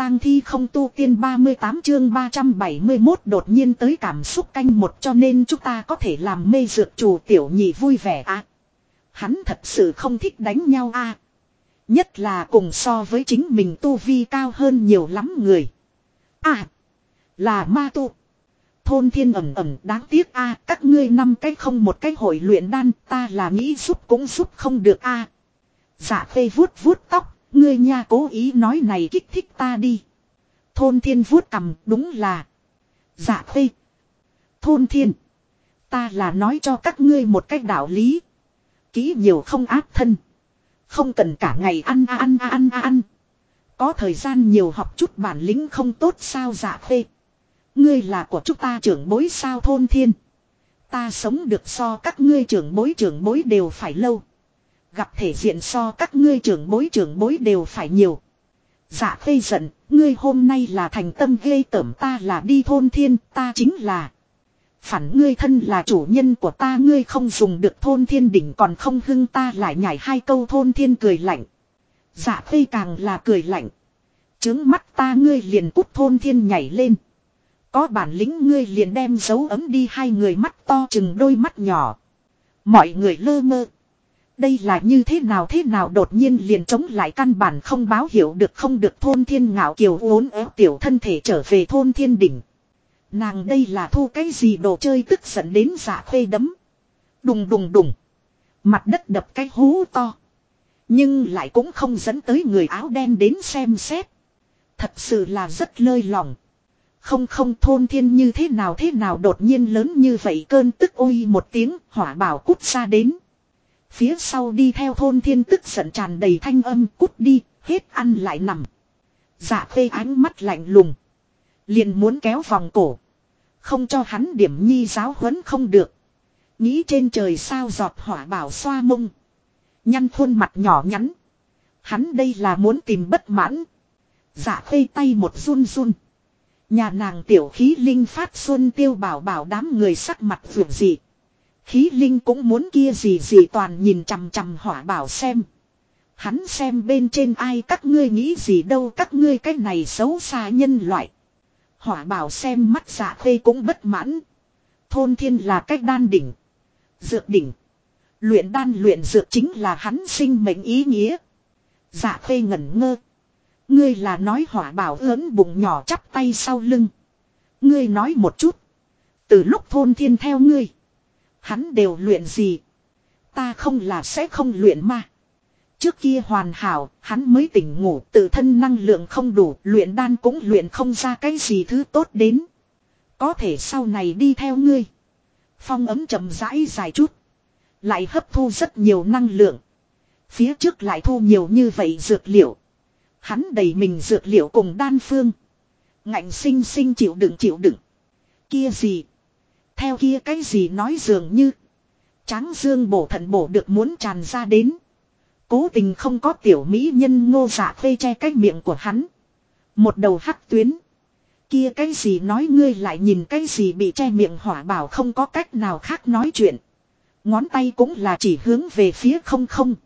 tang thi không tu tiên 38 chương 371 đột nhiên tới cảm xúc canh một cho nên chúng ta có thể làm mê dược chủ tiểu nhị vui vẻ à. Hắn thật sự không thích đánh nhau à. Nhất là cùng so với chính mình tu vi cao hơn nhiều lắm người. À. Là ma tu. Thôn thiên ẩm ẩm đáng tiếc a các ngươi 5 cái không một cái hội luyện đan ta là nghĩ giúp cũng giúp không được a. Dạ Khê vuốt vuốt tóc. Ngươi nha cố ý nói này kích thích ta đi. Thôn thiên vuốt cằm đúng là. Dạ Khê. Thôn thiên. Ta là nói cho các ngươi một cách đạo lý. Kỹ nhiều không áp thân. Không cần cả ngày ăn. Có thời gian nhiều học chút bản lĩnh không tốt sao Dạ Khê. Ngươi là của chúng ta trưởng bối sao Thôn thiên. Ta sống được so các ngươi trưởng bối đều phải lâu. Gặp thể diện so các ngươi trưởng bối đều phải nhiều. Dạ Khê giận, ngươi hôm nay là thành tâm ghê tởm ta là đi Thôn thiên, ta chính là. Phản ngươi thân là chủ nhân của ta ngươi không dùng được Thôn thiên đỉnh còn không hưng ta lại nhảy 2 câu Thôn thiên cười lạnh. Dạ Khê càng là cười lạnh. Trướng mắt ta ngươi liền cút Thôn thiên nhảy lên. Có bản lĩnh ngươi liền đem dấu ấm đi 2 người mắt to chừng đôi mắt nhỏ. Mọi người lơ mơ. Đây là như thế nào đột nhiên liền chống lại căn bản không báo hiệu được không được Thôn thiên ngạo kiều uốn éo tiểu thân thể trở về Thôn thiên đỉnh. Nàng đây là thu cái gì đồ chơi tức giận đến Dạ Khê đấm. Đùng. Mặt đất đập cái hú to. Nhưng lại cũng không dẫn tới người áo đen đến xem xét. Thật sự là rất lơi lòng. Không Thôn thiên như thế nào đột nhiên lớn như vậy cơn tức ôi một tiếng hỏa bảo cút ra đến. Phía sau đi theo Thôn thiên tức giận tràn đầy thanh âm cút đi, hết ăn lại nằm. Dạ Khê ánh mắt lạnh lùng. Liền muốn kéo vòng cổ. Không cho hắn điểm nhi giáo huấn không được. Nghĩ trên trời sao giọt hỏa bảo xoa mông. Nhăn khuôn mặt nhỏ nhắn. Hắn đây là muốn tìm bất mãn. Dạ Khê tay một run. Nhà nàng tiểu khí linh phát xuân tiêu bảo đám người sắc mặt vượt dị. Khí linh cũng muốn kia gì toàn nhìn chằm hỏa bảo xem. Hắn xem bên trên ai các ngươi nghĩ gì đâu các ngươi cái này xấu xa nhân loại. Hỏa bảo xem mắt Dạ Khê cũng bất mãn. Thôn thiên là cách đan đỉnh. Dược đỉnh. Luyện đan luyện dược chính là hắn sinh mệnh ý nghĩa. Dạ Khê ngẩn ngơ. Ngươi là nói hỏa bảo ớn bụng nhỏ chắp tay sau lưng. Ngươi nói một chút. Từ lúc Thôn thiên theo ngươi. Hắn đều luyện gì. Ta không là sẽ không luyện ma. Trước kia hoàn hảo, hắn mới tỉnh ngủ, tự thân năng lượng không đủ, luyện đan cũng luyện không ra cái gì thứ tốt đến. Có thể sau này đi theo ngươi. Phong ấm chậm rãi dài chút. Lại hấp thu rất nhiều năng lượng. Phía trước lại thu nhiều như vậy dược liệu. Hắn đẩy mình dược liệu cùng đan phương. Ngạnh sinh chịu đựng. Kia gì? Theo kia cái gì nói dường như. Tráng dương bổ thận bổ được muốn tràn ra đến. Cố tình không có tiểu mỹ nhân Ngô Dạ Khê che cái miệng của hắn. Một đầu hắc tuyến. Kia cái gì nói ngươi lại nhìn cái gì bị che miệng hỏa bảo không có cách nào khác nói chuyện. Ngón tay cũng là chỉ hướng về phía không.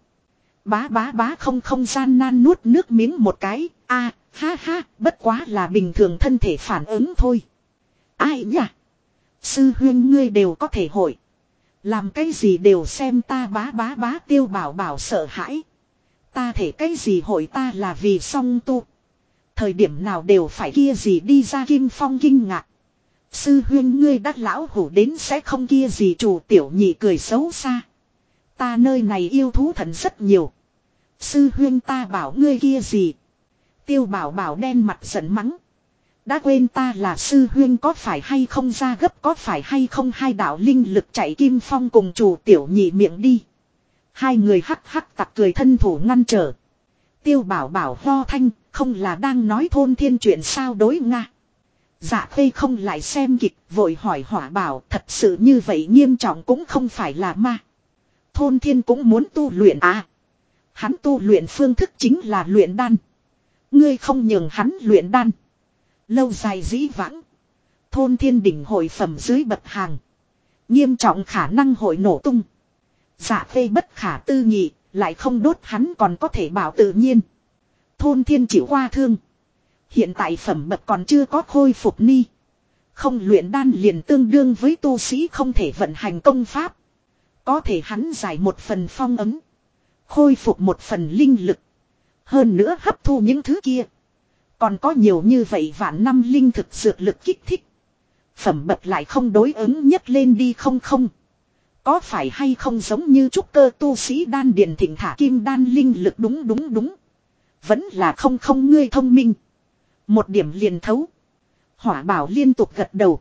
Bá không gian nan nuốt nước miếng một cái. Ha bất quá là bình thường thân thể phản ứng thôi. Ai nhỉ? Sư huynh ngươi đều có thể hội. Làm cái gì đều xem ta bá tiêu bảo sợ hãi. Ta thể cái gì hội ta là vì song tu. Thời điểm nào đều phải kia gì đi ra Kim Phong kinh ngạc. Sư huynh ngươi đắt lão hủ đến sẽ không kia gì chủ tiểu nhị cười xấu xa. Ta nơi này yêu thú thần rất nhiều. Sư huynh ta bảo ngươi kia gì. Tiêu bảo đen mặt giận mắng. Đã quên ta là sư huyên có phải hay không ra gấp có phải hay không hai đạo linh lực chạy Kim Phong cùng chủ tiểu nhị miệng đi. 2 người hắc tặc cười thân thủ ngăn trở. Tiêu bảo ho thanh không là đang nói Thôn thiên chuyện sao đối Nga. Dạ Khê không lại xem kịch vội hỏi hỏa bảo thật sự như vậy nghiêm trọng cũng không phải là ma. Thôn thiên cũng muốn tu luyện à. Hắn tu luyện phương thức chính là luyện đan. Ngươi không nhường hắn luyện đan. Lâu dài dĩ vãng. Thôn thiên đỉnh hội phẩm dưới bậc hàng. Nghiêm trọng khả năng hội nổ tung. Dạ Khê bất khả tư nghị. Lại không đốt hắn còn có thể bảo tự nhiên. Thôn thiên chịu qua thương. Hiện tại phẩm bậc còn chưa có khôi phục ni. Không luyện đan liền tương đương với tu sĩ không thể vận hành công pháp. Có thể hắn giải một phần phong ấm. Khôi phục một phần linh lực. Hơn nữa hấp thu những thứ kia. Còn có nhiều như vậy vạn năm linh thực dược lực kích thích. Phẩm bậc lại không đối ứng nhất lên đi không không. Có phải hay không giống như trúc cơ tu sĩ đan điền thịnh thả kim đan linh lực đúng đúng đúng. Vẫn là không không ngươi thông minh. Một điểm liền thấu. Hỏa bảo liên tục gật đầu.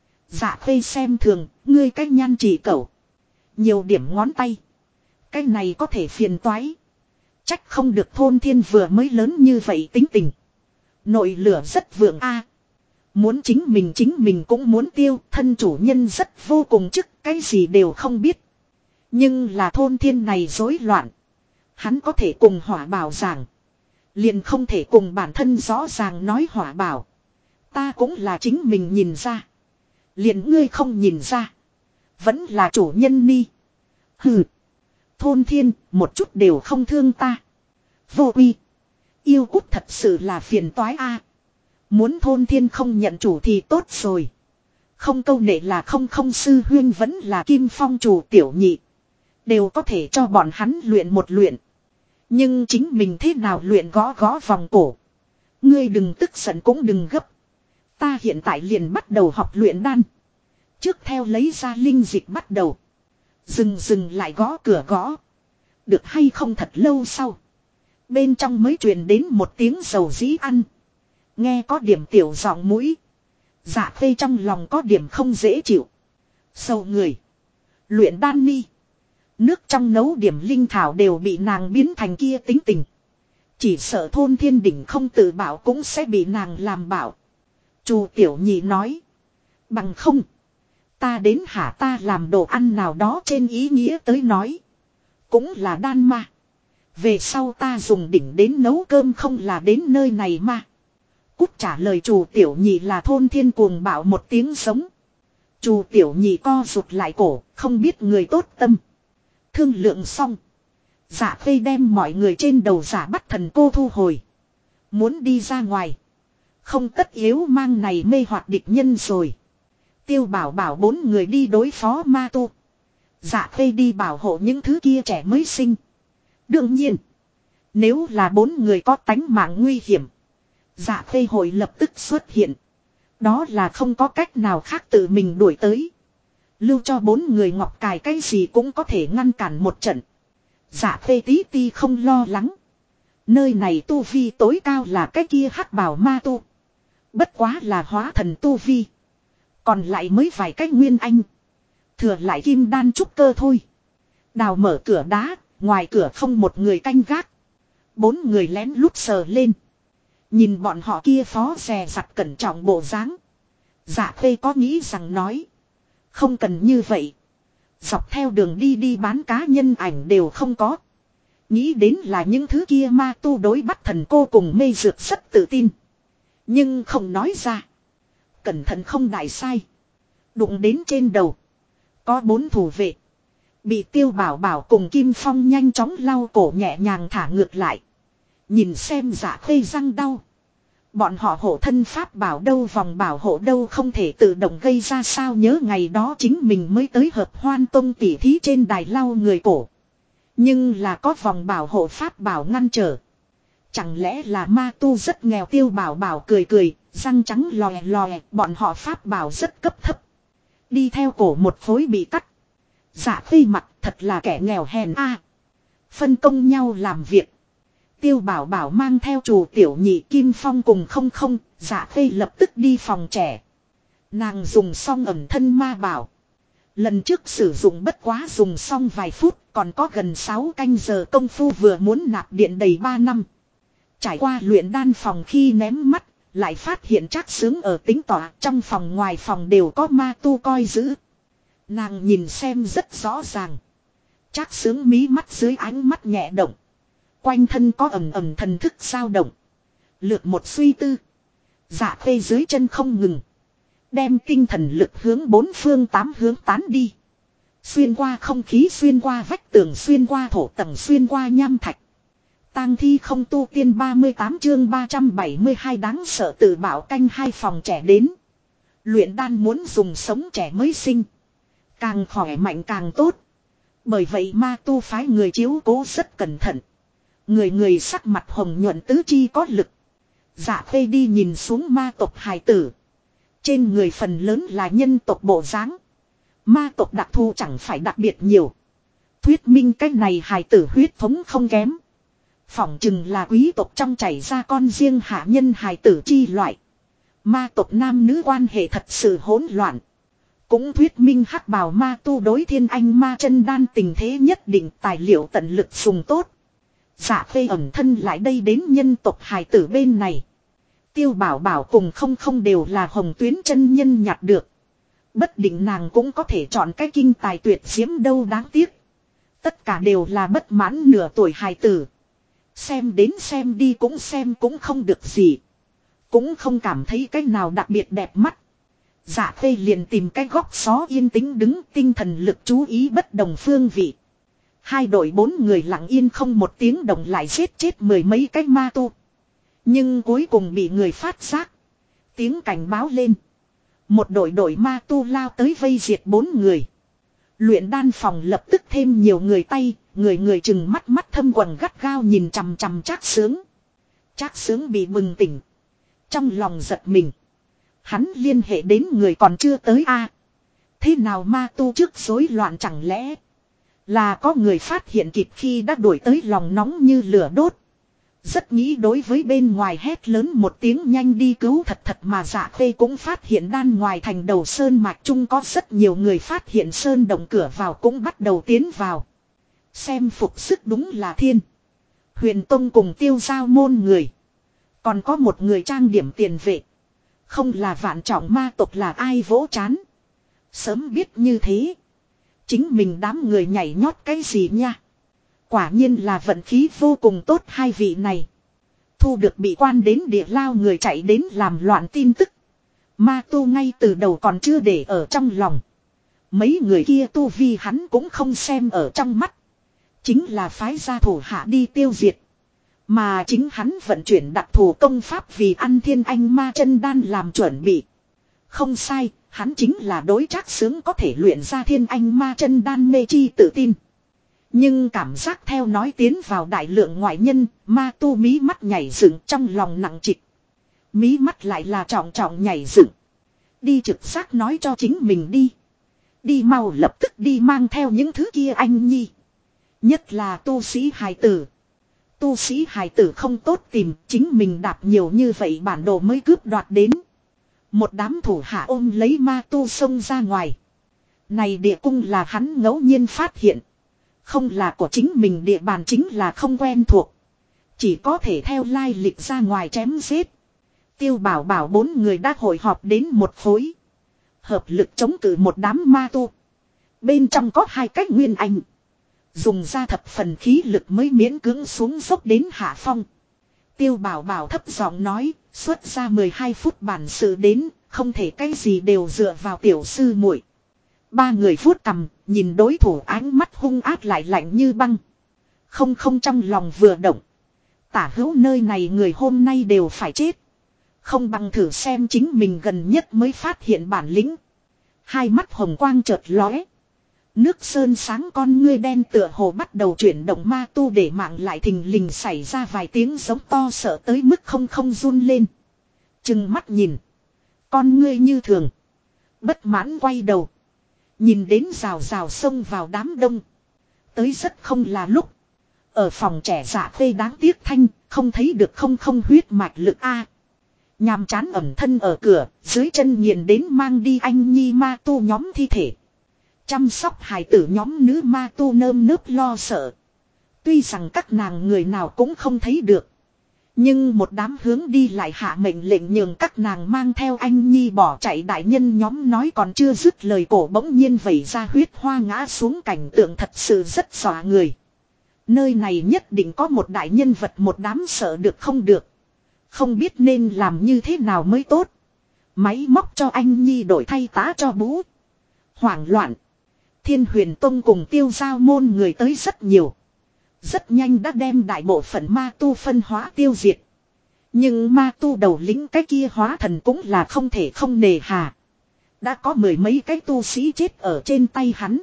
Dạ Khê xem thường, ngươi cách nhan chỉ cẩu. Nhiều điểm ngón tay. Cái này có thể phiền toái. Trách không được thôn thiên vừa mới lớn như vậy tính tình. Nội lửa rất vượng a. Muốn chính mình cũng muốn tiêu, thân chủ nhân rất vô cùng chức, cái gì đều không biết. Nhưng là thôn thiên này rối loạn. Hắn có thể cùng hỏa bảo giảng. Liền không thể cùng bản thân rõ ràng nói hỏa bảo. Ta cũng là chính mình nhìn ra. Liền ngươi không nhìn ra. Vẫn là chủ nhân ni. Hừ. Thôn thiên, một chút đều không thương ta. Vô uy. Yêu cút thật sự là phiền toái a. Muốn thôn thiên không nhận chủ thì tốt rồi. Không câu nệ là không không sư huyên vẫn là kim phong chủ tiểu nhị. Đều có thể cho bọn hắn luyện một luyện. Nhưng chính mình thế nào luyện gõ gõ vòng cổ. Ngươi đừng tức giận cũng đừng gấp. Ta hiện tại liền bắt đầu học luyện đan. Trước theo lấy ra linh dịch bắt đầu. Dừng lại gõ cửa gõ. Được hay không thật lâu sau. Bên trong mới truyền đến một tiếng dầu dĩ ăn. Nghe có điểm tiểu giọng mũi. Dạ Khê trong lòng có điểm không dễ chịu. Sầu người. Luyện đan ni. Nước trong nấu điểm linh thảo đều bị nàng biến thành kia tính tình. Chỉ sợ thôn thiên đỉnh không tự bảo cũng sẽ bị nàng làm bảo. Chu tiểu nhị nói. Bằng không. Ta đến hả ta làm đồ ăn nào đó trên ý nghĩa tới nói. Cũng là đan ma. Về sau ta dùng đỉnh đến nấu cơm không là đến nơi này mà. Cút trả lời chủ tiểu nhị là thôn thiên cuồng bạo một tiếng sống. Chủ tiểu nhị co rụt lại cổ, không biết người tốt tâm. Thương lượng xong. Dạ Khê đem mọi người trên đầu giả bắt thần cô thu hồi. Muốn đi ra ngoài. Không tất yếu mang này mê hoặc địch nhân rồi. Tiêu bảo bảo 4 người đi đối phó ma tu. Dạ Khê đi bảo hộ những thứ kia trẻ mới sinh. Đương nhiên. Nếu là 4 người có tánh mạng nguy hiểm. Dạ Khê hội lập tức xuất hiện. Đó là không có cách nào khác tự mình đuổi tới. Lưu cho 4 người ngọc cài cái gì cũng có thể ngăn cản một trận. Dạ Khê tí ti không lo lắng. Nơi này tu vi tối cao là cái kia hắc bào ma tu. Bất quá là hóa thần tu vi. Còn lại mới vài cách nguyên anh. Thừa lại kim đan trúc cơ thôi. Đào mở cửa đá. Ngoài cửa không một người canh gác. 4 người lén lút sờ lên. Nhìn bọn họ kia phó dè dặt cẩn trọng bộ dáng. Dạ Khê có nghĩ rằng nói. Không cần như vậy. Dọc theo đường đi bán cá nhân ảnh đều không có. Nghĩ đến là những thứ kia ma tu đối bắt thần cô cùng mê dược rất tự tin. Nhưng không nói ra. Cẩn thận không đại sai. Đụng đến trên đầu. Có 4 thủ vệ. Bị Tiêu Bảo Bảo cùng Kim Phong nhanh chóng lau cổ nhẹ nhàng thả ngược lại. Nhìn xem Dạ Khê răng đau. Bọn họ hộ thân pháp bảo đâu vòng bảo hộ đâu không thể tự động gây ra sao nhớ ngày đó chính mình mới tới hợp hoan tông tỉ thí trên đài lau người cổ. Nhưng là có vòng bảo hộ pháp bảo ngăn trở. Chẳng lẽ là ma tu rất nghèo Tiêu Bảo Bảo cười, răng trắng lòe lòe, bọn họ pháp bảo rất cấp thấp. Đi theo cổ một phối bị cắt. Dạ Khê mặt thật là kẻ nghèo hèn a. Phân công nhau làm việc. Tiêu Bảo Bảo mang theo chủ tiểu nhị Kim Phong cùng không, Dạ Khê lập tức đi phòng trẻ. Nàng dùng xong ẩm thân ma bảo. Lần trước sử dụng bất quá dùng xong vài phút, còn có gần 6 canh giờ công phu vừa muốn nạp điện đầy 3 năm. Trải qua luyện đan phòng khi ném mắt, lại phát hiện Trác Xướng ở tính tỏa, trong phòng ngoài phòng đều có ma tu coi giữ. Nàng nhìn xem rất rõ ràng. Trác Xướng mí mắt dưới ánh mắt nhẹ động. Quanh thân có ầm thần thức dao động. Lược một suy tư. Dạ Khê dưới chân không ngừng. Đem tinh thần lực hướng 4 phương 8 hướng tán đi. Xuyên qua không khí, xuyên qua vách tường, xuyên qua thổ tầng, xuyên qua nham thạch. Tang thi không tu tiên 38 chương 372 đáng sợ tự bảo canh hai phòng trẻ đến. Luyện đan muốn dùng sống trẻ mới sinh. Càng khỏe mạnh càng tốt. Bởi vậy ma tu phái người chiếu cố rất cẩn thận. Người người sắc mặt hồng nhuận tứ chi có lực. Dạ Khê đi nhìn xuống ma tộc hài tử. Trên người phần lớn là nhân tộc bộ dáng. Ma tộc đặc thù chẳng phải đặc biệt nhiều. Thuyết minh cái này hài tử huyết thống không kém. Phỏng chừng là quý tộc trong chảy ra con riêng hạ nhân hài tử chi loại. Ma tộc nam nữ quan hệ thật sự hỗn loạn. Cũng thuyết minh hắc bào ma tu đối thiên anh ma chân đan tình thế nhất định tài liệu tận lực dùng tốt. Dạ Khê ẩn thân lại đây đến nhân tộc hài tử bên này. Tiêu Bảo Bảo cùng không đều là Hồng Tuyến chân nhân nhặt được. Bất định nàng cũng có thể chọn cái kinh tài tuyệt diễm đâu đáng tiếc. Tất cả đều là bất mãn nửa tuổi hài tử. Xem đến xem đi cũng xem cũng không được gì. Cũng không cảm thấy cái nào đặc biệt đẹp mắt. Dạ Khê liền tìm cái góc xó yên tĩnh đứng, tinh thần lực chú ý bất đồng phương vị. Hai đội 4 người lặng yên không một tiếng động lại giết chết mười mấy cái ma tu. Nhưng cuối cùng bị người phát giác. Tiếng cảnh báo lên. Một đội ma tu lao tới vây diệt 4 người. Luyện đan phòng lập tức thêm nhiều người tay, người chừng mắt thâm quầng gắt gao nhìn chằm chằm Trác Sướng. Trác Sướng bị bừng tỉnh. Trong lòng giật mình. Hắn liên hệ đến người còn chưa tới a. Thế nào ma tu trước rối loạn chẳng lẽ là có người phát hiện kịp khi đã đuổi tới lòng nóng như lửa đốt. Rất nghĩ đối với bên ngoài hét lớn một tiếng nhanh đi cứu thật mà Dạ Khê cũng phát hiện đan ngoài thành đầu sơn mạch trung có rất nhiều người phát hiện sơn động cửa vào cũng bắt đầu tiến vào. Xem phục sức đúng là Thiên Huyền Tông cùng Tiêu Giao môn người. Còn có một người trang điểm tiền vệ. Không là Vạn Trọng ma tộc là ai vỗ chán. Sớm biết như thế. Chính mình đám người nhảy nhót cái gì nha. Quả nhiên là vận khí vô cùng tốt hai vị này. Thu được bị quan đến địa lao người chạy đến làm loạn tin tức. Ma tu ngay từ đầu còn chưa để ở trong lòng. Mấy người kia tu vi hắn cũng không xem ở trong mắt. Chính là phái gia thủ hạ đi tiêu diệt. Mà chính hắn vận chuyển đặc thù công pháp vì ăn thiên anh ma chân đan làm chuẩn bị. Không sai, hắn chính là đối Trác Sướng có thể luyện ra thiên anh ma chân đan mê chi tự tin. Nhưng cảm giác theo nói tiến vào đại lượng ngoại nhân, ma tu mí mắt nhảy dựng trong lòng nặng trịch. Mí mắt lại là trọng nhảy dựng. Đi trực giác nói cho chính mình đi. Đi mau lập tức đi mang theo những thứ kia anh nhi. Nhất là tu sĩ hài tử. Tu sĩ hài tử không tốt tìm, chính mình đạp nhiều như vậy bản đồ mới cướp đoạt đến. Một đám thủ hạ ôm lấy ma tu xông ra ngoài. Này địa cung là hắn ngẫu nhiên phát hiện. Không là của chính mình địa bàn chính là không quen thuộc. Chỉ có thể theo lai lịch ra ngoài chém giết. Tiêu Bảo Bảo 4 người đã hội họp đến một khối. Hợp lực chống cự một đám ma tu. Bên trong có 2 cách nguyên anh. Dùng ra thập phần khí lực mới miễn cưỡng xuống dốc đến hạ phong. Tiêu Bảo Bảo thấp giọng nói, xuất ra 12 phút bản sự đến, không thể cái gì đều dựa vào tiểu sư muội. 3 người vuốt cằm, nhìn đối thủ ánh mắt hung ác lại lạnh như băng. Không trong lòng vừa động. Tả hữu nơi này người hôm nay đều phải chết. Không bằng thử xem chính mình gần nhất mới phát hiện bản lĩnh. Hai mắt hồng quang chợt lóe. Nước sơn sáng con ngươi đen tựa hồ bắt đầu chuyển động ma tu để mạng lại thình lình xảy ra vài tiếng giống to sợ tới mức không run lên. Chừng mắt nhìn. Con ngươi như thường. Bất mãn quay đầu. Nhìn đến rào xông vào đám đông. Tới rất không là lúc. Ở phòng trẻ Dạ Khê đáng tiếc thanh, không thấy được không huyết mạch lực a. Nhàm chán ẩm thân ở cửa, dưới chân nghiền đến mang đi anh nhi ma tu nhóm thi thể. Chăm sóc hài tử nhóm nữ ma tu nơm nớp lo sợ. Tuy rằng các nàng người nào cũng không thấy được. Nhưng một đám hướng đi lại hạ mệnh lệnh nhường các nàng mang theo anh nhi bỏ chạy đại nhân nhóm nói còn chưa dứt lời cổ bỗng nhiên vẩy ra huyết hoa ngã xuống cảnh tượng thật sự rất dọa người. Nơi này nhất định có một đại nhân vật một đám sợ được không được. Không biết nên làm như thế nào mới tốt. Máy móc cho anh nhi đổi thay tá cho bú. Hoảng loạn. Thiên Huyền Tông cùng Tiêu Giao môn người tới rất nhiều. Rất nhanh đã đem đại bộ phận ma tu phân hóa tiêu diệt. Nhưng ma tu đầu lĩnh cái kia hóa thần cũng là không thể không nề hà. Đã có mười mấy cái tu sĩ chết ở trên tay hắn.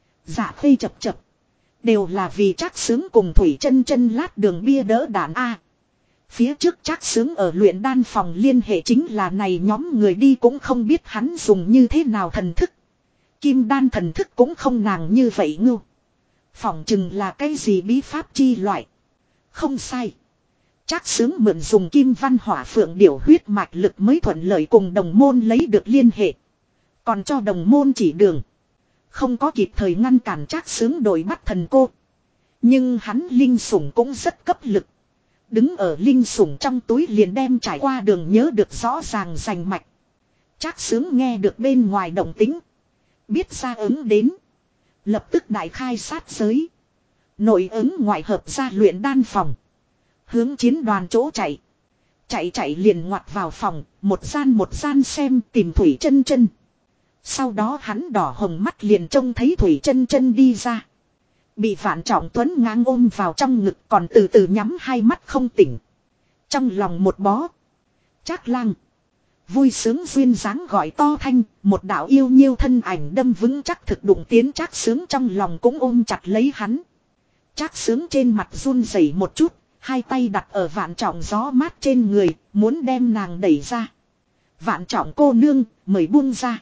Dạ khê chập chập. Đều là vì Trác Xướng cùng Thủy Chân Chân lát đường bia đỡ đạn A. Phía trước Trác Xướng ở luyện đan phòng liên hệ chính là này nhóm người đi cũng không biết hắn dùng như thế nào thần thức. Kim đan thần thức cũng không nàng như vậy ngưu. Phỏng chừng là cái gì bí pháp chi loại. Không sai. Trác Xướng mượn dùng kim văn hỏa phượng điểu huyết mạch lực mới thuận lợi cùng đồng môn lấy được liên hệ. Còn cho đồng môn chỉ đường. Không có kịp thời ngăn cản Trác Xướng đuổi bắt thần cô. Nhưng hắn linh sủng cũng rất cấp lực. Đứng ở linh sủng trong túi liền đem trải qua đường nhớ được rõ ràng rành mạch. Trác Xướng nghe được bên ngoài động tính. Biết ra ứng đến. Lập tức đại khai sát giới. Nội ứng ngoại hợp ra luyện đan phòng. Hướng chiến đoàn chỗ chạy. Chạy liền ngoặt vào phòng. Một gian xem tìm Thủy Chân Chân. Sau đó hắn đỏ hồng mắt liền trông thấy Thủy Chân Chân đi ra. Bị Vạn Trọng Tuấn ngang ôm vào trong ngực còn từ từ nhắm hai mắt không tỉnh. Trong lòng một bó. Trác Lang. Vui sướng duyên dáng gọi to thanh. Một đạo yêu nhiêu thân ảnh đâm vững chắc thực đụng tiến Trác Xướng trong lòng cũng ôm chặt lấy hắn. Trác Xướng trên mặt run rẩy một chút. Hai tay đặt ở Vạn Trọng gió mát trên người. Muốn đem nàng đẩy ra. Vạn Trọng cô nương mời buông ra.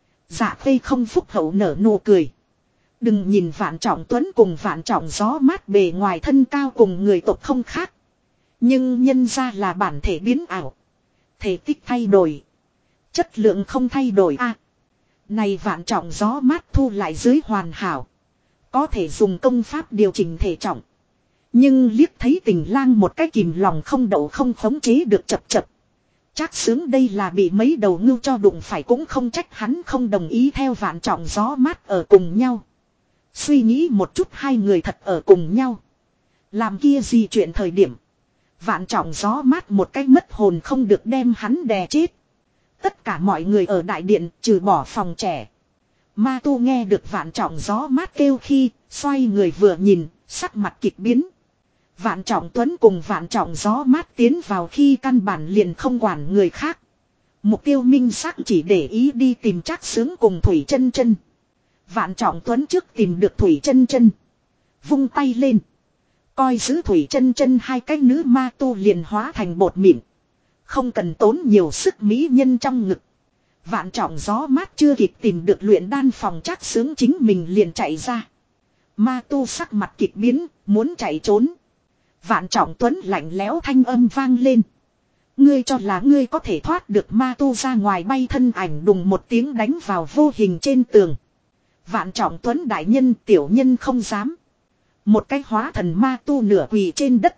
Dạ Khê không phúc hậu nở nụ cười. Đừng nhìn Vạn Trọng Tuấn cùng Vạn Trọng gió mát bề ngoài thân cao cùng người tộc không khác. Nhưng nhân ra là bản thể biến ảo. Thể tích thay đổi. Chất lượng không thay đổi a. Này Vạn Trọng gió mát thu lại dưới hoàn hảo. Có thể dùng công pháp điều chỉnh thể trọng. Nhưng liếc thấy Tình Lang một cái kìm lòng không đậu không khống chế được chập chập. Trác Xướng đây là bị mấy đầu ngưu cho đụng phải cũng không trách hắn không đồng ý theo Vạn Trọng gió mát ở cùng nhau. Suy nghĩ một chút hai người thật ở cùng nhau. Làm kia gì chuyện thời điểm. Vạn Trọng gió mát một cách mất hồn không được đem hắn đè chết. Tất cả mọi người ở đại điện trừ bỏ phòng trẻ. Ma tu nghe được Vạn Trọng gió mát kêu khi xoay người vừa nhìn sắc mặt kịch biến. Vạn Trọng Tuấn cùng Vạn Trọng gió mát tiến vào khi căn bản liền không quản người khác. Mục tiêu minh xác chỉ để ý đi tìm Trác Xướng cùng Thủy Chân Chân. Vạn Trọng Tuấn trước tìm được Thủy Chân Chân. Vung tay lên. Coi giữ Thủy Chân Chân hai cái nữ ma tu liền hóa thành bột mịn. Không cần tốn nhiều sức mỹ nhân trong ngực. Vạn Trọng gió mát chưa kịp tìm được luyện đan phòng Trác Xướng chính mình liền chạy ra. Ma tu sắc mặt kịch biến, muốn chạy trốn. Vạn Trọng Tuấn lạnh lẽo thanh âm vang lên. Ngươi cho là ngươi có thể thoát được ma tu ra ngoài bay thân ảnh đùng một tiếng đánh vào vô hình trên tường. Vạn Trọng Tuấn đại nhân tiểu nhân không dám. Một cái hóa thần ma tu nửa quỳ trên đất.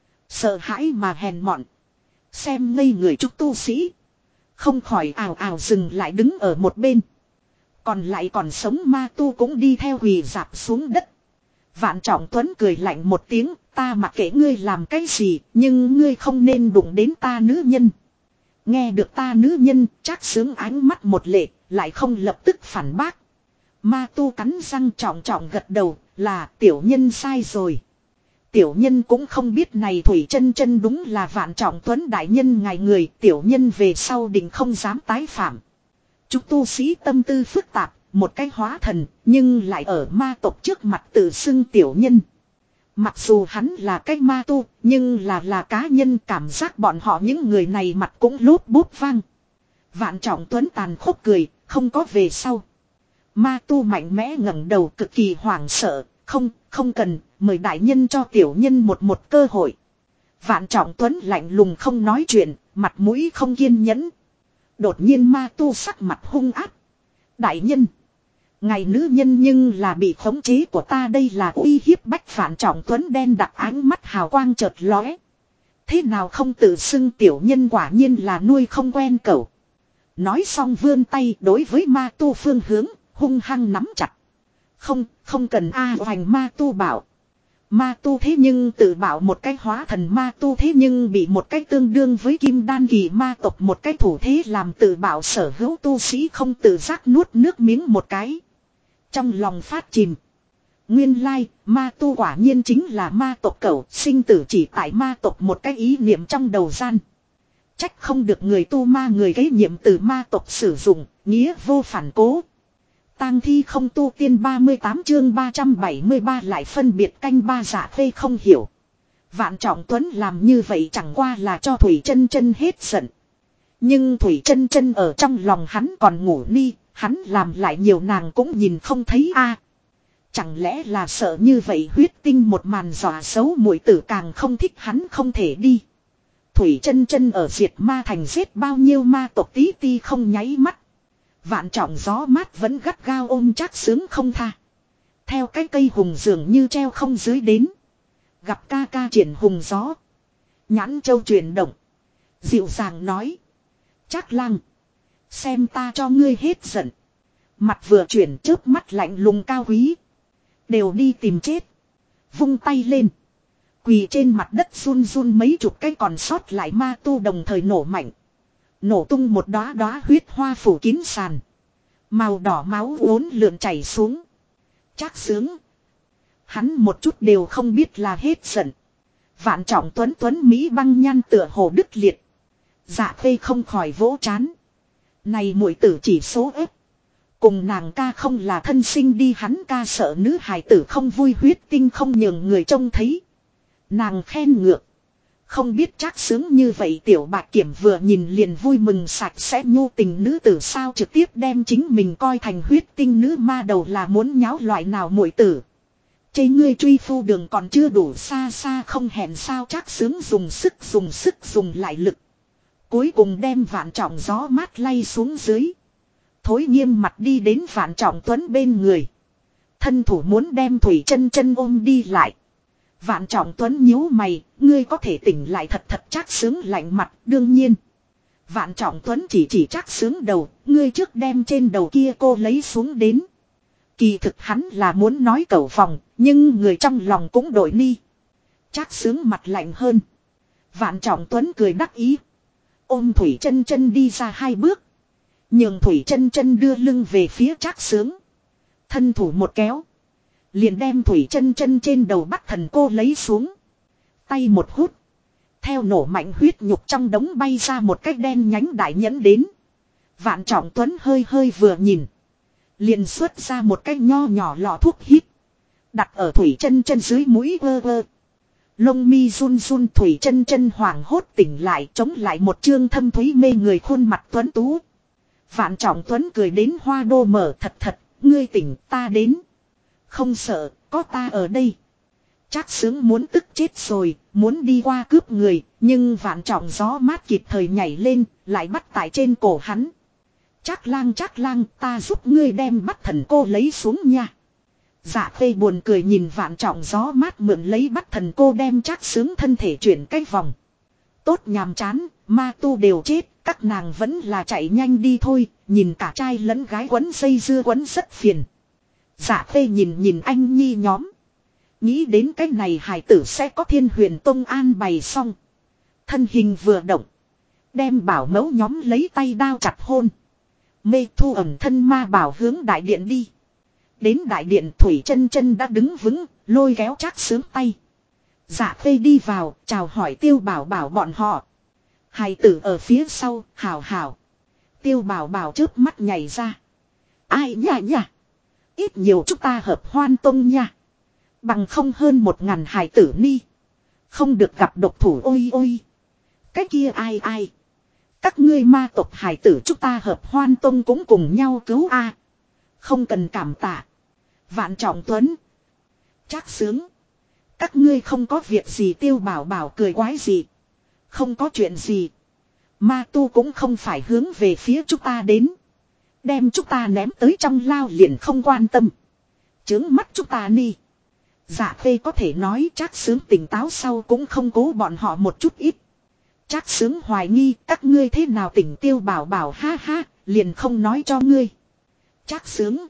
Sợ hãi mà hèn mọn. Xem ngây người trúc tu sĩ. Không khỏi ào ào dừng lại đứng ở một bên. Còn lại còn sống ma tu cũng đi theo quỳ dạp xuống đất. Vạn Trọng Tuấn cười lạnh một tiếng. Ta mặc kệ ngươi làm cái gì. Nhưng ngươi không nên đụng đến ta nữ nhân. Nghe được ta nữ nhân. Trác Xướng ánh mắt một lệ. Lại không lập tức phản bác. Ma tu cắn răng trọng trọng gật đầu. Là tiểu nhân sai rồi. Tiểu nhân cũng không biết này Thủy Chân Chân đúng là Vạn Trọng Tuấn đại nhân ngài người. Tiểu nhân về sau định không dám tái phạm. Chúng tu sĩ tâm tư phức tạp. Một cái hóa thần. Nhưng lại ở ma tộc trước mặt tự xưng tiểu nhân. Mặc dù hắn là cái ma tu. Nhưng là cá nhân cảm giác bọn họ những người này mặt cũng lốp bốp vang. Vạn Trọng Tuấn tàn khốc cười. Không có về sau. Ma tu mạnh mẽ ngẩng đầu cực kỳ hoảng sợ. Không cần. Mời đại nhân cho tiểu nhân một cơ hội. Vạn Trọng Tuấn lạnh lùng không nói chuyện. Mặt mũi không kiên nhẫn. Đột nhiên ma tu sắc mặt hung ác. Đại nhân. Ngài nữ nhân nhưng là bị khống chế của ta đây là uy hiếp bách. Vạn Trọng Tuấn đen đặc ánh mắt hào quang chợt lóe. Thế nào không tự xưng tiểu nhân quả nhiên là nuôi không quen cẩu. Nói xong vươn tay đối với ma tu phương hướng. Hung hăng nắm chặt. Không cần hoành ma tu bảo. Ma tu thế nhưng tự bảo một cái hóa thần ma tu thế nhưng bị một cái tương đương với kim đan kỳ ma tộc một cái thủ thế làm tự bảo sở hữu tu sĩ không tự giác nuốt nước miếng một cái. Trong lòng phát chìm. Nguyên lai, ma tu quả nhiên chính là ma tộc cẩu, sinh tử chỉ tại ma tộc một cái ý niệm trong đầu gian. Trách không được người tu ma người kế nhiệm từ ma tộc sử dụng, nghĩa vô phản cố. Tang thi không tu tiên 38 chương 373 lại phân biệt canh ba Dạ Khê không hiểu. Vạn Trọng Tuấn làm như vậy chẳng qua là cho Thủy Chân Chân hết giận. Nhưng Thủy Chân Chân ở trong lòng hắn còn ngủ ni, hắn làm lại nhiều nàng cũng nhìn không thấy a. Chẳng lẽ là sợ như vậy huyết tinh một màn dọa xấu muội tử càng không thích hắn không thể đi. Thủy Chân Chân ở diệt ma thành giết bao nhiêu ma tộc tí ti không nháy mắt. Vạn Trọng gió mát vẫn gắt gao ôm Trác Sướng không tha. Theo cái cây hùng dường như treo không dưới đến. Gặp ca ca triển hùng gió. Nhãn châu chuyển động. Dịu dàng nói. Trác Lang. Xem ta cho ngươi hết giận. Mặt vừa chuyển chớp mắt lạnh lùng cao quý. Đều đi tìm chết. Vung tay lên. Quỳ trên mặt đất run run mấy chục cái còn sót lại ma tu đồng thời nổ mạnh. Nổ tung một đóa đóa huyết hoa phủ kín sàn. Màu đỏ máu uốn lượn chảy xuống. Trác Sướng. Hắn một chút đều không biết là hết giận. Vạn Trọng Tuấn Mỹ băng nhan tựa hồ đứt liệt. Dạ Khê không khỏi vỗ chán. Này muội tử chỉ số ép. Cùng nàng ca không là thân sinh đi, hắn ca sợ nữ hài tử không vui, huyết tinh không nhường người trông thấy. Nàng khen ngược. Không biết Trác Sướng như vậy tiểu bạc kiểm vừa nhìn liền vui mừng sạch sẽ nhu tình nữ tử sao trực tiếp đem chính mình coi thành huyết tinh nữ ma đầu là muốn nháo loại nào muội tử. Chê ngươi truy phu đường còn chưa đủ xa xa không hẹn sao. Trác Sướng dùng sức dùng lại lực. Cuối cùng đem Vạn Trọng gió mát lay xuống dưới. Thối nghiêm mặt đi đến Vạn Trọng Tuấn bên người. Thân thủ muốn đem Thủy Chân Chân ôm đi lại. Vạn Trọng Tuấn nhíu mày, ngươi có thể tỉnh lại thật thật. Trác Sướng lạnh mặt, đương nhiên. Vạn Trọng Tuấn chỉ Trác Sướng đầu, ngươi trước đem trên đầu kia cô lấy xuống đến. Kỳ thực hắn là muốn nói cẩu phòng, nhưng người trong lòng cũng đổi ni. Trác Sướng mặt lạnh hơn. Vạn Trọng Tuấn cười đắc ý. Ôm Thủy Chân Chân đi ra hai bước. Nhường Thủy Chân Chân đưa lưng về phía Trác Sướng. Thân thủ một kéo. Liền đem Thủy Chân Chân trên đầu bắt thần cô lấy xuống. Tay một hút. Theo nổ mạnh huyết nhục trong đống bay ra một cái đen nhánh đại nhẫn đến. Vạn Trọng Tuấn hơi vừa nhìn. Liền xuất ra một cái nho nhỏ lọ thuốc hít. Đặt ở Thủy Chân Chân dưới mũi vơ vơ. Lông mi run run, Thủy Chân Chân hoảng hốt tỉnh lại, chống lại một trương thâm thúy mê người khuôn mặt tuấn tú. Vạn Trọng Tuấn cười đến hoa đô mở, thật, ngươi tỉnh, ta đến. Không sợ, có ta ở đây. Trác Sướng muốn tức chết rồi, muốn đi qua cướp người, nhưng Vạn Trọng gió mát kịp thời nhảy lên, lại bắt tại trên cổ hắn. Trác Lang, ta giúp ngươi đem bắt thần cô lấy xuống nha. Dạ Khê buồn cười nhìn Vạn Trọng gió mát mượn lấy bắt thần cô đem Trác Sướng thân thể chuyển cái vòng. Tốt nhàm chán, ma tu đều chết, các nàng vẫn là chạy nhanh đi thôi, nhìn cả trai lẫn gái quấn dây dưa quấn rất phiền. Dạ Khê nhìn anh nhi nhóm. Nghĩ đến cái này hài tử sẽ có Thiên Huyền Tông an bày xong. Thân hình vừa động. Đem bảo mẫu nhóm lấy tay đao chặt hôn. Mê thu ẩn thân ma bảo hướng đại điện đi. Đến đại điện Thủy Chân Chân đã đứng vững, lôi kéo Trác Sướng tay. Dạ Khê đi vào, chào hỏi Tiêu Bảo Bảo bọn họ. Hài tử ở phía sau, hảo. Tiêu Bảo Bảo chớp mắt nhảy ra. Ai nha. Ít nhiều chúng ta hợp Hoan Tông nha. Bằng không hơn 1000 hài tử ni. Không được gặp độc thủ ôi. Cái kia ai. Các ngươi ma tộc hài tử chúng ta hợp Hoan Tông cũng cùng nhau cứu a. Không cần cảm tạ. Vạn Trọng Tuấn. Trác Sướng. Các ngươi không có việc gì. Tiêu Bảo Bảo cười quái gì. Không có chuyện gì. Ma tu cũng không phải hướng về phía chúng ta đến. Đem chúng ta ném tới trong lao liền không quan tâm. Chướng mắt chúng ta ni. Dạ Khê có thể nói Trác Sướng tỉnh táo sau cũng không cố bọn họ một chút ít. Trác Sướng hoài nghi các ngươi thế nào tỉnh. Tiêu Bảo Bảo ha, liền không nói cho ngươi. Trác Sướng.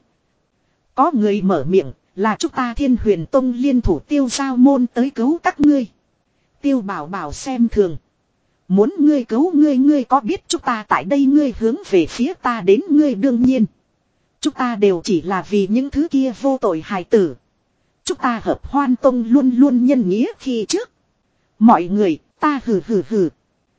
Có người mở miệng là chúng ta Thiên Huyền Tông liên thủ Tiêu Giao môn tới cứu các ngươi. Tiêu Bảo Bảo xem thường. Muốn ngươi cứu ngươi có biết chúng ta tại đây ngươi hướng về phía ta đến ngươi đương nhiên. Chúng ta đều chỉ là vì những thứ kia vô tội hài tử. Chúng ta Hợp Hoan Tông luôn luôn nhân nghĩa khi trước. Mọi người, ta hừ hừ hừ.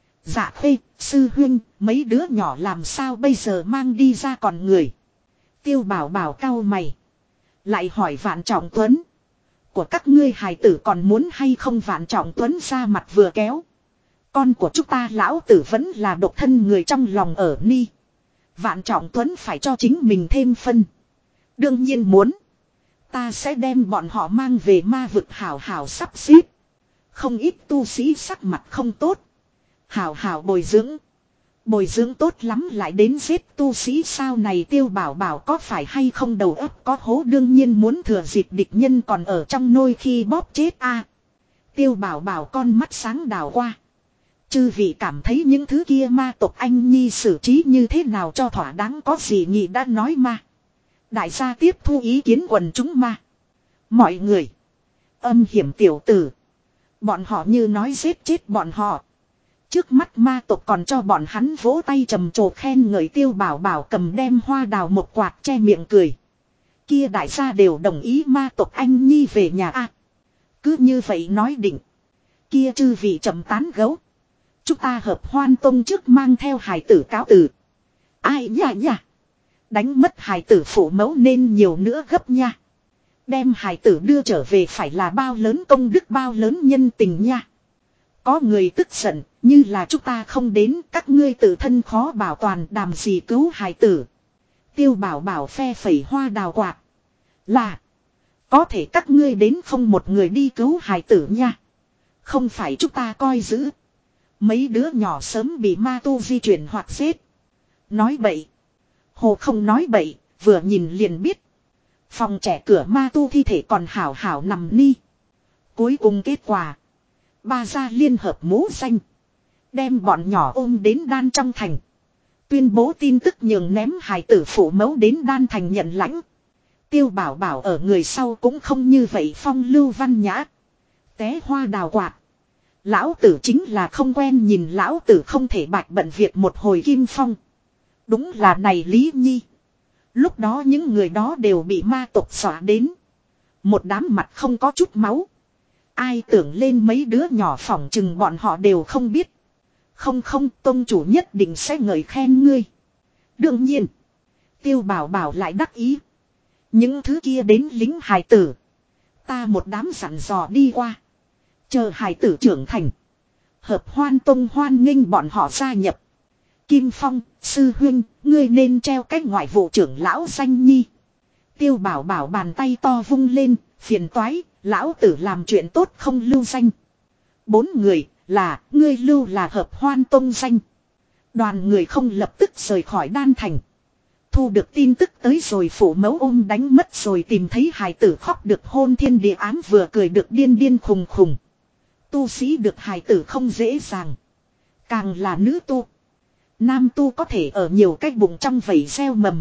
Dạ Khê, sư huynh, mấy đứa nhỏ làm sao bây giờ mang đi ra còn người. Tiêu Bảo Bảo cau mày. Lại hỏi Vạn Trọng Tuấn. Của các ngươi hài tử còn muốn hay không? Vạn Trọng Tuấn ra mặt vừa kéo. Con của chúng ta lão tử vẫn là độc thân người trong lòng ở ni. Vạn Trọng Tuấn phải cho chính mình thêm phân. Đương nhiên muốn. Ta sẽ đem bọn họ mang về ma vực hảo hảo sắp xếp. Không ít tu sĩ sắc mặt không tốt. Hảo hảo bồi dưỡng. Bồi dưỡng tốt lắm lại đến giết tu sĩ sao này. Tiêu Bảo Bảo có phải hay không đầu óc có hố, đương nhiên muốn thừa dịp địch nhân còn ở trong nôi khi bóp chết a. Tiêu Bảo Bảo con mắt sáng đảo qua. Chư vị cảm thấy những thứ kia ma tộc anh nhi xử trí như thế nào cho thỏa đáng, có gì nhị đã nói ma. Đại gia tiếp thu ý kiến quần chúng ma. Mọi người. Âm hiểm tiểu tử. Bọn họ như nói giết chết bọn họ. Trước mắt ma tộc còn cho bọn hắn vỗ tay trầm trồ khen ngợi. Tiêu Bảo Bảo cầm đem hoa đào một quạt che miệng cười. Kia đại gia đều đồng ý ma tộc anh nhi về nhà a. Cứ như vậy nói định. Kia chư vị chậm tán gấu. Chúng ta Hợp Hoan Tông trước mang theo hài tử cáo từ. Ai nha nha. Đánh mất hài tử phụ mẫu nên nhiều nữa gấp nha. Đem hài tử đưa trở về phải là bao lớn công đức, bao lớn nhân tình nha. Có người tức giận, như là chúng ta không đến, các ngươi tự thân khó bảo toàn, đàm gì cứu hài tử. Tiêu Bảo Bảo phe phẩy hoa đào quạt. Là. Có thể các ngươi đến không một người đi cứu hài tử nha. Không phải chúng ta coi giữ. Mấy đứa nhỏ sớm bị ma tu di chuyển hoặc giết. Nói bậy. Hồ không nói bậy, vừa nhìn liền biết. Phòng trẻ cửa ma tu thi thể còn hảo hảo nằm ni. Cuối cùng kết quả. Ba gia liên hợp mố xanh. Đem bọn nhỏ ôm đến đan trong thành. Tuyên bố tin tức nhường ném hài tử phụ mẫu đến đan thành nhận lãnh. Tiêu Bảo Bảo ở người sau cũng không như vậy phong lưu văn nhã. Té hoa đào quạt. Lão tử chính là không quen nhìn, lão tử không thể bạch bận việc một hồi kim phong. Đúng là này Lý Nhi. Lúc đó những người đó đều bị ma tộc xóa đến. Một đám mặt không có chút máu. Ai tưởng lên mấy đứa nhỏ phỏng chừng bọn họ đều không biết. Không, tông chủ nhất định sẽ ngợi khen ngươi. Đương nhiên. Tiêu Bảo Bảo lại đắc ý. Những thứ kia đến lính hài tử. Ta một đám dặn dò đi qua. Chờ hài tử trưởng thành. Hợp Hoan Tông hoan nghênh bọn họ gia nhập. Kim Phong, sư huynh, ngươi nên treo cách ngoại vụ trưởng lão danh nhi. Tiêu Bảo Bảo bàn tay to vung lên, phiền toái, lão tử làm chuyện tốt không lưu danh. 4 người, là, ngươi lưu là Hợp Hoan Tông danh. Đoàn người không lập tức rời khỏi đan thành. Thu được tin tức tới rồi phụ mẫu ôm đánh mất rồi tìm thấy hài tử khóc được hôn thiên địa ám, vừa cười được điên khùng khùng. Tu sĩ được hài tử không dễ dàng. Càng là nữ tu. Nam tu có thể ở nhiều cái bụng trong vảy gieo mầm.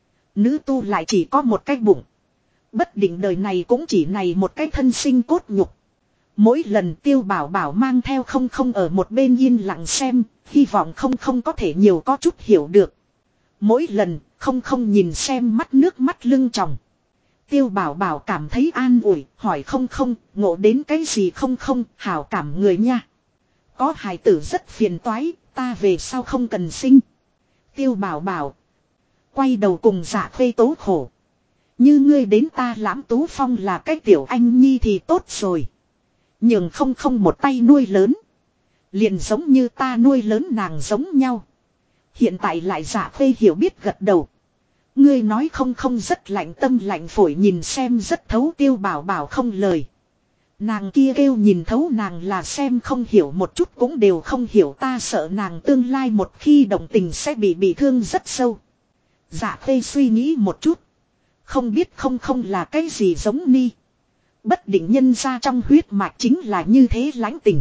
Nữ tu lại chỉ có một cái bụng. Bất định đời này cũng chỉ này một cái thân sinh cốt nhục. Mỗi lần Tiêu Bảo Bảo mang theo không ở một bên yên lặng xem, hy vọng không có thể nhiều có chút hiểu được. Mỗi lần không nhìn xem mắt nước mắt lưng tròng. Tiêu Bảo Bảo cảm thấy an ủi, hỏi không, ngộ đến cái gì không, hảo cảm người nha. Có hài tử rất phiền toái, ta về sau không cần sinh. Tiêu Bảo Bảo quay đầu cùng Dạ Khê tố khổ. Như ngươi đến ta Lãm Tú Phong là cái tiểu anh nhi thì tốt rồi. Nhưng không một tay nuôi lớn. Liền giống như ta nuôi lớn nàng giống nhau. Hiện tại lại Dạ Khê hiểu biết gật đầu. Ngươi nói không rất lạnh tâm lạnh phổi, nhìn xem rất thấu. Tiêu Bảo Bảo không lời. Nàng kia kêu nhìn thấu nàng là xem không hiểu một chút cũng đều không hiểu, ta sợ nàng tương lai một khi động tình sẽ bị thương rất sâu. Dạ Khê suy nghĩ một chút. Không biết không là cái gì giống ni. Bất định nhân ra trong huyết mạch chính là như thế lãnh tình.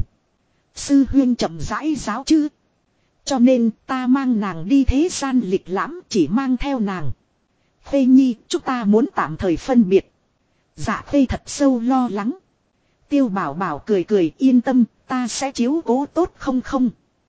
Sư huyên chậm rãi giáo chứ. Cho nên ta mang nàng đi thế gian lịch lãm, chỉ mang theo nàng. Khê nhi, chúng ta muốn tạm thời phân biệt. Dạ Khê thật sâu lo lắng. Tiêu Bảo Bảo cười yên tâm, ta sẽ chiếu cố tốt không.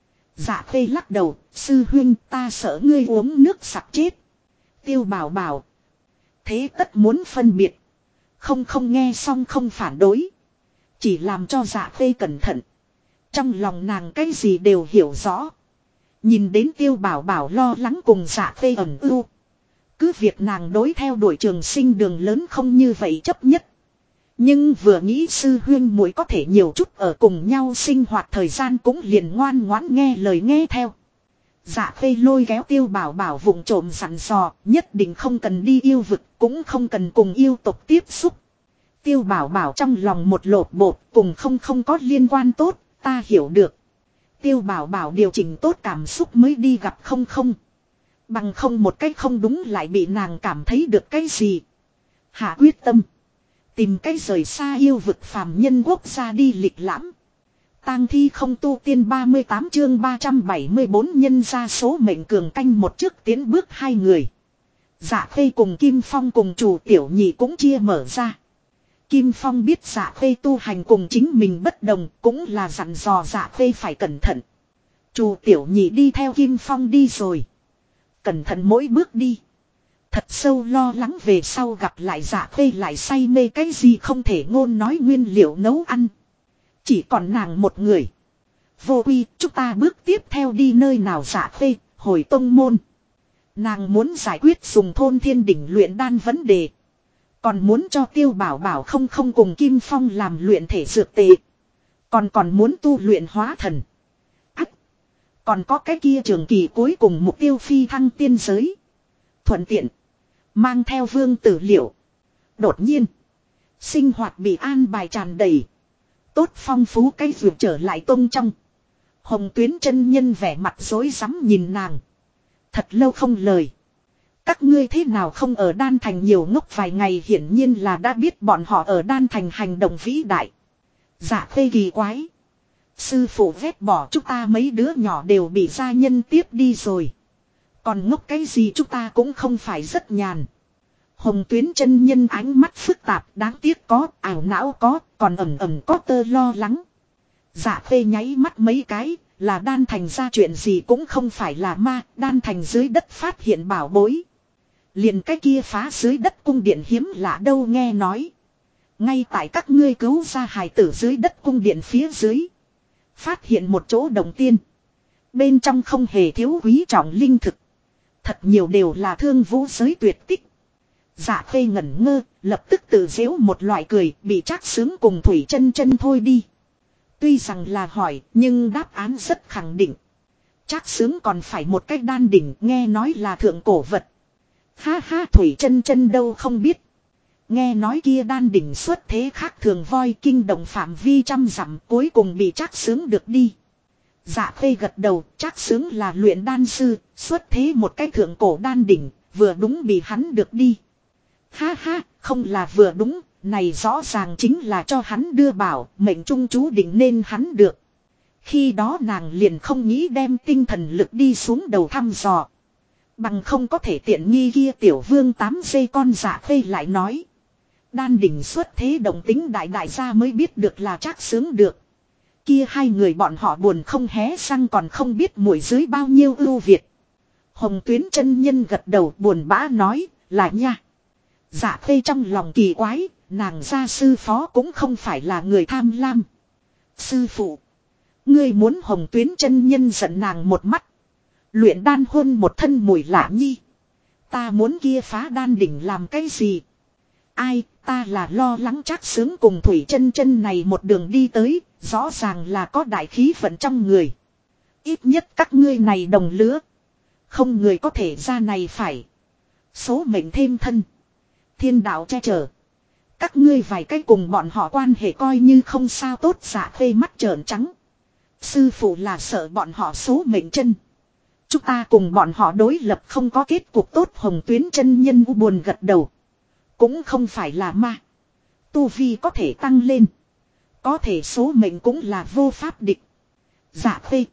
Dạ Khê lắc đầu, sư huynh ta sợ ngươi uống nước sặc chết. Tiêu Bảo Bảo thế tất muốn phân biệt. Không nghe xong không phản đối. Chỉ làm cho Dạ Khê cẩn thận. Trong lòng nàng cái gì đều hiểu rõ. Nhìn đến Tiêu Bảo Bảo lo lắng cùng Dạ Khê ẩn ưu. Cứ việc nàng đối theo đuổi trường sinh đường lớn không như vậy chấp nhất. Nhưng vừa nghĩ sư huyên muội có thể nhiều chút ở cùng nhau sinh hoạt thời gian cũng liền ngoan ngoãn nghe lời nghe theo. Dạ Khê lôi kéo Tiêu Bảo Bảo vụng trộm dặn dò, nhất định không cần đi yêu vực, cũng không cần cùng yêu tộc tiếp xúc. Tiêu Bảo Bảo trong lòng một lột bột, cùng không có liên quan tốt, ta hiểu được. Tiêu Bảo Bảo điều chỉnh tốt cảm xúc mới đi gặp không. Bằng không một cách không đúng lại bị nàng cảm thấy được cái gì. Hạ quyết tâm. Tìm cách rời xa yêu vực phàm nhân quốc gia đi lịch lãm. Tang thi không tu tiên 38 chương 374 nhân ra số mệnh cường canh một trước tiến bước hai người. Dạ Khê cùng Kim Phong cùng chủ tiểu nhị cũng chia mở ra. Kim Phong biết Dạ Khê tu hành cùng chính mình bất đồng, cũng là dặn dò Dạ Khê phải cẩn thận. Chủ tiểu nhị đi theo Kim Phong đi rồi. Cẩn thận mỗi bước đi. Thật sâu lo lắng về sau gặp lại Dạ Khê lại say mê cái gì không thể ngôn nói nguyên liệu nấu ăn. Chỉ còn nàng một người. Vô Quy, chúng ta bước tiếp theo đi nơi nào? Dạ Khê, hồi tông môn. Nàng muốn giải quyết dùng thôn thiên đỉnh luyện đan vấn đề. Còn muốn cho Tiêu Bảo Bảo không cùng Kim Phong làm luyện thể dược tệ. Còn muốn tu luyện hóa thần. Còn có cái kia trường kỳ cuối cùng mục tiêu phi thăng tiên giới. Thuận tiện. Mang theo vương tử liệu. Đột nhiên. Sinh hoạt bị an bài tràn đầy. Tốt phong phú cái vượt trở lại tông trong. Hồng Tuyến chân nhân vẻ mặt rối rắm nhìn nàng. Thật lâu không lời. Các ngươi thế nào không ở Đan Thành nhiều ngốc vài ngày, hiển nhiên là đã biết bọn họ ở Đan Thành hành động vĩ đại. Dạ Khê kỳ quái. Sư phụ ghét bỏ chúng ta mấy đứa nhỏ đều bị gia nhân tiếp đi rồi. Còn ngốc cái gì, chúng ta cũng không phải rất nhàn. Hồng Tuyến chân nhân ánh mắt phức tạp, đáng tiếc có, ảo não có, còn ẩn có tơ lo lắng. Dạ Khê nháy mắt mấy cái, là Đan Thành ra chuyện gì cũng không phải là ma, Đan Thành dưới đất phát hiện bảo bối. Liền cái kia phá dưới đất cung điện hiếm lạ đâu, nghe nói. Ngay tại các ngươi cứu ra hài tử dưới đất cung điện phía dưới. Phát hiện một chỗ đồng tiên. Bên trong không hề thiếu quý trọng linh thực. Thật nhiều đều là thương vũ giới tuyệt tích. Dạ Khê ngẩn ngơ, lập tức tự giễu một loại cười, bị Trác Sướng cùng Thủy Chân Chân thôi đi. Tuy rằng là hỏi, nhưng đáp án rất khẳng định. Trác Sướng còn phải một cách đan đỉnh, nghe nói là thượng cổ vật. Ha ha, Thủy Chân Chân đâu không biết. Nghe nói kia đan đỉnh xuất thế khác thường, voi kinh động phạm vi trăm dặm, cuối cùng bị Trác Sướng được đi. Dạ Khê gật đầu, Trác Sướng là luyện đan sư, xuất thế một cái thượng cổ đan đỉnh, vừa đúng bị hắn được đi. Ha ha, không là vừa đúng, này rõ ràng chính là cho hắn đưa bảo, mệnh trung chú định nên hắn được. Khi đó nàng liền không nghĩ đem tinh thần lực đi xuống đầu thăm dò. Bằng không có thể tiện nghi kia tiểu vương 8 giây con. Dạ Khê lại nói. Đan đỉnh xuất thế động tính đại gia mới biết được là Trác Sướng được. Kia hai người bọn họ buồn không hé răng, còn không biết muội dưới bao nhiêu ưu việt. Hồng Tuyến chân nhân gật đầu buồn bã nói, là nha. Dạ Khê trong lòng kỳ quái, nàng gia sư phó cũng không phải là người tham lam. Sư phụ, ngươi muốn? Hồng Tuyến chân nhân giận nàng một mắt. Luyện đan hôn một thân mùi lạ nhi. Ta muốn kia phá đan đỉnh làm cái gì? Ai, ta là lo lắng Trác Sướng cùng Thủy Chân Chân này một đường đi tới, rõ ràng là có đại khí vận trong người. Ít nhất các ngươi này đồng lứa. Không người có thể ra này phải. Số mệnh thêm thân. Thiên đạo che chở. Các ngươi vài cái cùng bọn họ quan hệ coi như không sao tốt. Dạ Khê mắt trợn trắng. Sư phụ là sợ bọn họ số mệnh chân. Chúng ta cùng bọn họ đối lập không có kết cục tốt. Hồng Tuyến chân nhân u buồn gật đầu. Cũng không phải là ma. Tu vi có thể tăng lên. Có thể số mệnh cũng là vô pháp địch. Dạ Khê.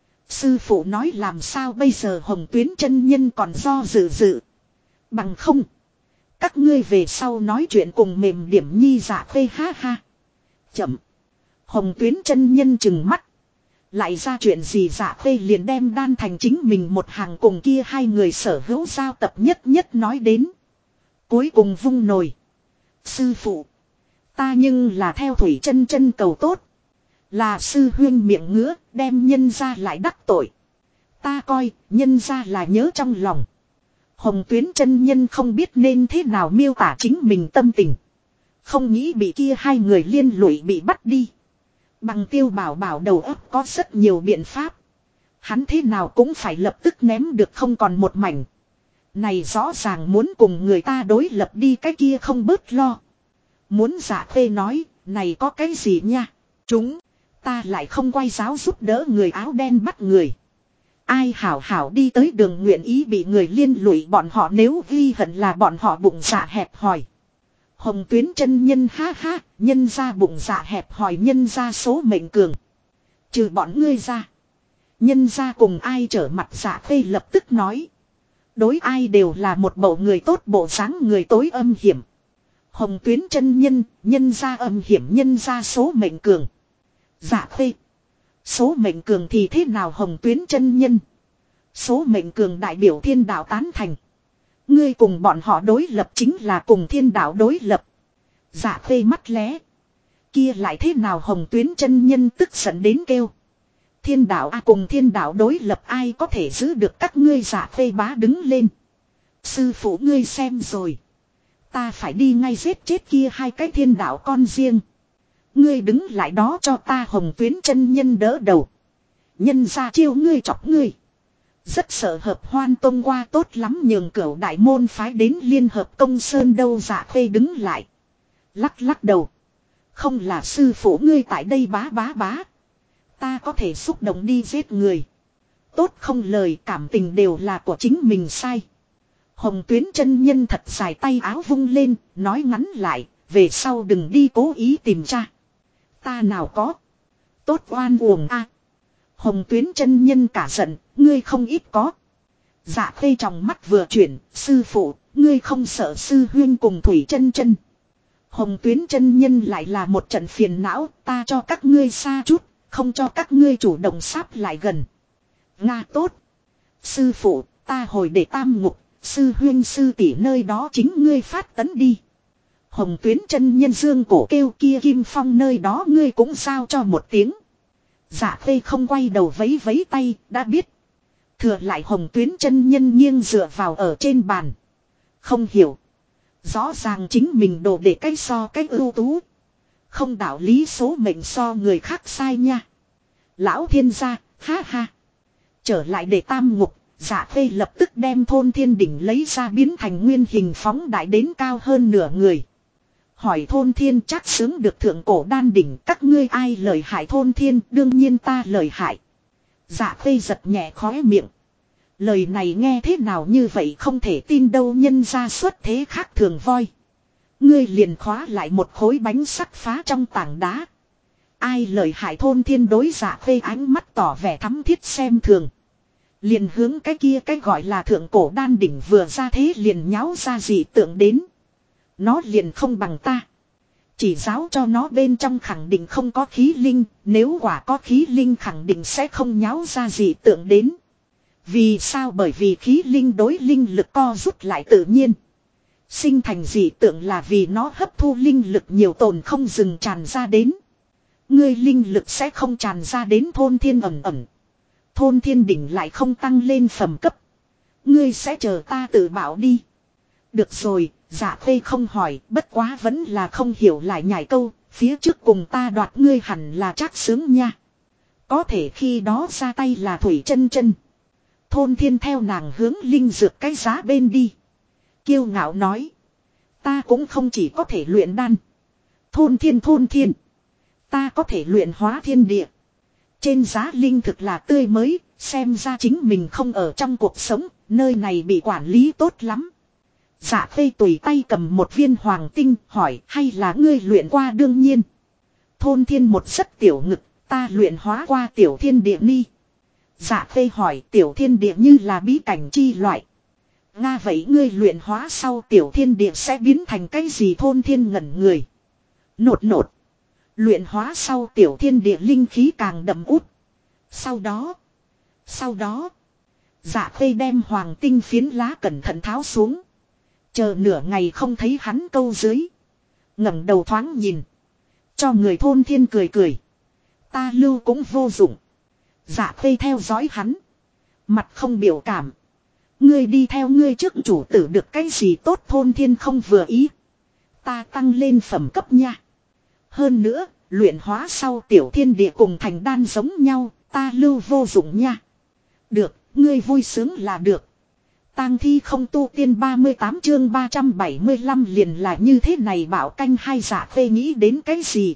Sư phụ nói làm sao bây giờ? Hồng Tuyến chân nhân còn do dự. Bằng không. Các ngươi về sau nói chuyện cùng mềm điểm nhi. Dạ Khê ha ha. Chậm. Hồng Tuyến chân nhân chừng mắt. Lại ra chuyện gì? Dạ Khê liền đem Đan Thành chính mình một hàng cùng kia hai người sở hữu giao tập nhất nói đến. Cuối cùng vung nồi. Sư phụ. Ta nhưng là theo Thủy Chân Chân cầu tốt. Là sư huyên miệng ngứa đem nhân ra lại đắc tội. Ta coi nhân ra là nhớ trong lòng. Hồng Tuyến chân nhân không biết nên thế nào miêu tả chính mình tâm tình. Không nghĩ bị kia hai người liên lụy bị bắt đi. Bằng Tiêu Bảo Bảo đầu óc có rất nhiều biện pháp. Hắn thế nào cũng phải lập tức ném được không còn một mảnh. Này rõ ràng muốn cùng người ta đối lập đi, cái kia không bớt lo. Muốn Dạ Khê nói, này có cái gì nha. Chúng, ta lại không quay giáo giúp đỡ người áo đen bắt người. Ai hảo hảo đi tới đường nguyện ý bị người liên lụy bọn họ, nếu ghi hận là bọn họ bụng dạ hẹp hòi. Hồng Tuyến chân nhân ha ha, nhân ra bụng dạ hẹp hòi, nhân ra số mệnh cường. Trừ bọn ngươi ra, nhân ra cùng ai trở mặt. Dạ Khê lập tức nói. Đối ai đều là một bộ người tốt bộ dáng, người tối âm hiểm. Hồng Tuyến chân nhân, nhân ra âm hiểm, nhân ra số mệnh cường. Dạ Khê. Số mệnh cường thì thế nào Hồng Tuyến chân nhân? Số mệnh cường đại biểu thiên đạo tán thành. Ngươi cùng bọn họ đối lập chính là cùng thiên đạo đối lập. Dạ Khê mắt lé. Kia lại thế nào Hồng Tuyến chân nhân tức giận đến kêu. Thiên đạo cùng thiên đạo đối lập, ai có thể giữ được các ngươi? Dạ Khê bá đứng lên. Sư phụ ngươi xem rồi. Ta phải đi ngay giết chết kia hai cái thiên đạo con riêng. Ngươi đứng lại đó cho ta. Hồng Tuyến chân nhân đỡ đầu. Nhân ra chiêu ngươi chọc ngươi. Rất sợ Hợp Hoan Tông qua tốt lắm nhường cửu đại môn phái đến Liên Hợp Công Sơn đâu. Dạ Khê đứng lại. Lắc lắc đầu. Không là sư phụ ngươi tại đây bá bá bá. Ta có thể xúc động đi giết người. Tốt không lời, cảm tình đều là của chính mình sai. Hồng Tuyến chân nhân thật dài tay áo vung lên, nói ngắn lại, về sau đừng đi cố ý tìm cha. Ta nào có. Tốt oan uổng a. Hồng Tuyến chân nhân cả giận, ngươi không ít có. Dạ Khê trong mắt vừa chuyển, sư phụ, ngươi không sợ sư huyên cùng Thủy Chân Chân. Hồng Tuyến chân nhân lại là một trận phiền não, ta cho các ngươi xa chút, không cho các ngươi chủ động sáp lại gần. Nga tốt. Sư phụ, ta hồi để Tam Ngục, sư huyên sư tỷ nơi đó chính ngươi phát tấn đi. Hồng Tuyến chân nhân dương cổ kêu, kia Kim Phong nơi đó ngươi cũng giao cho một tiếng. Dạ Khê không quay đầu vấy vấy tay, đã biết. Thừa lại Hồng Tuyến chân nhân nghiêng dựa vào ở trên bàn. Không hiểu. Rõ ràng chính mình đồ để cái so cái ưu tú. Không đạo lý số mệnh so người khác sai nha. Lão thiên gia, ha ha. Trở lại để Tam Ngục, Dạ Khê lập tức đem Thôn Thiên Đỉnh lấy ra biến thành nguyên hình phóng đại đến cao hơn nửa người. Hỏi Thôn Thiên chắc xứng được thượng cổ đan đỉnh, các ngươi ai lợi hại? Thôn Thiên, đương nhiên ta lợi hại. Dạ Khê giật nhẹ khóe miệng. Lời này nghe thế nào như vậy không thể tin đâu, nhân ra xuất thế khác thường voi. Ngươi liền khóa lại một khối bánh sắt phá trong tảng đá. Ai lợi hại? Thôn Thiên đối Dạ Khê ánh mắt tỏ vẻ thắm thiết xem thường. Liền hướng cái kia cái gọi là thượng cổ đan đỉnh vừa ra thế liền nháo ra dị tượng đến. Nó liền không bằng ta. Chỉ giáo cho nó bên trong khẳng định không có khí linh, nếu quả có khí linh khẳng định sẽ không nháo ra dị tượng đến. Vì sao? Bởi vì khí linh đối linh lực co rút lại tự nhiên. Sinh thành dị tượng là vì nó hấp thu linh lực nhiều tồn không dừng tràn ra đến. Ngươi linh lực sẽ không tràn ra đến. Thôn Thiên ẩm ẩm. Thôn Thiên đỉnh lại không tăng lên phẩm cấp. Ngươi sẽ chờ ta tự bảo đi. Được rồi, Dạ Khê không hỏi, bất quá vẫn là không hiểu lại nhảy câu, phía trước cùng ta đoạt ngươi hẳn là chắc sướng nha. Có thể khi đó ra tay là Thủy Chân Chân. Thôn Thiên theo nàng hướng linh dược cái giá bên đi. Kiêu ngạo nói. Ta cũng không chỉ có thể luyện đan. Thôn Thiên. Ta có thể luyện hóa thiên địa. Trên giá linh thực là tươi mới, xem ra chính mình không ở trong cuộc sống, nơi này bị quản lý tốt lắm. Dạ Khê tùy tay cầm một viên hoàng tinh, hỏi hay là ngươi luyện qua? Đương nhiên. Thôn Thiên một rất tiểu ngực, ta luyện hóa qua tiểu thiên địa ni. Dạ Khê hỏi tiểu thiên địa như là bí cảnh chi loại. Nga vậy ngươi luyện hóa sau tiểu thiên địa sẽ biến thành cái gì? Thôn Thiên ngẩn người. Nột. Luyện hóa sau tiểu thiên địa linh khí càng đậm út. Sau đó. Dạ Khê đem hoàng tinh phiến lá cẩn thận tháo xuống. Chờ nửa ngày không thấy hắn câu dưới. ngẩng đầu thoáng nhìn. Cho người thôn thiên cười cười. Ta lưu cũng vô dụng. Dạ khê theo dõi hắn. Mặt không biểu cảm. Ngươi đi theo ngươi trước chủ tử được cái gì tốt thôn thiên không vừa ý. Ta tăng lên phẩm cấp nha. Hơn nữa, luyện hóa sau tiểu thiên địa cùng thành đan giống nhau, ta lưu vô dụng nha. Được, ngươi vui sướng là được. Tang thi không tu tiên 38 chương 375 liền là như thế này bảo canh hai dạ phê nghĩ đến cái gì.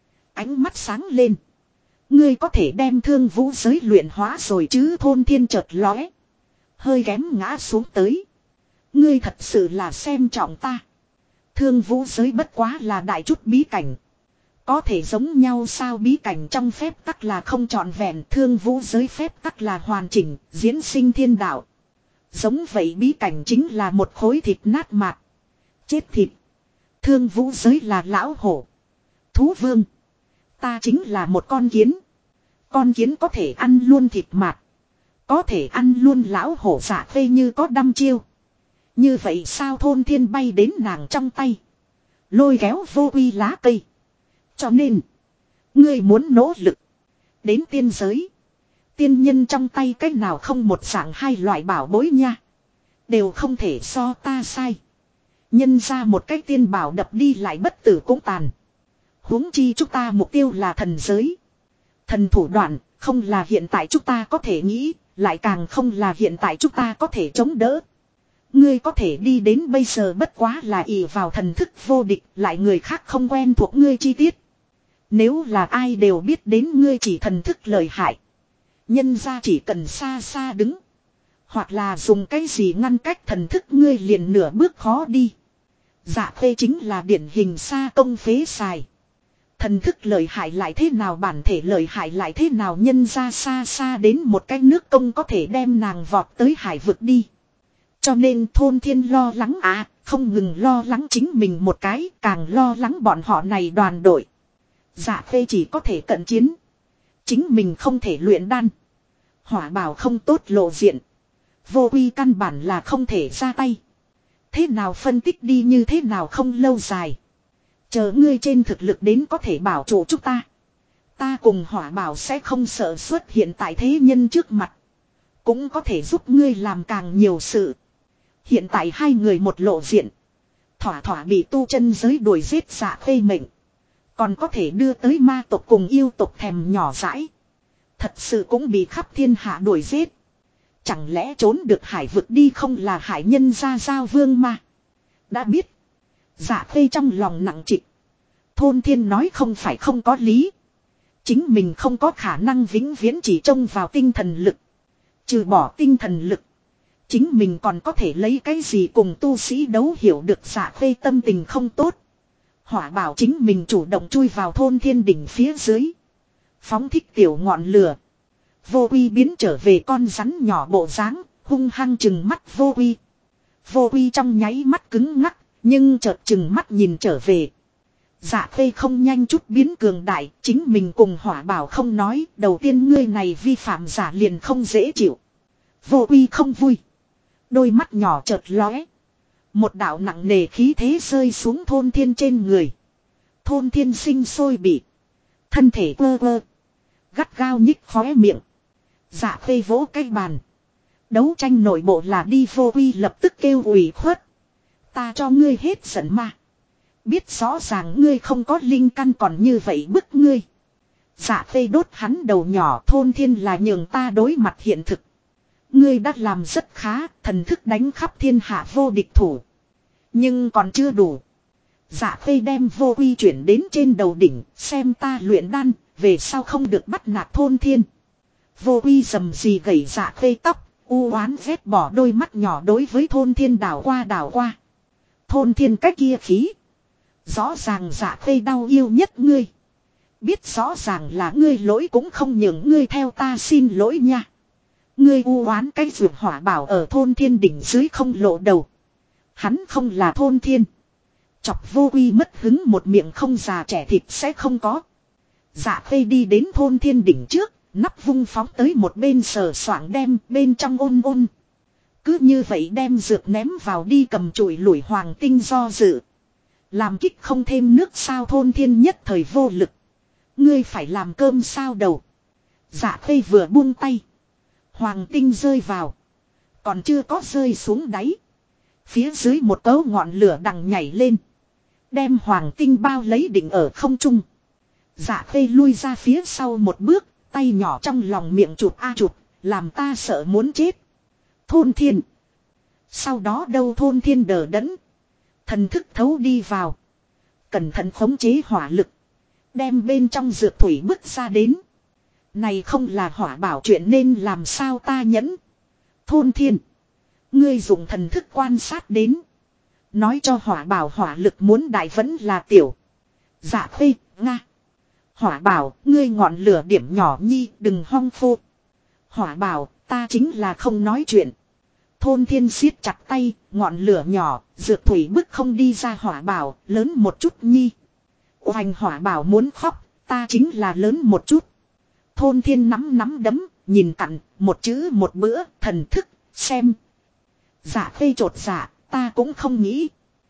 Ánh mắt sáng lên. Ngươi có thể đem thương vũ giới luyện hóa rồi chứ thôn thiên chợt lóe. Hơi ghém ngã xuống tới. Ngươi thật sự là xem trọng ta. Thương vũ giới bất quá là đại chút bí cảnh. Có thể giống nhau sao bí cảnh trong phép tắc là không trọn vẹn thương vũ giới phép tắc là hoàn chỉnh, diễn sinh thiên đạo. Giống vậy bí cảnh chính là một khối thịt nát mạt. Chết thịt. Thương vũ giới là lão hổ. Thú vương. Ta chính là một con kiến. Con kiến có thể ăn luôn thịt mạt. Có thể ăn luôn lão hổ dạ phê như có đăm chiêu. Như vậy sao thôn thiên bay đến nàng trong tay. Lôi kéo vô uy lá cây. Cho nên. Ngươi muốn nỗ lực. Đến tiên giới. Tiên nhân trong tay cách nào không một dạng hai loại bảo bối nha. Đều không thể so ta sai. Nhân ra một cái tiên bảo đập đi lại bất tử cũng tàn. Huống chi chúng ta mục tiêu là thần giới. Thần thủ đoạn không là hiện tại chúng ta có thể nghĩ. Lại càng không là hiện tại chúng ta có thể chống đỡ. Ngươi có thể đi đến bây giờ bất quá là ỷ vào thần thức vô địch. Lại người khác không quen thuộc ngươi chi tiết. Nếu là ai đều biết đến ngươi chỉ thần thức lợi hại. Nhân ra chỉ cần xa xa đứng. Hoặc là dùng cái gì ngăn cách thần thức ngươi liền nửa bước khó đi. Dạ phê chính là điển hình xa công phế xài. Thần thức lợi hại lại thế nào bản thể lợi hại lại thế nào nhân ra xa xa đến một cái nước công có thể đem nàng vọt tới hải vực đi. Cho nên thôn thiên lo lắng không ngừng lo lắng chính mình một cái càng lo lắng bọn họ này đoàn đội. Dạ phê chỉ có thể cận chiến. Chính mình không thể luyện đan. Hỏa bảo không tốt lộ diện. Vô uy căn bản là không thể ra tay. Thế nào phân tích đi như thế nào không lâu dài. Chờ ngươi trên thực lực đến có thể bảo chủ chúng ta. Ta cùng hỏa bảo sẽ không sợ xuất hiện tại thế nhân trước mặt. Cũng có thể giúp ngươi làm càng nhiều sự. Hiện tại hai người một lộ diện. Thỏa thỏa bị tu chân giới đuổi giết dạ phê mệnh. Còn có thể đưa tới ma tộc cùng yêu tộc thèm nhỏ dãi. Thật sự cũng bị khắp thiên hạ đuổi giết. Chẳng lẽ trốn được hải vực đi không là hải nhân ra giao vương mà. Đã biết. Dạ phê trong lòng nặng trịch. Thôn thiên nói không phải không có lý. Chính mình không có khả năng vĩnh viễn chỉ trông vào tinh thần lực. Trừ bỏ tinh thần lực. Chính mình còn có thể lấy cái gì cùng tu sĩ đấu hiểu được dạ phê tâm tình không tốt. Hỏa bảo chính mình chủ động chui vào thôn thiên đỉnh phía dưới. Phóng thích tiểu ngọn lửa. Vô uy biến trở về con rắn nhỏ bộ dáng, hung hăng chừng mắt vô uy. Vô uy trong nháy mắt cứng ngắc, nhưng chợt chừng mắt nhìn trở về. Dạ phê không nhanh chút biến cường đại, chính mình cùng hỏa bảo không nói, đầu tiên ngươi này vi phạm giả liền không dễ chịu. Vô uy không vui. Đôi mắt nhỏ chợt lóe. Một đạo nặng nề khí thế rơi xuống thôn thiên trên người. Thôn thiên sinh sôi bị. Thân thể quơ quơ. Gắt gao nhích khóe miệng. Dạ phê vỗ cái bàn. Đấu tranh nội bộ là đi vô uy lập tức kêu ủy khuất. Ta cho ngươi hết giận mà. Biết rõ ràng ngươi không có linh căn còn như vậy bức ngươi. Dạ phê đốt hắn đầu nhỏ thôn thiên là nhường ta đối mặt hiện thực. Ngươi đã làm rất khá, thần thức đánh khắp thiên hạ vô địch thủ. Nhưng còn chưa đủ. Dạ phê đem vô uy chuyển đến trên đầu đỉnh, xem ta luyện đan, về sau không được bắt nạt thôn thiên. Vô uy dầm gì gầy dạ phê tóc, u oán vét bỏ đôi mắt nhỏ đối với thôn thiên đảo qua đảo qua. Thôn thiên cách kia khí. Rõ ràng dạ phê đau yêu nhất ngươi. Biết rõ ràng là ngươi lỗi cũng không nhường ngươi theo ta xin lỗi nha. Ngươi u oán cái vượt hỏa bảo ở thôn thiên đỉnh dưới không lộ đầu. Hắn không là thôn thiên. Chọc vô uy mất hứng một miệng không già trẻ thịt sẽ không có. Dạ phê đi đến thôn thiên đỉnh trước, nắp vung phóng tới một bên sờ soạng đem bên trong ôn ôn. Cứ như vậy đem dược ném vào đi cầm chùi lủi hoàng tinh do dự. Làm kích không thêm nước sao Thôn Thiên nhất thời vô lực. Ngươi phải làm cơm sao đầu. Dạ khê vừa buông tay. Hoàng tinh rơi vào. Còn chưa có rơi xuống đáy. Phía dưới một cấu ngọn lửa đằng nhảy lên. Đem hoàng tinh bao lấy đỉnh ở không trung. Dạ khê lui ra phía sau một bước. Tay nhỏ trong lòng miệng chụp a chụp. Làm ta sợ muốn chết. Thôn Thiên. Sau đó đâu Thôn Thiên đờ đẫn. Thần thức thấu đi vào. Cẩn thận khống chế hỏa lực. Đem bên trong dược thủy bức ra đến. Này không là hỏa bảo chuyện nên làm sao ta nhẫn. Thôn Thiên. Ngươi dùng thần thức quan sát đến. Nói cho hỏa bảo hỏa lực muốn đại vẫn là tiểu. Dạ khê, nga. Hỏa bảo, ngươi ngọn lửa điểm nhỏ nhi đừng hong khô. Hỏa bảo, ta chính là không nói chuyện. Thôn Thiên siết chặt tay, ngọn lửa nhỏ, dược thủy bức không đi ra hỏa bảo, lớn một chút nhi. Oanh hỏa bảo muốn khóc, ta chính là lớn một chút. Thôn Thiên nắm đấm, nhìn cặn, một chữ một bữa, thần thức, xem. Dạ khê trột dạ, ta cũng không nghĩ.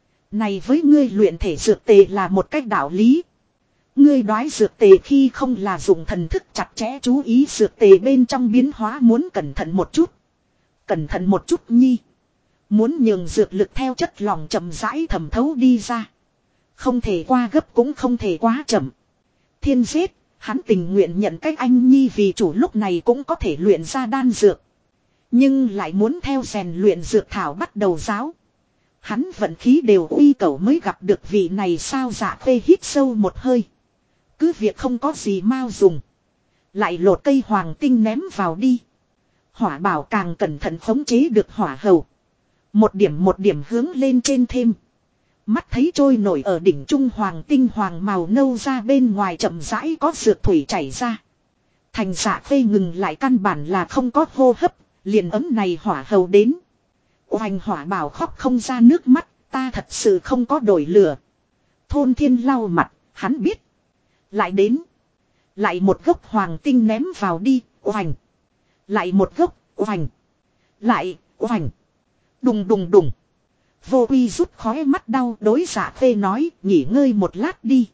Này với ngươi luyện thể dược tề là một cách đạo lý. Ngươi đoái dược tề khi không là dùng thần thức chặt chẽ chú ý dược tề bên trong biến hóa muốn cẩn thận một chút. Cẩn thận một chút nhi. Muốn nhường dược lực theo chất lỏng chậm rãi thẩm thấu đi ra. Không thể qua gấp cũng không thể quá chậm. Thiên giết, hắn tình nguyện nhận cách anh nhi vì chủ lúc này cũng có thể luyện ra đan dược. Nhưng lại muốn theo rèn luyện dược thảo bắt đầu giáo. Hắn vận khí đều uy cầu mới gặp được vị này sao dạ phê hít sâu một hơi. Cứ việc không có gì mau dùng. Lại lột cây hoàng tinh ném vào đi. Hỏa bảo càng cẩn thận khống chế được hỏa hầu. Một điểm hướng lên trên thêm. Mắt thấy trôi nổi ở đỉnh trung hoàng tinh hoàng màu nâu ra bên ngoài chậm rãi có dược thủy chảy ra. Thành dạ phê ngừng lại căn bản là không có hô hấp, liền ấm này hỏa hầu đến. Oanh hỏa bảo khóc không ra nước mắt, ta thật sự không có đổi lửa. Thôn Thiên lau mặt, hắn biết. Lại đến. Lại một gốc hoàng tinh ném vào đi, oanh. Lại một gốc, oanh. Lại, oanh. Đùng đùng đùng. Vô Uy rút khóe mắt đau đối dạ phê nói, nghỉ ngơi một lát đi.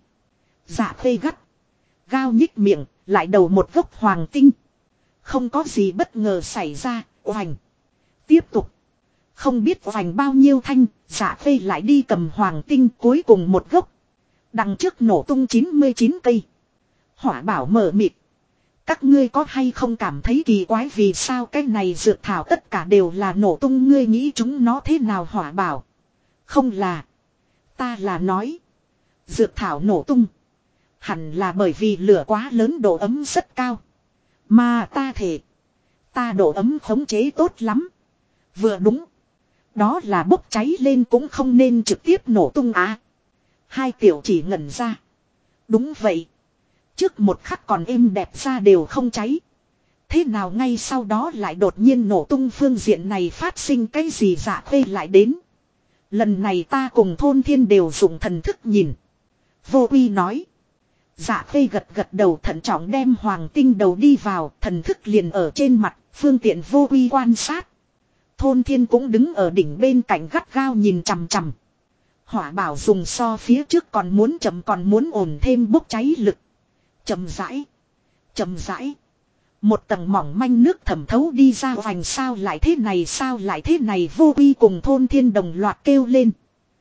Dạ phê gắt. Gao nhích miệng, lại đầu một gốc hoàng tinh. Không có gì bất ngờ xảy ra, oanh. Tiếp tục. Không biết oanh bao nhiêu thanh, dạ phê lại đi cầm hoàng tinh cuối cùng một gốc. Đằng trước nổ tung 99 cây. Hỏa bảo mở mịt. Các ngươi có hay không cảm thấy kỳ quái vì sao cái này dược thảo tất cả đều là nổ tung ngươi nghĩ chúng nó thế nào hỏa bảo. Không là. Ta là nói. Dược thảo nổ tung. Hẳn là bởi vì lửa quá lớn độ ấm rất cao. Mà ta thể. Ta độ ấm khống chế tốt lắm. Vừa đúng. Đó là bốc cháy lên cũng không nên trực tiếp nổ tung á. Hai tiểu chỉ ngẩn ra. Đúng vậy. Trước một khắc còn êm đẹp ra đều không cháy. Thế nào ngay sau đó lại đột nhiên nổ tung phương diện này phát sinh cái gì dạ phê lại đến. Lần này ta cùng Thôn Thiên đều dùng thần thức nhìn. Vô Uy nói. Dạ phê gật gật đầu thận trọng đem hoàng tinh đầu đi vào thần thức liền ở trên mặt phương tiện Vô Uy quan sát. Thôn Thiên cũng đứng ở đỉnh bên cạnh gắt gao nhìn chằm chằm. Hỏa bảo dùng so phía trước còn muốn chậm còn muốn ổn thêm bốc cháy lực. Chậm rãi. Chậm rãi. Một tầng mỏng manh nước thẩm thấu đi ra hoành sao lại thế này Vô Uy cùng Thôn Thiên đồng loạt kêu lên.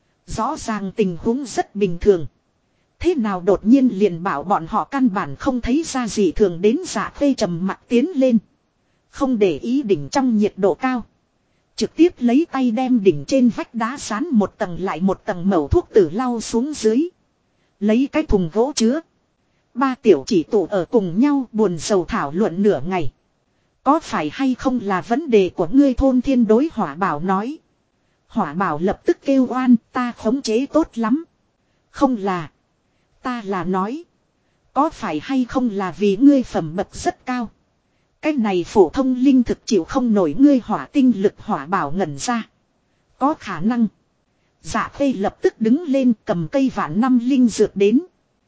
Rõ ràng tình huống rất bình thường. Thế nào đột nhiên liền bảo bọn họ căn bản không thấy ra gì thường đến dạ phê trầm mặt tiến lên. Không để ý đỉnh trong nhiệt độ cao. Trực tiếp lấy tay đem đỉnh trên vách đá sán một tầng lại một tầng mẩu thuốc tử lau xuống dưới. Lấy cái thùng gỗ chứa. Ba tiểu chỉ tụ ở cùng nhau buồn sầu thảo luận nửa ngày. Có phải hay không là vấn đề của ngươi Thôn Thiên đối hỏa bảo nói. Hỏa bảo lập tức kêu oan ta khống chế tốt lắm. Không là. Ta là nói. Có phải hay không là vì ngươi phẩm bậc rất cao. Cái này phổ thông linh thực chịu không nổi ngươi hỏa tinh lực hỏa bảo ngẩn ra. Có khả năng. Dạ phê lập tức đứng lên cầm cây vạn năm linh dược đến.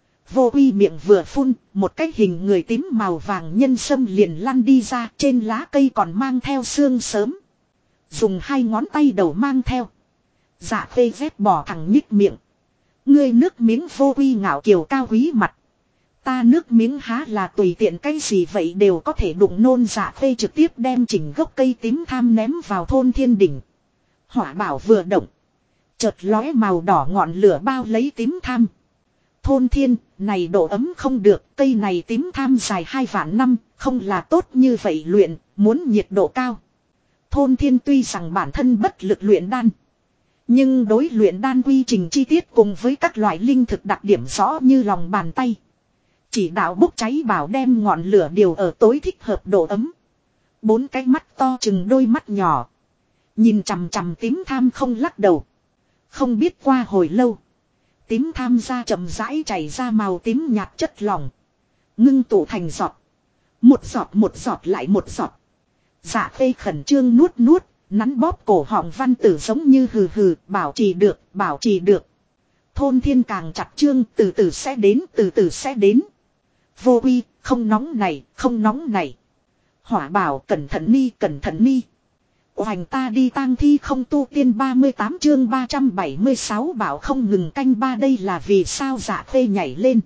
Vô Uy miệng vừa phun, một cái hình người tím màu vàng nhân sâm liền lăn đi ra trên lá cây còn mang theo xương sớm. Dùng hai ngón tay đầu mang theo. Dạ phê vét bỏ thẳng nhích miệng. Ngươi nước miếng vô uy ngạo kiều cao quý mặt. Ta nước miếng há là tùy tiện cái gì vậy đều có thể đụng nôn. Dạ Khê trực tiếp đem chỉnh gốc cây tím tham ném vào thôn thiên đỉnh. Hỏa bảo vừa động. Chợt lóe màu đỏ ngọn lửa bao lấy tím tham. Thôn thiên, này độ ấm không được, cây này tím tham dài 2 vạn năm, không là tốt như vậy luyện, muốn nhiệt độ cao. Thôn thiên tuy rằng bản thân bất lực luyện đan. Nhưng đối luyện đan quy trình chi tiết cùng với các loại linh thực đặc điểm rõ như lòng bàn tay. Chỉ đạo bốc cháy bảo đem ngọn lửa điều ở tối thích hợp độ ấm. 4 cái mắt to chừng đôi mắt nhỏ. Nhìn chằm chằm tím tham không lắc đầu. Không biết qua hồi lâu. Tím tham ra chậm rãi chảy ra màu tím nhạt chất lỏng. Ngưng tụ thành giọt. Một giọt lại một giọt. Dạ Khê khẩn trương nuốt nuốt. Nắn bóp cổ họng văn tử giống như hừ hừ. Bảo trì được, bảo trì được. Thôn thiên càng chặt trương, từ từ sẽ đến, từ từ sẽ đến. Vô uy, không nóng này, không nóng này. Hỏa bảo cẩn thận ni, cẩn thận ni. Hoành ta đi tang thi không tu tiên 38 chương 376 bảo không ngừng canh ba. Đây là vì sao Dạ Khê nhảy lên.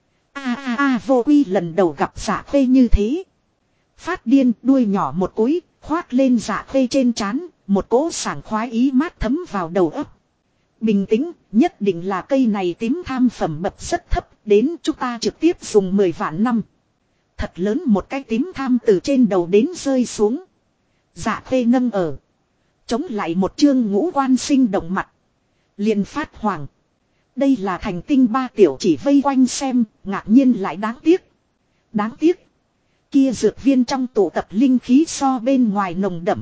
Vô uy lần đầu gặp Dạ Khê như thế. Phát điên đuôi nhỏ một cúi, khoác lên Dạ Khê trên trán, một cỗ sảng khoái ý mát thấm vào đầu óc. Bình tĩnh, nhất định là cây này tím tham phẩm bậc rất thấp, đến chúng ta trực tiếp dùng 10 vạn năm. Thật lớn một cái tím tham từ trên đầu đến rơi xuống. Dạ Khê nâng ở. Chống lại một chương ngũ quan sinh động mặt. Liền phát hoàng. Đây là thành tinh ba tiểu chỉ vây quanh xem, ngạc nhiên lại đáng tiếc. Đáng tiếc. Kia dược viên trong tụ tập linh khí so bên ngoài nồng đậm.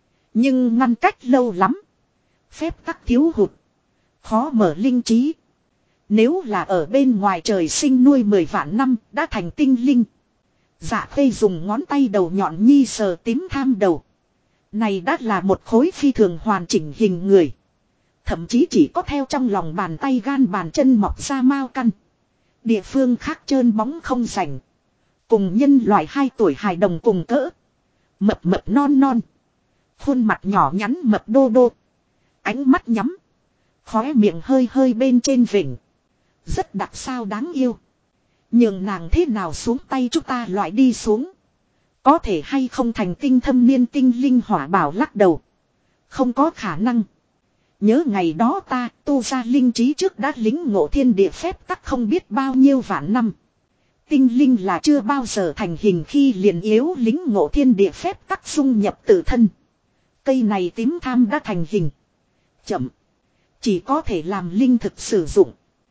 Nhưng ngăn cách lâu lắm. Phép tắc thiếu hụt. Khó mở linh trí. Nếu là ở bên ngoài trời sinh nuôi 10 vạn năm đã thành tinh linh. Dạ Khê dùng ngón tay đầu nhọn nhi sờ tím tham đầu. Này đã là một khối phi thường hoàn chỉnh hình người. Thậm chí chỉ có theo trong lòng bàn tay gan bàn chân mọc ra mao căn. Địa phương khác trơn bóng không rảnh. Cùng nhân loại 2 tuổi hài đồng cùng cỡ. Mập mập non non. Khuôn mặt nhỏ nhắn mập đô đô. Ánh mắt nhắm. Khóe miệng hơi hơi bên trên vỉnh. Rất đặc sao đáng yêu. Nhường nàng thế nào xuống tay chúng ta loại đi xuống. Có thể hay không thành tinh thâm niên tinh linh hỏa bảo lắc đầu. Không có khả năng. Nhớ ngày đó ta tu ra linh trí trước đã lính ngộ thiên địa phép tắc không biết bao nhiêu vạn năm. Tinh linh là chưa bao giờ thành hình khi liền yếu lính ngộ thiên địa phép tắc dung nhập tự thân. Cây này tím tham đã thành hình. Chậm. Chỉ có thể làm linh thực sử dụng.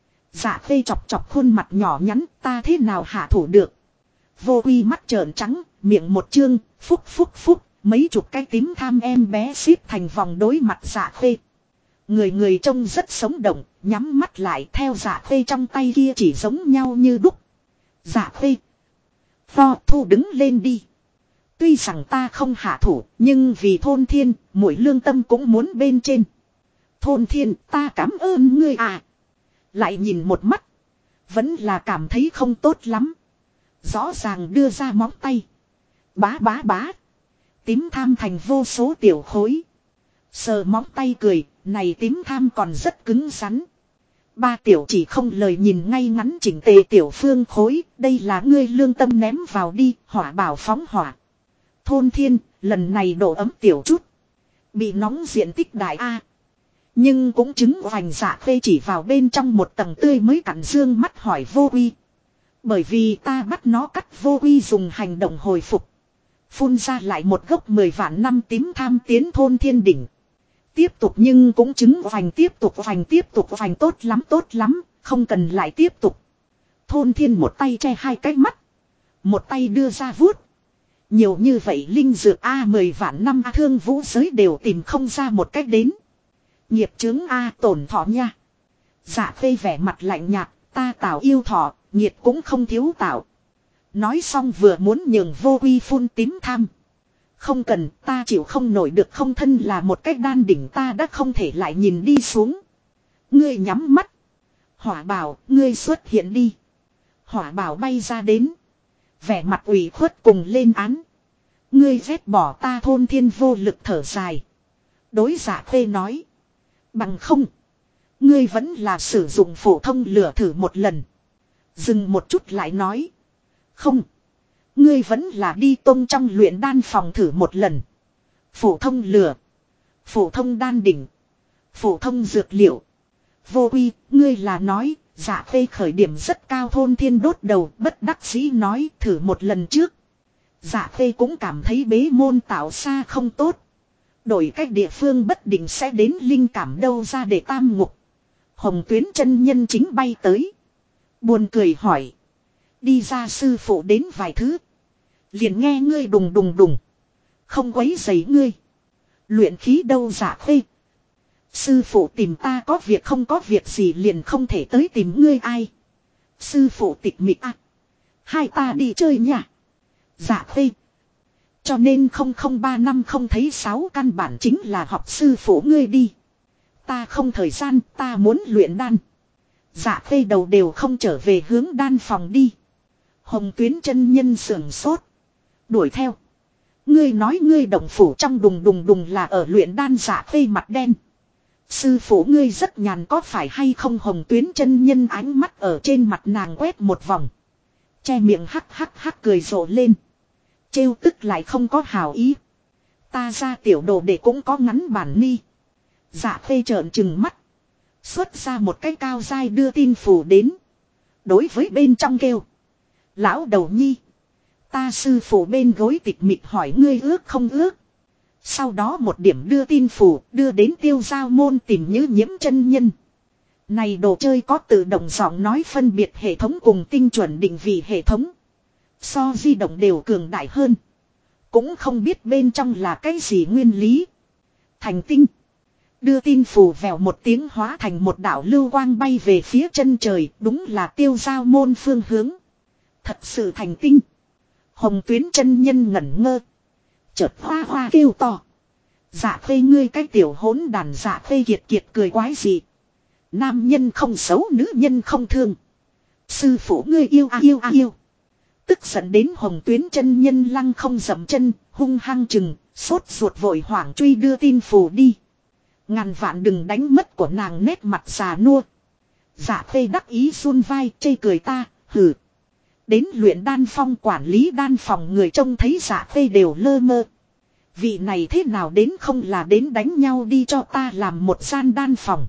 Dạ Khê chọc chọc khuôn mặt nhỏ nhắn ta thế nào hạ thủ được. Vô uy mắt trợn trắng, miệng một chương, phúc, mấy chục cái tím tham em bé xếp thành vòng đối mặt Dạ Khê. Người trông rất sống động, nhắm mắt lại theo Dạ Khê trong tay kia chỉ giống nhau như đúc. Dạ Khê. Pho thu đứng lên đi. Tuy rằng ta không hạ thủ, nhưng vì thôn thiên, mỗi lương tâm cũng muốn bên trên. Thôn thiên, ta cảm ơn ngươi à. Lại nhìn một mắt. Vẫn là cảm thấy không tốt lắm. Rõ ràng đưa ra móng tay. Bá. Tím tham thành vô số tiểu khối. Sờ móng tay cười, này tím tham còn rất cứng rắn. 3 tiểu chỉ không lời nhìn ngay ngắn chỉnh tề tiểu phương khối. Đây là ngươi lương tâm ném vào đi, hỏa bảo phóng hỏa. Thôn thiên, lần này độ ấm tiểu chút. Bị nóng diện tích đại A. Nhưng cũng chứng hoành Dạ Khê chỉ vào bên trong một tầng tươi mới cặn dương mắt hỏi vô uy. Bởi vì ta bắt nó cắt vô uy dùng hành động hồi phục. Phun ra lại một gốc 10 vạn năm tím tham tiến thôn thiên đỉnh. Tiếp tục nhưng cũng chứng hoành tiếp tục hoành tốt lắm, không cần lại tiếp tục. Thôn thiên một tay che 2 cái mắt. Một tay đưa ra vuốt. Nhiều như vậy linh dược A 10 vạn năm thương vũ giới đều tìm không ra một cách đến. Nghiệp chướng A tổn thọ nha. Dạ Khê vẻ mặt lạnh nhạt, ta tạo yêu thọ, nhiệt cũng không thiếu tạo. Nói xong vừa muốn nhường vô uy phun tím tham. Không cần, ta chịu không nổi được không thân là một cách đan đỉnh ta đã không thể lại nhìn đi xuống. Ngươi nhắm mắt. Hỏa bảo, ngươi xuất hiện đi. Hỏa bảo bay ra đến. Vẻ mặt ủy khuất cùng lên án. Ngươi ghét bỏ ta thôn thiên vô lực thở dài. Đối Dạ Khê nói. Bằng không. Ngươi vẫn là sử dụng phổ thông lửa thử một lần. Dừng một chút lại nói. Không. Ngươi vẫn là đi tông trong luyện đan phòng thử một lần. Phổ thông lửa. Phổ thông đan đỉnh. Phổ thông dược liệu. Vô quy, ngươi là nói, Dạ Khê khởi điểm rất cao. Thôn Thiên đốt đầu bất đắc dĩ nói thử một lần trước. Dạ Khê cũng cảm thấy bế môn tạo xa không tốt. Đổi cách địa phương bất định sẽ đến linh cảm đâu ra để tam ngục. Hồng Tuyến chân nhân chính bay tới. Buồn cười hỏi. Đi ra sư phụ đến vài thứ. Liền nghe ngươi đùng đùng đùng. Không quấy rầy ngươi. Luyện khí đâu Dạ Khê. Sư phụ tìm ta có việc không có việc gì liền không thể tới tìm ngươi ai. Sư phụ tịch mịch à. Hai ta đi chơi nhỉ. Dạ Khê. Cho nên 003 năm không thấy 6 căn bản chính là học sư phụ ngươi đi. Ta không thời gian, ta muốn luyện đan. Dạ Khê đầu đều không trở về hướng đan phòng đi. Hồng Tuyến chân nhân sưởng sốt. Đuổi theo. Ngươi nói ngươi động phủ trong đùng đùng đùng là ở luyện đan. Dạ Khê mặt đen. Sư phụ ngươi rất nhàn có phải hay không? Hồng Tuyến chân nhân ánh mắt ở trên mặt nàng quét một vòng. Che miệng hắc hắc hắc cười rộ lên. Trêu tức lại không có hảo ý. Ta ra tiểu đồ để cũng có ngắn bản ni. Dạ Khê trợn trừng mắt. Xuất ra một cái cao dai đưa tin phủ đến. Đối với bên trong kêu. Lão đầu nhi. Ta sư phụ bên gối tịch mịch hỏi ngươi ước không ước. Sau đó một điểm đưa tin phủ đưa đến Tiêu Giao môn tìm Nhữ Nhiễm chân nhân. Này đồ chơi có tự động giọng nói phân biệt hệ thống cùng tinh chuẩn định vị hệ thống. So di động đều cường đại hơn. Cũng không biết bên trong là cái gì nguyên lý. Thành tinh. Đưa tin phù vèo một tiếng hóa thành một đạo lưu quang bay về phía chân trời. Đúng là Tiêu Giao môn phương hướng. Thật sự thành tinh. Hồng Tuyến chân nhân ngẩn ngơ. Chợt hoa hoa kêu to. Dạ Khê ngươi cái tiểu hỗn đàn. Dạ Khê kiệt kiệt cười quái gì. Nam nhân không xấu nữ nhân không thương. Sư phụ ngươi yêu à yêu à yêu. Tức giận đến Hồng Tuyến chân nhân lăng không dậm chân, hung hăng chừng, sốt ruột vội hoảng truy đưa tin phù đi. Ngàn vạn đừng đánh mất của nàng nét mặt già nua. Dạ Khê đắc ý run vai chê cười ta, hừ. Đến luyện đan phong quản lý đan phòng người trông thấy Dạ Khê đều lơ mơ. Vị này thế nào đến không là đến đánh nhau đi cho ta làm một gian đan phòng.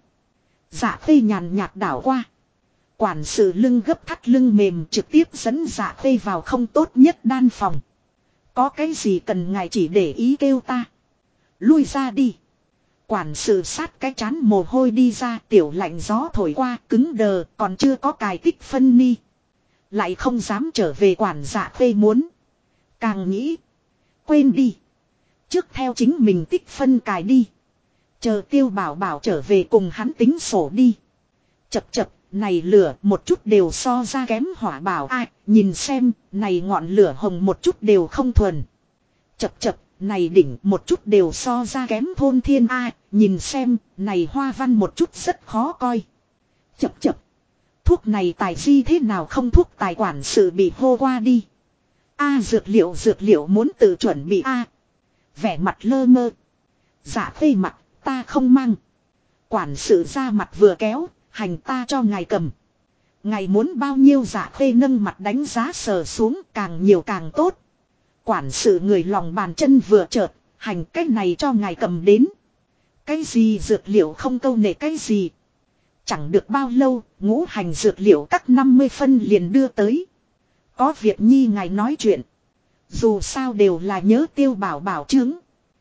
Dạ Khê nhàn nhạt đảo qua. Quản sự lưng gấp thắt lưng mềm trực tiếp dẫn Dạ Khê vào không tốt nhất đan phòng. Có cái gì cần ngài chỉ để ý kêu ta. Lui ra đi. Quản sự sát cái chán mồ hôi đi ra, tiểu lạnh gió thổi qua cứng đờ còn chưa có cài tích phân ni. Lại không dám trở về. Quản Dạ Khê muốn. Càng nghĩ. Quên đi. Trước theo chính mình tích phân cài đi. Chờ Tiêu Bảo Bảo trở về cùng hắn tính sổ đi. Chập chập. Này lửa một chút đều so ra kém Hỏa Bảo ai, nhìn xem, này ngọn lửa hồng một chút đều không thuần. Chập chập, này đỉnh một chút đều so ra kém Thôn Thiên ai, nhìn xem, này hoa văn một chút rất khó coi. Chập chập, thuốc này tài di thế nào không thuốc tài quản sự bị hô qua đi. A dược liệu muốn tự chuẩn bị a. Vẻ mặt lơ mơ. Dạ Khê mặt, ta không mang. Quản sự ra mặt vừa kéo. Hành ta cho ngài cầm. Ngài muốn bao nhiêu? Dạ Khê nâng mặt đánh giá sờ xuống càng nhiều càng tốt. Quản sự người lòng bàn chân vừa chợt. Hành cái này cho ngài cầm đến. Cái gì dược liệu không câu nệ cái gì. Chẳng được bao lâu ngũ hành dược liệu các 50 phân liền đưa tới. Có việc nhi ngài nói chuyện. Dù sao đều là nhớ Tiêu Bảo Bảo chứng.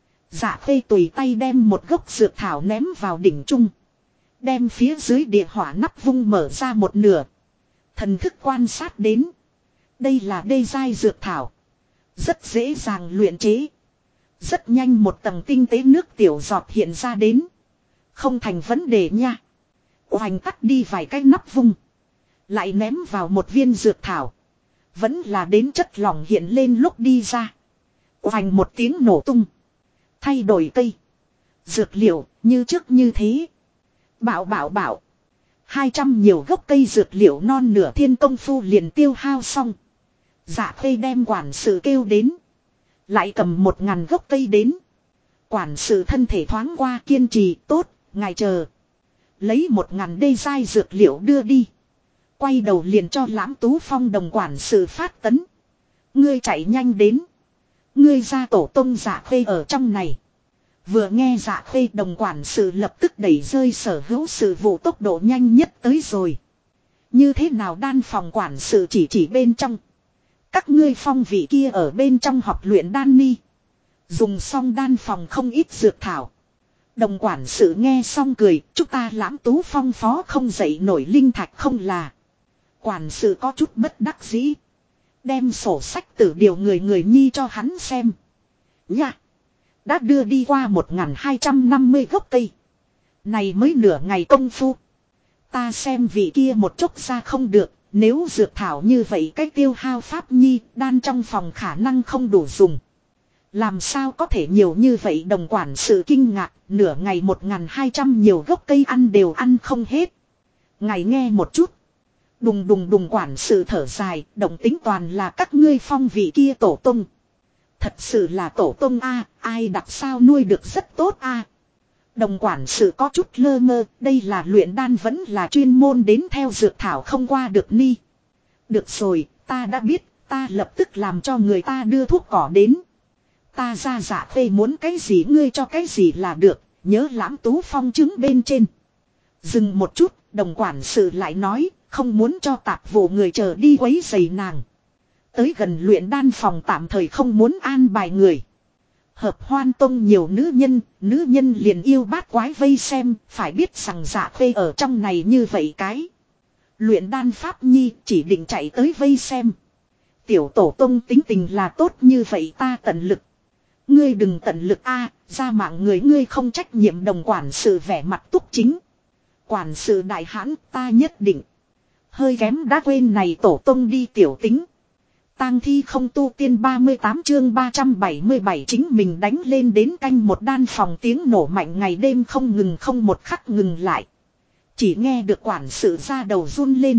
Dạ Khê tùy tay đem một gốc dược thảo ném vào đỉnh trung. Đem phía dưới địa hỏa nắp vung mở ra một nửa. Thần thức quan sát đến. Đây là đê giai dược thảo. Rất dễ dàng luyện chế. Rất nhanh một tầng tinh tế nước tiểu giọt hiện ra đến. Không thành vấn đề nha. Oanh tắt đi vài cái nắp vung. Lại ném vào một viên dược thảo. Vẫn là đến chất lỏng hiện lên lúc đi ra. Oanh một tiếng nổ tung. Thay đổi cây. Dược liệu như trước như thế. Bảo. 200 nhiều gốc cây dược liệu non nửa thiên công phu liền tiêu hao xong. Dạ Khê đem quản sự kêu đến. Lại cầm 1000 gốc cây đến. Quản sự thân thể thoáng qua kiên trì tốt, ngài chờ. Lấy 1000 đê giai dược liệu đưa đi. Quay đầu liền cho Lãm Tú Phong đồng quản sự phát tấn. Ngươi chạy nhanh đến. Ngươi ra tổ tông Dạ Khê ở trong này. Vừa nghe Dạ Khê đồng quản sự lập tức đẩy rơi sở hữu sự vụ tốc độ nhanh nhất tới rồi. Như thế nào đan phòng quản sự chỉ bên trong. Các ngươi phong vị kia ở bên trong học luyện đan ni. Dùng xong đan phòng không ít dược thảo. Đồng quản sự nghe xong cười, chúng ta Lãm Tú Phong phó không dậy nổi linh thạch không là. Quản sự có chút bất đắc dĩ. Đem sổ sách tử điều người nhi cho hắn xem. Nha! Đã đưa đi qua 1250 gốc cây. Này mới nửa ngày công phu. Ta xem vị kia một chút ra không được. Nếu dược thảo như vậy cách tiêu hao pháp nhi đan trong phòng khả năng không đủ dùng. Làm sao có thể nhiều như vậy đồng quản sự kinh ngạc. Nửa ngày 1200 nhiều gốc cây ăn đều ăn không hết. Ngài nghe một chút. Đùng quản sự thở dài. Động tính toàn là các ngươi phong vị kia tổ tông. Thật sự là tổ tông a, ai đặt sao nuôi được rất tốt a. Đồng quản sự có chút lơ mơ, đây là luyện đan vẫn là chuyên môn đến theo dược thảo không qua được ni. Được rồi, ta đã biết, ta lập tức làm cho người ta đưa thuốc cỏ đến. Ta ra Dạ Khê muốn cái gì ngươi cho cái gì là được, nhớ Lãm Tú Phong chứng bên trên. Dừng một chút, đồng quản sự lại nói, không muốn cho tạp vụ người chờ đi quấy rầy nàng. Tới gần luyện đan phòng tạm thời không muốn an bài người. Hợp Hoan Tông nhiều nữ nhân liền yêu bát quái vây xem, phải biết rằng Dạ Khê ở trong này như vậy cái. Luyện đan pháp nhi chỉ định chạy tới vây xem. Tiểu tổ tông tính tình là tốt như vậy ta tận lực. Ngươi đừng tận lực a, ra mạng người ngươi không trách nhiệm đồng quản sự vẻ mặt túc chính. Quản sự đại hãn ta nhất định. Hơi kém đã quên này tổ tông đi tiểu tính. Tang thi không tu tiên 38 chương 377 chính mình đánh lên đến canh một đan phòng tiếng nổ mạnh ngày đêm không ngừng không một khắc ngừng lại. Chỉ nghe được quản sự ra đầu run lên.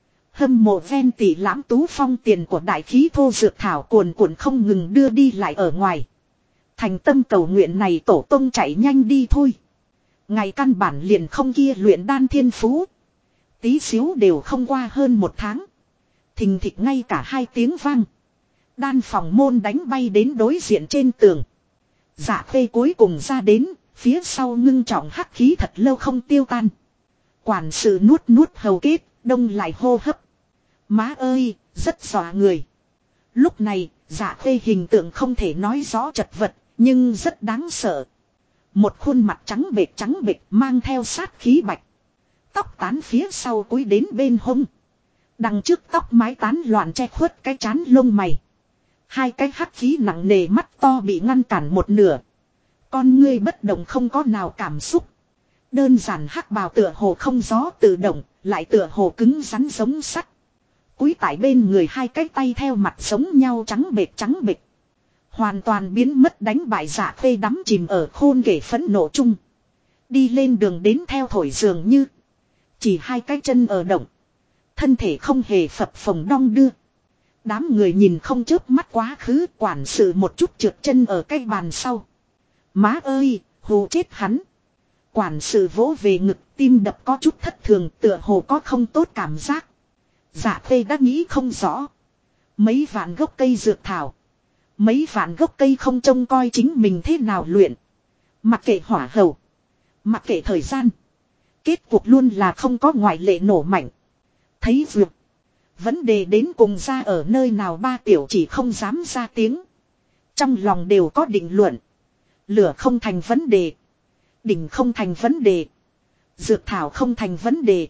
Hâm mộ ven tỷ Lãm Tú Phong tiền của đại khí thô dược thảo cuồn cuộn không ngừng đưa đi lại ở ngoài. Thành tâm cầu nguyện này tổ tông chạy nhanh đi thôi. Ngày căn bản liền không kia luyện đan thiên phú. Tí xíu đều không qua hơn một tháng. Thình thịch ngay cả 2 tiếng vang. Đan phòng môn đánh bay đến đối diện trên tường. Dạ Khê cuối cùng ra đến, phía sau ngưng trọng hắc khí thật lâu không tiêu tan. Quản sự nuốt hầu kết, đông lại hô hấp. Má ơi, rất dọa người. Lúc này, Dạ Khê hình tượng không thể nói rõ chật vật, nhưng rất đáng sợ. Một khuôn mặt trắng bệch mang theo sát khí bạch. Tóc tán phía sau cúi đến bên hông. Đằng trước tóc mái tán loạn che khuất cái trán lông mày. 2 cái hắc khí nặng nề mắt to bị ngăn cản một nửa. Con ngươi bất động không có nào cảm xúc. Đơn giản hắc bào tựa hồ không gió tự động, lại tựa hồ cứng rắn giống sắt. Cúi tại bên người 2 cái tay theo mặt giống nhau trắng bệch. Hoàn toàn biến mất đánh bại Dạ Khê đắm chìm ở khôn kể phẫn nộ chung. Đi lên đường đến theo thổi dường như. Chỉ 2 cái chân ở động. Thân thể không hề phập phồng đong đưa. Đám người nhìn không chớp mắt quá khứ quản sự một chút trượt chân ở cái bàn sau. Má ơi, hù chết hắn. Quản sự vỗ về ngực tim đập có chút thất thường tựa hồ có không tốt cảm giác. Dạ Khê đã nghĩ không rõ. Mấy vạn gốc cây dược thảo. Mấy vạn gốc cây không trông coi chính mình thế nào luyện. Mặc kệ hỏa hầu. Mặc kệ thời gian. Kết cuộc luôn là không có ngoại lệ nổ mạnh. Thấy vượt. Vấn đề đến cùng ra ở nơi nào ba tiểu chỉ không dám ra tiếng. Trong lòng đều có định luận. Lửa không thành vấn đề. Đỉnh không thành vấn đề. Dược thảo không thành vấn đề.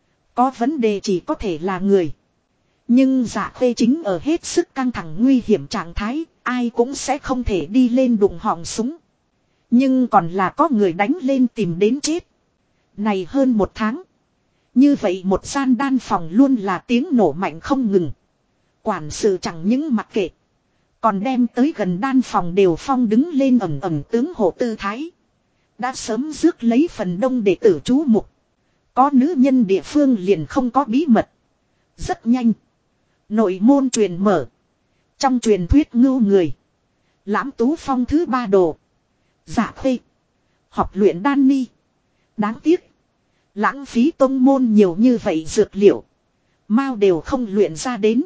Có vấn đề chỉ có thể là người. Nhưng Dạ Khê chính ở hết sức căng thẳng nguy hiểm trạng thái. Ai cũng sẽ không thể đi lên đụng họng súng. Nhưng còn là có người đánh lên tìm đến chết. Này hơn 1 tháng. Như vậy một gian đan phòng luôn là tiếng nổ mạnh không ngừng. Quản sự chẳng những mặc kệ. Còn đem tới gần đan phòng đều phong đứng lên ẩm tướng hộ tư thái. Đã sớm rước lấy phần đông đệ tử chú mục. Có nữ nhân địa phương liền không có bí mật. Rất nhanh. Nội môn truyền mở. Trong truyền thuyết ngưu người. Lãm Tú Phong thứ 3 đồ. Dạ Khê. Học luyện đan ni. Đáng tiếc. Lãng phí tông môn nhiều như vậy dược liệu. Mao đều không luyện ra đến.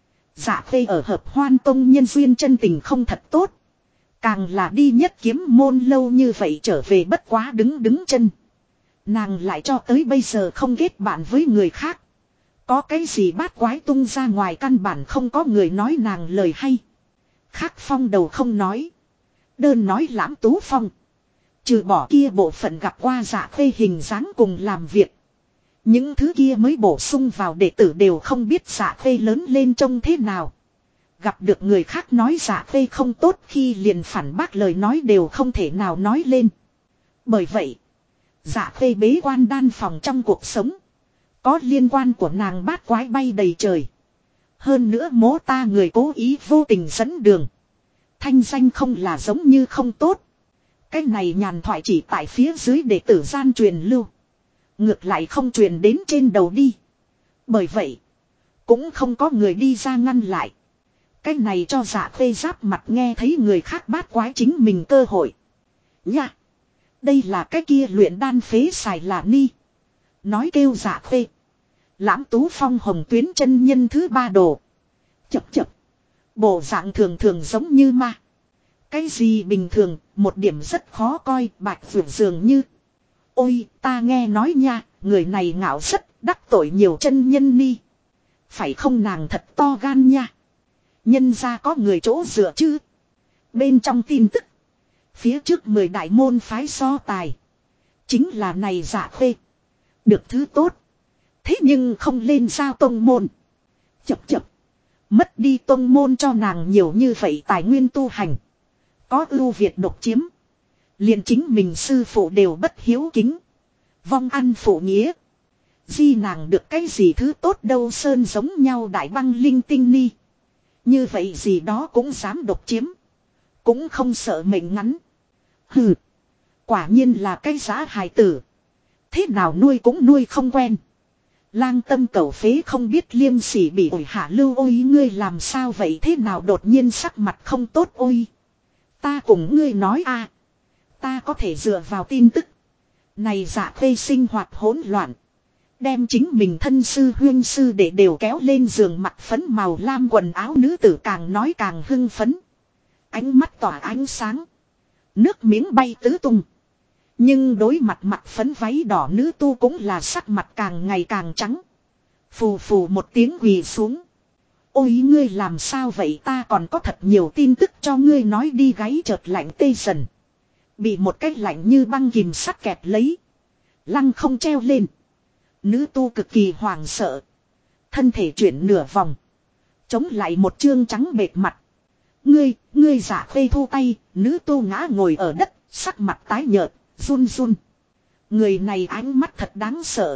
Dạ Khê ở Hợp Hoan Tông nhân duyên chân tình không thật tốt. Càng là đi nhất kiếm môn lâu như vậy trở về bất quá đứng chân. Nàng lại cho tới bây giờ không kết bạn với người khác. Có cái gì bát quái tung ra ngoài căn bản không có người nói nàng lời hay. Khác Phong đầu không nói. Đơn nói Lãm Tú Phong. Trừ bỏ kia bộ phận gặp qua Dạ Khê hình dáng cùng làm việc. Những thứ kia mới bổ sung vào đệ tử đều không biết Dạ Khê lớn lên trông thế nào. Gặp được người khác nói Dạ Khê không tốt khi liền phản bác lời nói đều không thể nào nói lên. Bởi vậy, Dạ Khê bế quan đan phòng trong cuộc sống. Có liên quan của nàng bát quái bay đầy trời. Hơn nữa mố ta người cố ý vô tình dẫn đường. Thanh danh không là giống như không tốt. Cái này nhàn thoại chỉ tại phía dưới đệ tử gian truyền lưu. Ngược lại không truyền đến trên đầu đi. Bởi vậy, cũng không có người đi ra ngăn lại. Cái này cho Dạ Khê giáp mặt nghe thấy người khác bát quái chính mình cơ hội. Nha! Đây là cái kia luyện đan phế xài là ni. Nói kêu Dạ Khê. Lãm Tú Phong hồng tuyến chân nhân thứ ba đồ. Chập chập. Bộ dạng thường thường giống như ma. Cái gì bình thường, một điểm rất khó coi, bạch vượt dường như. Ôi, ta nghe nói nha, người này ngạo rất, đắc tội nhiều chân nhân ni. Phải không nàng thật to gan nha. Nhân ra có người chỗ dựa chứ. Bên trong tin tức. Phía trước 10 đại môn phái so tài. Chính là này Dạ Khê. Được thứ tốt. Thế nhưng không lên sao tông môn. Chập chập. Mất đi tông môn cho nàng nhiều như vậy tài nguyên tu hành. Có ưu việt độc chiếm. Liền chính mình sư phụ đều bất hiếu kính. Vong ăn phụ nghĩa. Di nàng được cái gì thứ tốt đâu sơn giống nhau đại băng linh tinh ni. Như vậy gì đó cũng dám độc chiếm. Cũng không sợ mệnh ngắn. Hừ. Quả nhiên là cái giá hài tử. Thế nào nuôi cũng nuôi không quen. Lang tâm cẩu phế không biết liêm sỉ bị ổi hạ lưu ôi ngươi làm sao vậy thế nào đột nhiên sắc mặt không tốt ôi. Ta cùng ngươi nói a, ta có thể dựa vào tin tức. Này Dạ Khê sinh hoạt hỗn loạn. Đem chính mình thân sư huyên sư để đều kéo lên giường mặt phấn màu lam quần áo nữ tử càng nói càng hưng phấn. Ánh mắt tỏa ánh sáng. Nước miếng bay tứ tung. Nhưng đối mặt mặt phấn váy đỏ nữ tu cũng là sắc mặt càng ngày càng trắng. Phù phù một tiếng quỳ xuống. Ôi ngươi làm sao vậy ta còn có thật nhiều tin tức cho ngươi nói đi gáy chợt lạnh tê dần. Bị một cái lạnh như băng kìm sắt kẹp lấy. Lăng không treo lên. Nữ tu cực kỳ hoảng sợ. Thân thể chuyển nửa vòng. Chống lại một chương trắng bệt mặt. Ngươi Dạ Khê thu tay. Nữ tu ngã ngồi ở đất. Sắc mặt tái nhợt. Run run. Người này ánh mắt thật đáng sợ.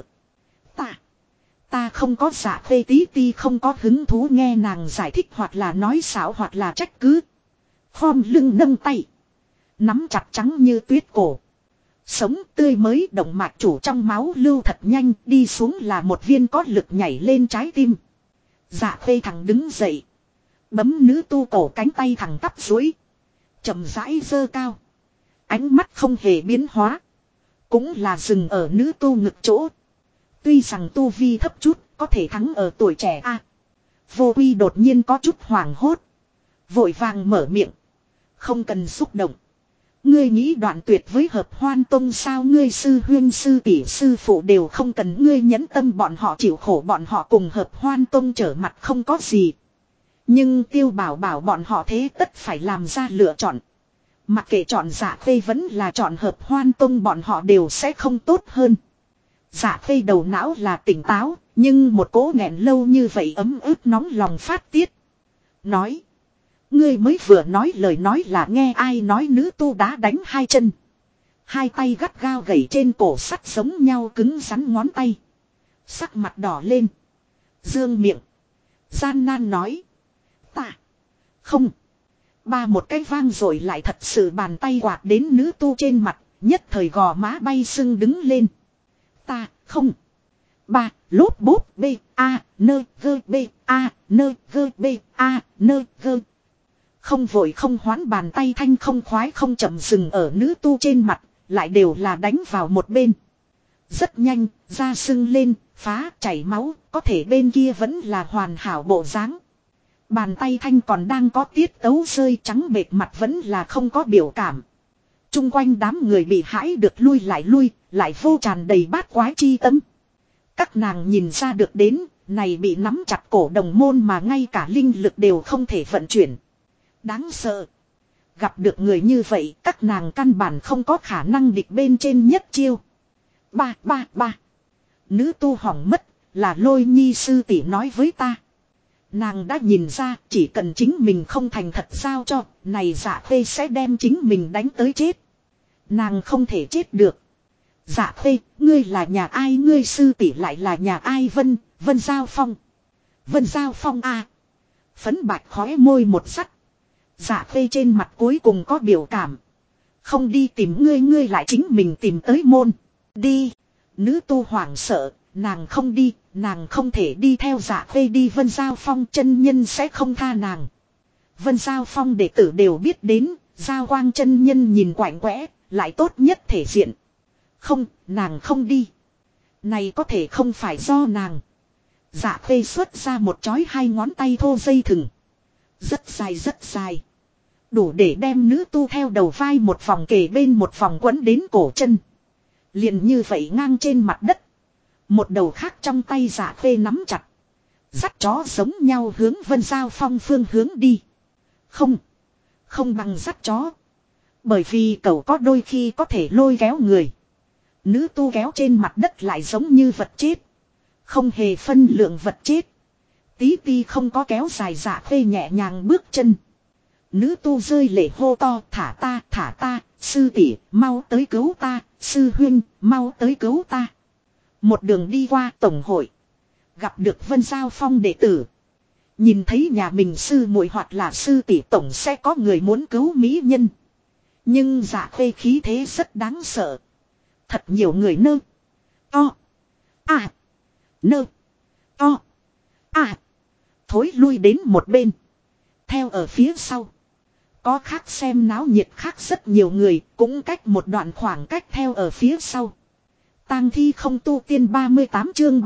Ta không có Dạ Khê tí ti không có hứng thú nghe nàng giải thích hoặc là nói xảo hoặc là trách cứ. Khom lưng nâng tay. Nắm chặt trắng như tuyết cổ. Sống tươi mới động mạch chủ trong máu lưu thật nhanh đi xuống là một viên có lực nhảy lên trái tim. Dạ Khê thẳng đứng dậy. Bấm nữ tu cổ cánh tay thẳng tắp duỗi. Chậm rãi giơ cao. Ánh mắt không hề biến hóa. Cũng là dừng ở nữ tu ngực chỗ. Tuy rằng tu vi thấp chút có thể thắng ở tuổi trẻ a. Vô Quy đột nhiên có chút hoảng hốt. Vội vàng mở miệng. Không cần xúc động. Ngươi nghĩ đoạn tuyệt với Hợp Hoan Tông sao ngươi sư huyên sư tỷ sư phụ đều không cần ngươi nhẫn tâm bọn họ chịu khổ bọn họ cùng Hợp Hoan Tông trở mặt không có gì. Nhưng Tiêu Bảo bảo bọn họ thế tất phải làm ra lựa chọn. Mặc kệ chọn Dạ Khê vẫn là chọn Hợp Hoan Tông bọn họ đều sẽ không tốt hơn. Dạ Khê đầu não là tỉnh táo, nhưng một cỗ nghẹn lâu như vậy ấm ức nóng lòng phát tiết. Nói. Ngươi mới vừa nói lời nói là nghe ai nói nữ tu đá đánh hai chân. Hai tay gắt gao gẩy trên cổ sắt giống nhau cứng rắn ngón tay. Sắc mặt đỏ lên. Dương miệng. Gian nan nói. Ta. Không. Ba một cái vang rồi lại thật sự bàn tay quạt đến nữ tu trên mặt. Nhất thời gò má bay sưng đứng lên. Ta, không. Ba, lốp bốp, b, a, nơ, gơ, b, a, nơ, gơ, b, a, nơ, gơ. Không vội không hoán bàn tay thanh không khoái không chậm dừng ở nữ tu trên mặt, lại đều là đánh vào một bên. Rất nhanh, da sưng lên, phá, chảy máu, có thể bên kia vẫn là hoàn hảo bộ dáng. Bàn tay thanh còn đang có tiết tấu rơi trắng bệt mặt vẫn là không có biểu cảm. Trung quanh đám người bị hãi được lui, lại vô tràn đầy bát quái chi tâm. Các nàng nhìn ra được đến, này bị nắm chặt cổ đồng môn mà ngay cả linh lực đều không thể vận chuyển. Đáng sợ. Gặp được người như vậy, các nàng căn bản không có khả năng địch bên trên nhất chiêu. Ba. Nữ tu hỏng mất, là Lôi Nhi sư tỷ nói với ta. Nàng đã nhìn ra, chỉ cần chính mình không thành thật sao cho, này Dạ Khê sẽ đem chính mình đánh tới chết. Nàng không thể chết được. Dạ Khê, ngươi là nhà ai, ngươi sư tỷ lại là nhà ai? Vân Giao Phong. Vân Giao Phong à. Phấn bạch khóe môi một sắt. Dạ Khê trên mặt cuối cùng có biểu cảm. Không đi tìm ngươi, ngươi lại chính mình tìm tới môn. Đi. Nữ tu hoảng sợ, nàng không đi, nàng không thể đi theo Dạ Khê đi. Vân Giao Phong chân nhân sẽ không tha nàng. Vân Giao Phong đệ tử đều biết đến, Giao Quang chân nhân nhìn quạnh quẽ, lại tốt nhất thể diện. Không, nàng không đi. Này có thể không phải do nàng. Dạ Khê xuất ra một chói 2 ngón tay thô dây thừng. Rất dài. Đủ để đem nữ tu theo đầu vai một vòng kề bên một vòng quấn đến cổ chân. Liền như vậy ngang trên mặt đất. Một đầu khác trong tay Dạ Khê nắm chặt. Dắt chó giống nhau hướng Vân Giao Phong phương hướng đi. Không bằng dắt chó. Bởi vì cậu có đôi khi có thể lôi kéo người. Nữ tu kéo trên mặt đất lại giống như vật chết. Không hề phân lượng vật chết. Tí ti không có kéo dài. Dạ Khê nhẹ nhàng bước chân. Nữ tu rơi lệ hô to, thả ta, sư tỷ mau tới cứu ta, sư huynh mau tới cứu ta. Một đường đi qua tổng hội. Gặp được Vân Giao Phong đệ tử. Nhìn thấy nhà mình sư muội hoặc là sư tỷ tổng sẽ có người muốn cứu mỹ nhân. Nhưng Dạ Khê khí thế rất đáng sợ. Thật nhiều người nơ. To. À. Nơ. To. À. Thối lui đến một bên. Theo ở phía sau. Có khác xem náo nhiệt khác rất nhiều người. Cũng cách một đoạn khoảng cách theo ở phía sau. Tang thi không tu tiên 38 chương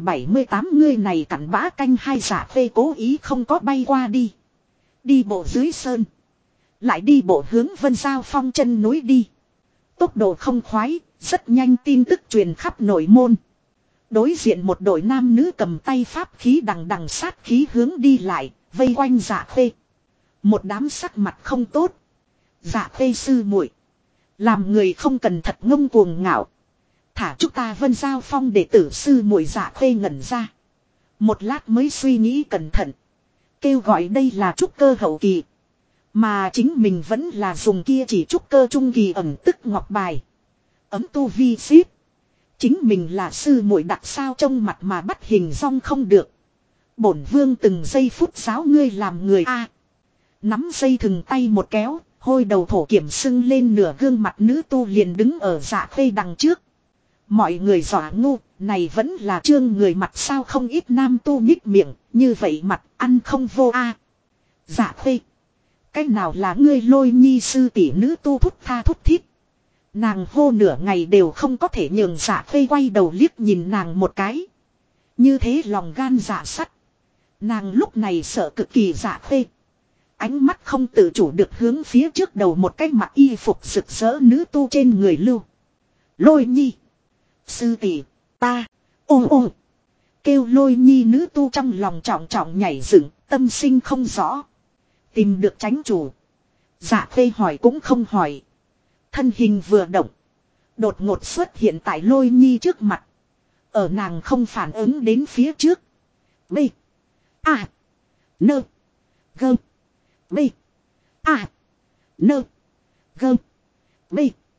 378 người này cặn bã canh hai. Dạ Khê cố ý không có bay qua đi. Đi bộ dưới sơn. Lại đi bộ hướng Vân Giao Phong chân núi đi. Tốc độ không khoái, rất nhanh tin tức truyền khắp nội môn. Đối diện một đội nam nữ cầm tay pháp khí đằng sát khí hướng đi lại, vây quanh Dạ Khê. Một đám sắc mặt không tốt. Dạ Khê sư muội, làm người không cần thật ngông cuồng ngạo. Thả chúng ta Vân Giao Phong đệ tử sư muội. Dạ Khê ngẩn ra. Một lát mới suy nghĩ cẩn thận. Kêu gọi đây là trúc cơ hậu kỳ. Mà chính mình vẫn là dùng kia chỉ trúc cơ trung kỳ ẩn tức ngọc bài. Ấm tu vi xíp. Chính mình là sư muội đặt sao trong mặt mà bắt hình dong không được. Bổn vương từng giây phút giáo ngươi làm người a. Nắm dây thừng tay một kéo, hôi đầu thổ kiểm sưng lên nửa gương mặt nữ tu liền đứng ở Dạ Khê đằng trước. Mọi người dọa ngu, này vẫn là trương người mặt sao? Không ít nam tu nhích miệng, như vậy mặt ăn không vô a. Dạ Khê, cái nào là ngươi? Lôi Nhi sư tỷ nữ tu thút tha thút thít. Nàng hô nửa ngày đều không có thể nhường Dạ Khê quay đầu liếc nhìn nàng một cái. Như thế lòng gan dạ sắt. Nàng lúc này sợ cực kỳ Dạ Khê. Ánh mắt không tự chủ được hướng phía trước đầu một cái mặc y phục rực rỡ nữ tu trên người lưu. Lôi Nhi. Sư tỷ, ta. Ô. Kêu Lôi Nhi nữ tu trong lòng trọng nhảy dựng, tâm sinh không rõ. Tìm được chánh chủ. Dạ Khê hỏi cũng không hỏi. Thân hình vừa động. Đột ngột xuất hiện tại Lôi Nhi trước mặt. Ở nàng không phản ứng đến phía trước. B. A. Nơ. Gơ. B. A. Nơ. Gơ. B.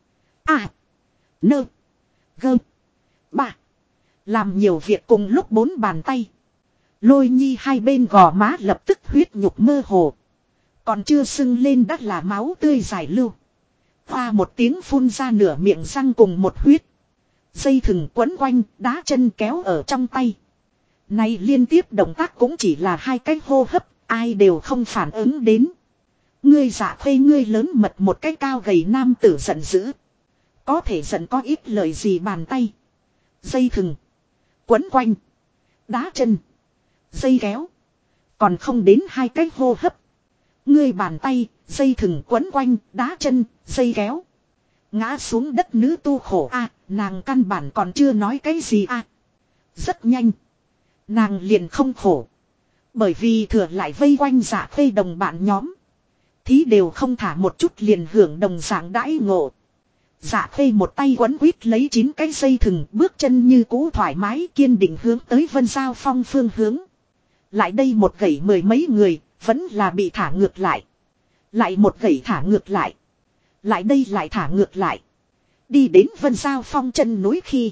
A. Nơ. Gơ. Ba. Làm nhiều việc cùng lúc 4 bàn tay. Lôi Nhi hai bên gò má lập tức huyết nhục mơ hồ. Còn chưa sưng lên đã là máu tươi dài lưu. Hoa một tiếng phun ra nửa miệng răng cùng một huyết. Dây thừng quấn quanh, đá chân kéo ở trong tay. Này liên tiếp động tác cũng chỉ là 2 cái hô hấp, ai đều không phản ứng đến. Ngươi Dạ Khê, ngươi lớn mật. Một cái cao gầy nam tử giận dữ. Có thể giận có ít lời gì bàn tay. Dây thừng. Quấn quanh. Đá chân. Dây kéo. Còn không đến 2 cái hô hấp. Ngươi bàn tay, dây thừng quấn quanh, đá chân, dây kéo. Ngã xuống đất nữ tu khổ a, nàng căn bản còn chưa nói cái gì a. Rất nhanh. Nàng liền không khổ. Bởi vì thừa lại vây quanh Dạ Khê đồng bạn nhóm. Thí đều không thả một chút liền hưởng đồng dạng đãi ngộ. Dạ Khê một tay quấn quýt lấy 9 cái dây thừng, bước chân như cũ thoải mái kiên định hướng tới Vân Giao Phong phương hướng. Lại đây một gẩy 10 mấy người, vẫn là bị thả ngược lại. Lại một gẩy thả ngược lại. Lại đây lại thả ngược lại. Đi đến Vân Giao Phong chân núi khi.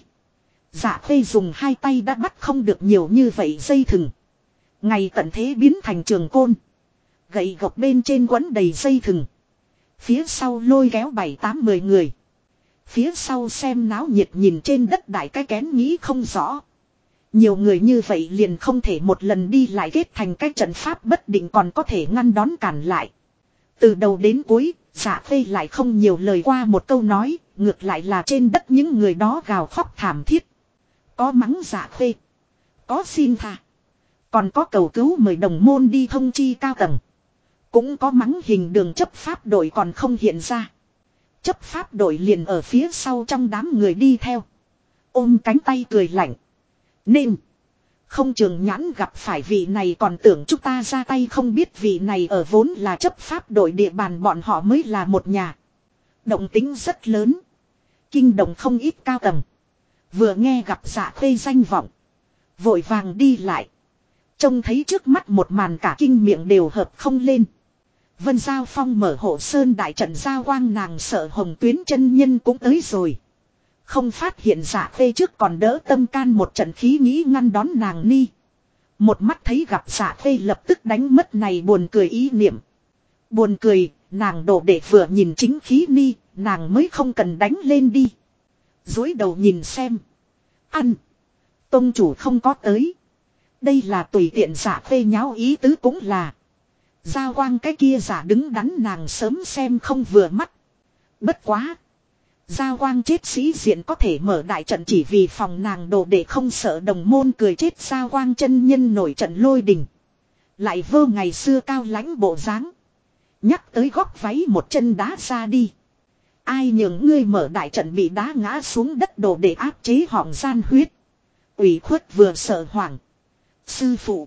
Dạ Khê dùng 2 tay đã bắt không được nhiều như vậy dây thừng. Ngày tận thế biến thành trường côn. Gậy gộc bên trên quấn đầy dây thừng. Phía sau lôi kéo 7-8-10 người. Phía sau xem náo nhiệt nhìn trên đất đại cái kén nghĩ không rõ. Nhiều người như vậy liền không thể một lần đi lại kết thành cái trận pháp bất định còn có thể ngăn đón cản lại. Từ đầu đến cuối, Dạ Khê lại không nhiều lời qua một câu nói, ngược lại là trên đất những người đó gào khóc thảm thiết. Có mắng Dạ Khê. Có xin tha. Còn có cầu cứu mời đồng môn đi thông chi cao tầng. Cũng có mắng hình đường chấp pháp đội còn không hiện ra. Chấp pháp đội liền ở phía sau trong đám người đi theo. Ôm cánh tay cười lạnh. Nên. Không trường nhãn gặp phải vị này còn tưởng chúng ta ra tay không biết vị này ở vốn là chấp pháp đội địa bàn bọn họ mới là một nhà. Động tính rất lớn. Kinh động không ít cao tầng. Vừa nghe gặp Dạ Khê danh vọng. Vội vàng đi lại. Trông thấy trước mắt một màn cả kinh miệng đều hợp không lên. Vân Giao Phong mở hộ sơn đại trận giao quang nàng sợ Hồng Tuyến chân nhân cũng tới rồi. Không phát hiện Dạ Khê trước còn đỡ tâm can một trận khí nghĩ ngăn đón nàng ni. Một mắt thấy gặp Dạ Khê lập tức đánh mất này buồn cười ý niệm. Buồn cười, nàng đổ để vừa nhìn chính khí ni, nàng mới không cần đánh lên đi. Dối đầu nhìn xem. Ăn. Tông chủ không có tới. Đây là tùy tiện Dạ Khê nháo ý tứ cũng là. Giao quang cái kia giả đứng đắn nàng sớm xem không vừa mắt. Bất quá. Giao quang chết sĩ diện có thể mở đại trận chỉ vì phòng nàng đồ để không sợ đồng môn cười chết Giao quang chân nhân nổi trận lôi đình. Lại vơ ngày xưa cao lãnh bộ dáng. Nhắc tới góc váy một chân đá ra đi. Ai nhường ngươi mở đại trận bị đá ngã xuống đất đồ để áp chế họng gian huyết. Ủy khuất vừa sợ hoảng. Sư phụ.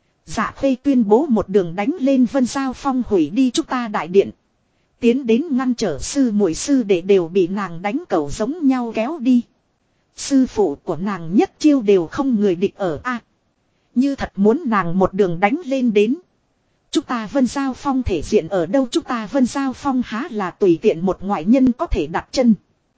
Dạ Khê tuyên bố một đường đánh lên Vân Giao Phong hủy đi chúng ta đại điện. Tiến đến ngăn trở sư muội sư để đều bị nàng đánh cẩu giống nhau kéo đi. Sư phụ của nàng nhất chiêu đều không người địch ở a. Như thật muốn nàng một đường đánh lên đến. Chúng ta Vân Giao Phong thể diện ở đâu chúng ta Vân Giao Phong há là tùy tiện một ngoại nhân có thể đặt chân.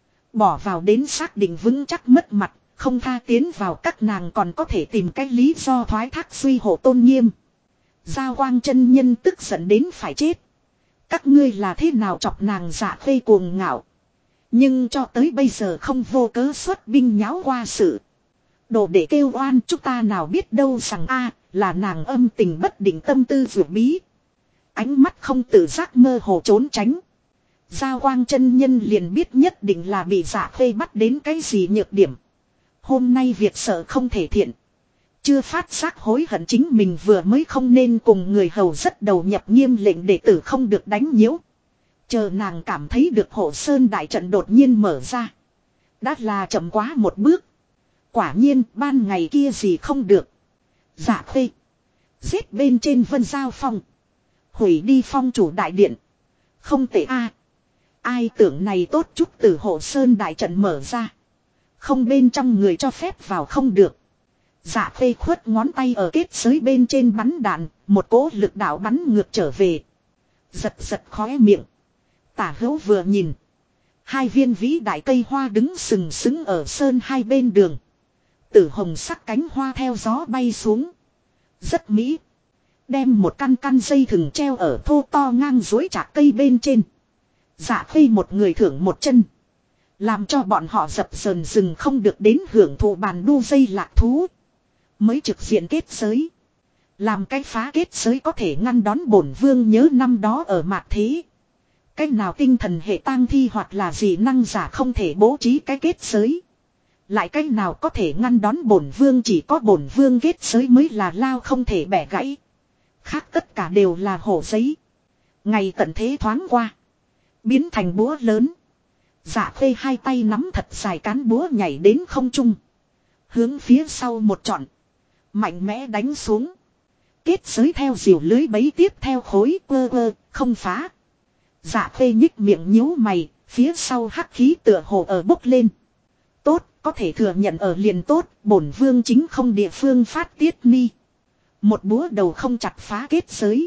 Bỏ vào đến xác định vững chắc mất mặt. Không tha tiến vào các nàng còn có thể tìm cách lý do thoái thác suy hộ tôn nghiêm. Giao quang chân nhân tức giận đến phải chết. Các ngươi là thế nào chọc nàng Dạ Khê cuồng ngạo. Nhưng cho tới bây giờ không vô cớ xuất binh nháo qua sự. Đồ để kêu oan chúng ta nào biết đâu rằng a là nàng âm tình bất định tâm tư vượt bí. Ánh mắt không tự giác mơ hồ trốn tránh. Giao quang chân nhân liền biết nhất định là bị Dạ Khê bắt đến cái gì nhược điểm. Hôm nay việc sợ không thể thiện. Chưa phát giác hối hận chính mình vừa mới không nên cùng người hầu rất đầu nhập nghiêm lệnh đệ tử không được đánh nhiễu. Chờ nàng cảm thấy được hộ sơn đại trận đột nhiên mở ra. Đã là chậm quá một bước. Quả nhiên ban ngày kia gì không được. Dạ Khê. Giết bên trên Vân Giao Phong. Hủy đi phong chủ đại điện. Không tệ a. Ai tưởng này tốt chút từ hộ sơn đại trận mở ra. Không bên trong người cho phép vào không được. Dạ Khê khuất ngón tay ở kết giới bên trên bắn đạn. Một cỗ lực đạo bắn ngược trở về. Giật giật khóe miệng. Tả hữu vừa nhìn. 2 viên vĩ đại cây hoa đứng sừng sững ở sơn hai bên đường. Tử hồng sắc cánh hoa theo gió bay xuống. Rất mỹ. Đem một căn căn dây thừng treo ở thô to ngang dối chạc cây bên trên. Dạ Khê một người thưởng một chân. Làm cho bọn họ dập dờn rừng không được đến hưởng thụ bàn đu dây lạc thú. Mới trực diện kết giới. Làm cái phá kết giới có thể ngăn đón bổn vương nhớ năm đó ở mạt thế. Cách nào tinh thần hệ tang thi hoặc là gì năng giả không thể bố trí cái kết giới. Lại cách nào có thể ngăn đón bổn vương, chỉ có bổn vương kết giới mới là lao không thể bẻ gãy. Khác tất cả đều là hổ giấy. Ngày tận thế thoáng qua. Biến thành búa lớn. Dạ Khê hai tay nắm thật dài cán búa nhảy đến không trung. Hướng phía sau một trọn. Mạnh mẽ đánh xuống. Kết giới theo diều lưới bấy tiếp theo khối không phá. Dạ Khê nhích miệng nhíu mày. Phía sau hắc khí tựa hồ ở bốc lên. Tốt, có thể thừa nhận ở liền tốt. Bổn vương chính không địa phương phát tiết ni. Một búa đầu không chặt phá kết giới.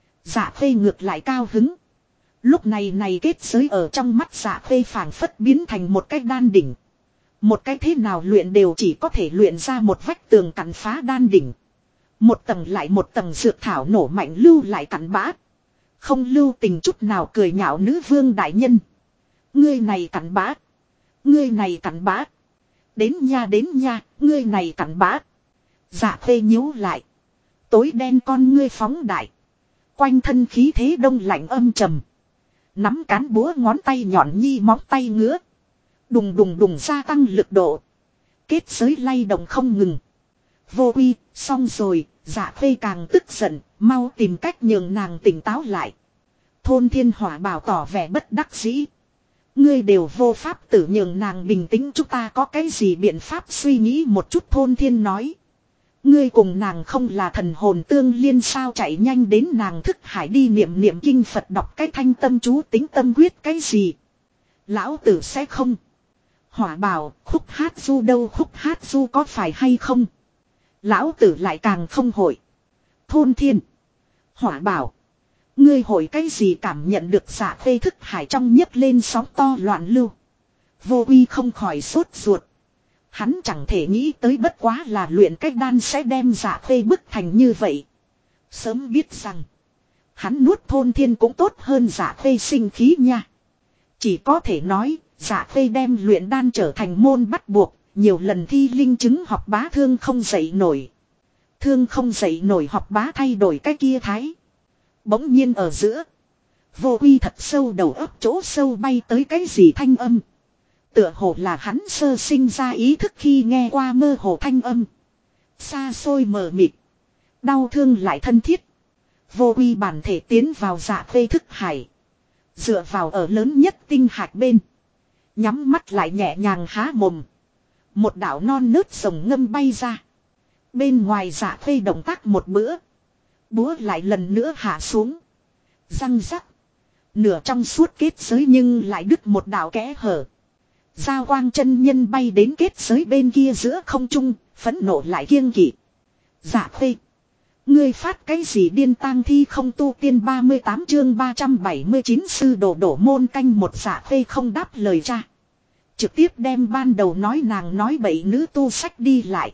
Dạ Khê ngược lại cao hứng. Lúc này kết giới ở trong mắt Dạ Khê phảng phất biến thành một cái đan đỉnh. Một cái thế nào luyện đều chỉ có thể luyện ra một vách tường cắn phá đan đỉnh. Một tầng lại một tầng dược thảo nổ mạnh lưu lại cắn bã. Không lưu tình chút nào cười nhạo nữ vương đại nhân. Ngươi này cắn bã. Ngươi này cắn bã. Đến nha, ngươi này cắn bã. Dạ Khê nhíu lại. Tối đen con ngươi phóng đại. Quanh thân khí thế đông lạnh âm trầm. Nắm cán búa ngón tay nhọn nhi móng tay ngứa. Đùng đùng đùng gia tăng lực độ. Kết giới lay động không ngừng. Vô uy, xong rồi, Dạ Khê càng tức giận, mau tìm cách nhường nàng tỉnh táo lại. Thôn Thiên Hỏa Bảo tỏ vẻ bất đắc dĩ. Ngươi đều vô pháp tử nhường nàng bình tĩnh, chúng ta có cái gì biện pháp suy nghĩ một chút. Thôn Thiên nói. Ngươi cùng nàng không là thần hồn tương liên sao, chạy nhanh đến nàng thức hải đi niệm niệm kinh Phật, đọc cái thanh tâm chú tính tâm quyết cái gì. Lão tử sẽ không. Hỏa Bảo, khúc hát du đâu, khúc hát du có phải hay không? Lão tử lại càng không hội. Thôn Thiên. Hỏa Bảo. Ngươi hội cái gì? Cảm nhận được Dạ Khê thức hải trong nhấc lên sóng to loạn lưu. Vô uy không khỏi sốt ruột. Hắn chẳng thể nghĩ tới bất quá là luyện cách đan sẽ đem Dạ Khê bức thành như vậy. Sớm biết rằng. Hắn nuốt Thôn Thiên cũng tốt hơn Dạ Khê sinh khí nha. Chỉ có thể nói Dạ Khê đem luyện đan trở thành môn bắt buộc. Nhiều lần thi linh chứng học bá thương không dậy nổi. Thương không dậy nổi học bá thay đổi cái kia thái. Bỗng nhiên ở giữa. Vô uy thật sâu đầu óc chỗ sâu bay tới cái gì thanh âm. Tựa hồ là hắn sơ sinh ra ý thức khi nghe qua mơ hồ thanh âm. Xa xôi mờ mịt. Đau thương lại thân thiết. Vô uy bản thể tiến vào Dạ Khê thức hải. Dựa vào ở lớn nhất tinh hạch bên. Nhắm mắt lại nhẹ nhàng há mồm. Một đạo non nớt rồng ngâm bay ra. Bên ngoài Dạ Khê động tác một bữa. Búa lại lần nữa hạ xuống. Răng rắc. Nửa trong suốt kết giới nhưng lại đứt một đạo kẽ hở. Giao Quang chân nhân bay đến kết giới bên kia giữa không trung, phẫn nộ lại kiêng kỵ. Dạ Khê. Ngươi phát cái gì điên tang thi không tu tiên 38 chương 379 sư đồ đổ môn canh một. Dạ Khê không đáp lời cha. Trực tiếp đem ban đầu nói nàng nói bậy nữ tu sách đi lại.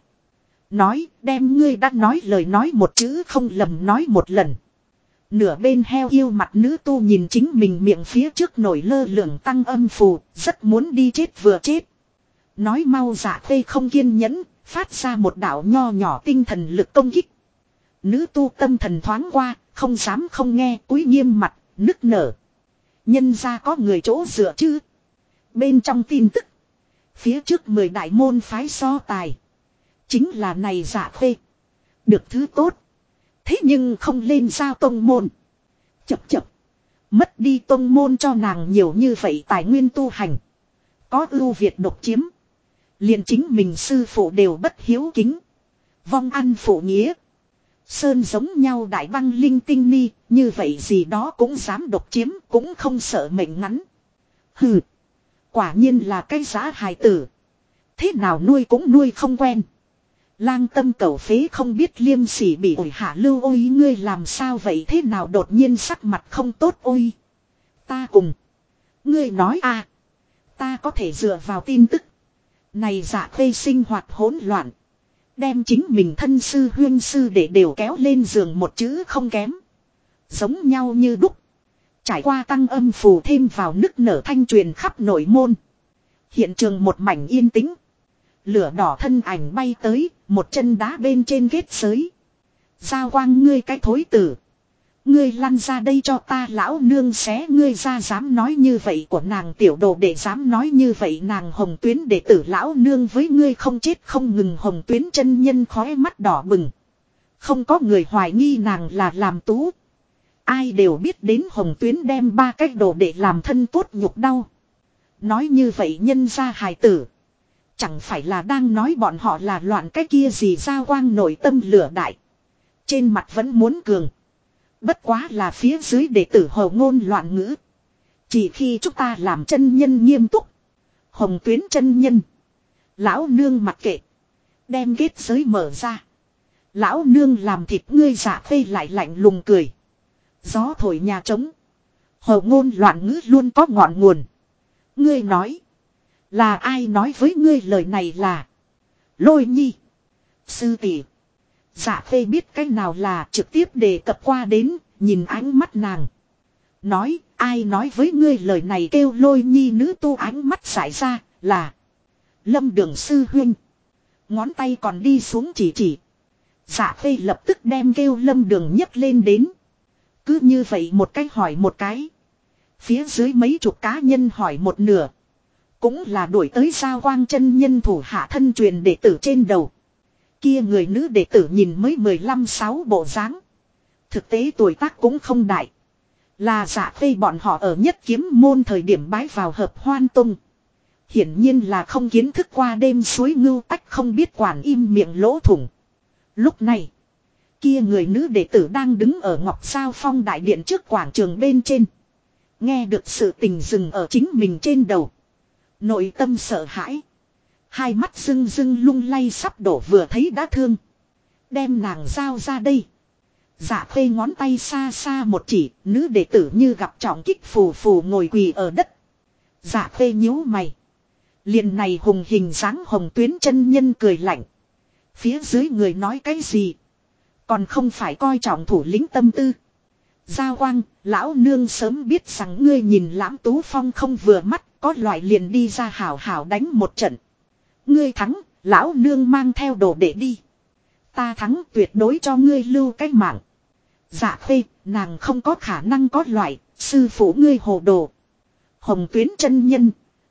Nói đem ngươi đã nói lời nói một chữ không lầm nói một lần. Nửa bên heo yêu mặt nữ tu nhìn chính mình miệng phía trước nổi lơ lửng tăng âm phù, rất muốn đi chết vừa chết. Nói mau. Dạ Khê không kiên nhẫn, phát ra một đạo nho nhỏ tinh thần lực công kích. Nữ tu tâm thần thoáng qua, không dám không nghe, cúi nghiêm mặt, nức nở. Nhân ra có người chỗ dựa chứ. Bên trong tin tức. Phía trước 10 đại môn phái so tài. Chính là này Dạ Khê. Được thứ tốt. Thế nhưng không lên giao tông môn. Chập chập. Mất đi tông môn cho nàng nhiều như vậy tài nguyên tu hành. Có ưu việt độc chiếm. Liền chính mình sư phụ đều bất hiếu kính. Vong ăn phụ nghĩa. Sơn giống nhau đại băng linh tinh ni. Như vậy gì đó cũng dám độc chiếm. Cũng không sợ mệnh ngắn. Hừ. Quả nhiên là cái giá hài tử. Thế nào nuôi cũng nuôi không quen. Lang tâm cẩu phế không biết liêm sỉ bị ổi hạ lưu. Ôi ngươi làm sao vậy, thế nào đột nhiên sắc mặt không tốt. Ôi ta cùng ngươi nói à. Ta có thể dựa vào tin tức. Này Dạ Khê sinh hoạt hỗn loạn. Đem chính mình thân sư huyên sư để đều kéo lên giường một chữ không kém. Giống nhau như đúc. Trải qua tăng âm phù thêm vào nức nở thanh truyền khắp nội môn. Hiện trường một mảnh yên tĩnh. Lửa đỏ thân ảnh bay tới, một chân đá bên trên kết giới. Giao Quang ngươi cái thối tử. Ngươi lăn ra đây cho ta lão nương xé ngươi ra, dám nói như vậy của nàng tiểu đồ đệ, dám nói như vậy nàng Hồng Tuyến đệ tử lão nương với ngươi không chết không ngừng. Hồng Tuyến chân nhân khóe mắt đỏ bừng. Không có người hoài nghi nàng là làm tú. Ai đều biết đến Hồng Tuyến đem 3 cái đồ đệ làm thân cốt nhục đau. Nói như vậy nhân gia hài tử. Chẳng phải là đang nói bọn họ là loạn cái kia gì. Giao Quang nội tâm lửa đại. Trên mặt vẫn muốn cường. Bất quá là phía dưới đệ tử hồ ngôn loạn ngữ. Chỉ khi chúng ta làm chân nhân nghiêm túc. Hồng Tuyến chân nhân. Lão nương mặc kệ. Đem kết giới mở ra. Lão nương làm thịt ngươi. Dạ Phê lại lạnh lùng cười. Gió thổi nhà trống. Hồ ngôn loạn ngữ luôn có ngọn nguồn. Ngươi nói. Là ai nói với ngươi lời này là. Lôi Nhi. Sư tỷ. Dạ Phê biết cái nào là trực tiếp đề cập qua đến. Nhìn ánh mắt nàng. Nói ai nói với ngươi lời này, kêu Lôi Nhi nữ tu ánh mắt giải ra là. Lâm Đường sư huynh. Ngón tay còn đi xuống chỉ. Dạ Phê lập tức đem kêu Lâm Đường nhấc lên đến. Cứ như vậy một cái hỏi một cái. Phía dưới mấy chục cá nhân hỏi một nửa. Cũng là đuổi tới Giao Quang chân nhân thủ hạ thân truyền đệ tử trên đầu. Kia người nữ đệ tử nhìn mới 15-16 bộ dáng. Thực tế tuổi tác cũng không đại. Là Dạ Phê bọn họ ở Nhất Kiếm môn thời điểm bái vào Hợp Hoan Tông. Hiển nhiên là không kiến thức qua đêm suối ngưu tách, không biết quản im miệng lỗ thủng. Lúc này, kia người nữ đệ tử đang đứng ở Ngọc Sao Phong đại điện trước quảng trường bên trên. Nghe được sự tình dừng ở chính mình trên đầu. Nội tâm sợ hãi. Hai mắt rưng rưng lung lay sắp đổ, vừa thấy đã thương. Đem nàng giao ra đây. Dạ Phê ngón tay xa xa một chỉ, nữ đệ tử như gặp trọng kích phù phù ngồi quỳ ở đất. Dạ Phê nhíu mày. Liền này hùng hình dáng Hồng Tuyến chân nhân cười lạnh. Phía dưới người nói cái gì? Còn không phải coi trọng thủ lĩnh tâm tư. Giao Quang, lão nương sớm biết rằng ngươi nhìn Lãm Tú Phong không vừa mắt, có loại liền đi ra hảo hảo đánh một trận. Ngươi thắng, lão nương mang theo đồ đệ đi. Ta thắng tuyệt đối cho ngươi lưu cái mạng. Dạ Phê, nàng không có khả năng có loại, sư phụ ngươi hồ đồ. Hồng Tuyến chân nhân.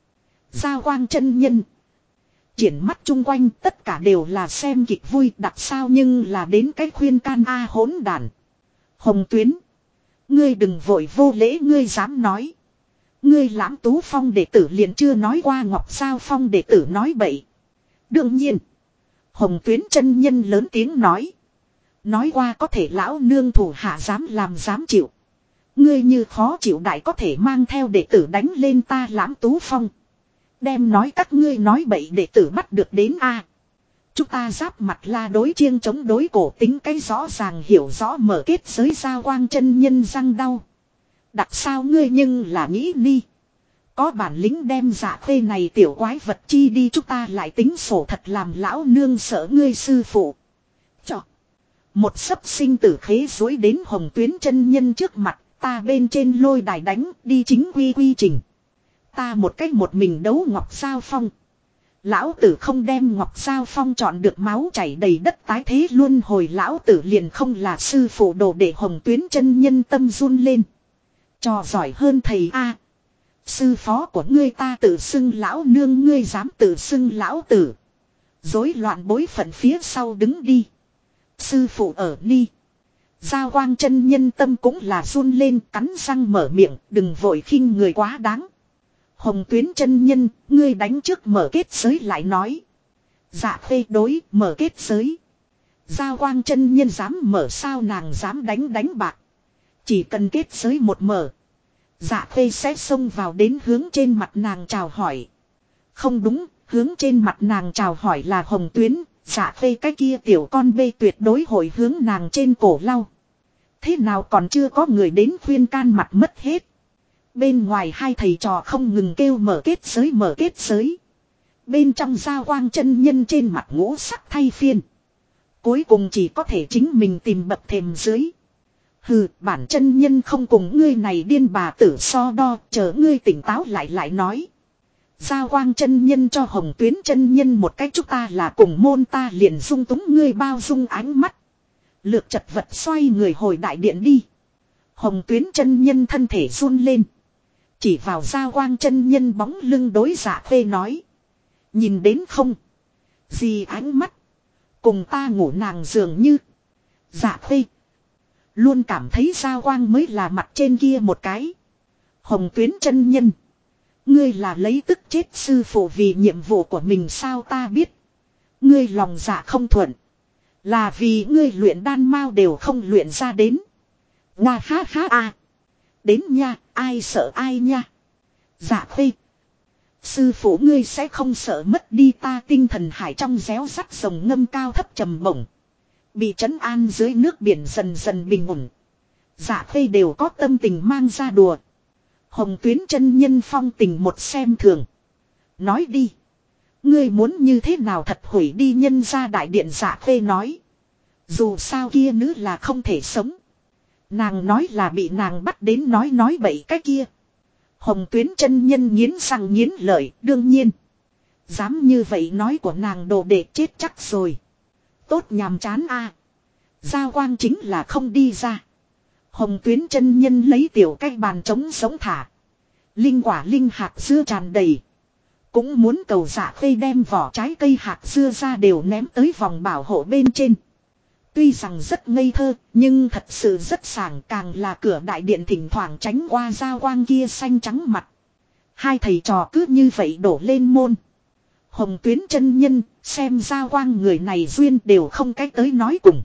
Giao Quang chân nhân. Triển mắt chung quanh tất cả đều là xem kịch vui đặc sao, nhưng là đến cái khuyên can a hỗn đàn. Hồng Tuyến. Ngươi đừng vội vô lễ, ngươi dám nói. Ngươi Lãm Tú Phong đệ tử liền chưa nói qua Ngọc Sao Phong đệ tử nói bậy. Đương nhiên. Hồng Tuyến chân nhân lớn tiếng nói. Nói qua có thể lão nương thủ hạ dám làm dám chịu. Ngươi như khó chịu đại có thể mang theo đệ tử đánh lên ta Lãm Tú Phong. Đem nói các ngươi nói bậy đệ tử bắt được đến a. Chúng ta giáp mặt la đối chiêng chống đối cổ, tính cái rõ ràng hiểu rõ mở kết giới. Giao Quang chân nhân răng đau. Đặc sao ngươi nhưng là nghĩ ni. Có bản lĩnh đem Dạ Phê này tiểu quái vật chi đi, chúng ta lại tính sổ thật làm lão nương sợ ngươi sư phụ. Chọ. Một sấp sinh tử khế dối đến Hồng Tuyến chân nhân trước mặt, ta bên trên lôi đài đánh đi chính quy trình. Ta một cách một mình đấu Ngọc Sao Phong. Lão tử không đem Ngọc Sao Phong chọn được máu chảy đầy đất tái thế luân hồi, lão tử liền không là sư phụ đồ để. Hồng Tuyến chân nhân tâm run lên. Trò giỏi hơn thầy a. Sư phó của ngươi ta tự xưng lão nương, ngươi dám tự xưng lão tử. Rối loạn bối phận phía sau đứng đi. Sư phụ ở ni. Giao Quang chân nhân tâm cũng là run lên, cắn răng mở miệng, đừng vội khinh người quá đáng. Hồng Tuyến chân nhân, ngươi đánh trước mở kết giới lại nói. Dạ Phê đối, mở kết giới. Giao Quang chân nhân dám mở sao nàng dám đánh bạc. Chỉ cần kết giới một mở. Dạ Phê sẽ xông vào đến hướng trên mặt nàng chào hỏi. Không đúng, hướng trên mặt nàng chào hỏi là Hồng Tuyến. Dạ Phê cái kia tiểu con bê tuyệt đối hội hướng nàng trên cổ lau. Thế nào còn chưa có người đến khuyên can, mặt mất hết. Bên ngoài hai thầy trò không ngừng kêu mở kết giới. Bên trong Giao Quang chân nhân trên mặt ngũ sắc thay phiên. Cuối cùng chỉ có thể chính mình tìm bậc thềm dưới. Hừ, bản chân nhân không cùng ngươi này điên bà tử so đo, chờ ngươi tỉnh táo lại nói. Giao Quang chân nhân cho Hồng Tuyến chân nhân một cách, chúng ta là cùng môn, ta liền dung túng ngươi bao dung ánh mắt. Lược chật vật xoay người hồi đại điện đi. Hồng Tuyến chân nhân thân thể run lên. Chỉ vào Giao Quang chân nhân bóng lưng đối Dạ Khê nói. Nhìn đến không? Gì ánh mắt. Cùng ta ngủ nàng dường như. Dạ Khê. Luôn cảm thấy Giao Quang mới là mặt trên kia một cái. Hồng Tuyến chân nhân. Ngươi là lấy tức chết sư phụ vì nhiệm vụ của mình sao ta biết. Ngươi lòng dạ không thuận. Là vì ngươi luyện đan mao đều không luyện ra đến. Nga ha ha a. Đến nha, ai sợ ai nha. Dạ Khê. Sư phụ ngươi sẽ không sợ mất đi ta tinh thần hải trong réo rắt rồng ngâm cao thấp trầm bổng. Bị trấn an dưới nước biển dần dần bình ổn. Dạ Khê đều có tâm tình mang ra đùa. Hồng Tuyến chân nhân phong tình một xem thường. Nói đi. Ngươi muốn như thế nào thật hủy đi nhân ra đại điện. Dạ Khê nói. Dù sao kia nữ là không thể sống. Nàng nói là bị nàng bắt đến nói bậy cái kia. Hồng Tuyến chân nhân nghiến răng nghiến lợi đương nhiên. Dám như vậy nói của nàng đồ đệ chết chắc rồi. Tốt nhàm chán a. Giao Quang chính là không đi ra. Hồng Tuyến chân nhân lấy tiểu cái bàn trống sống thả. Linh quả linh hạt dưa tràn đầy. Cũng muốn cầu Dạ Khê đem vỏ trái cây hạt dưa ra đều ném tới vòng bảo hộ bên trên. Tuy rằng rất ngây thơ, nhưng thật sự rất sảng, càng là cửa đại điện thỉnh thoảng tránh qua Giao Quang kia xanh trắng mặt. Hai thầy trò cứ như vậy đổ lên môn. Hồng Tuyến chân nhân, xem Giao Quang người này duyên đều không cách tới nói cùng.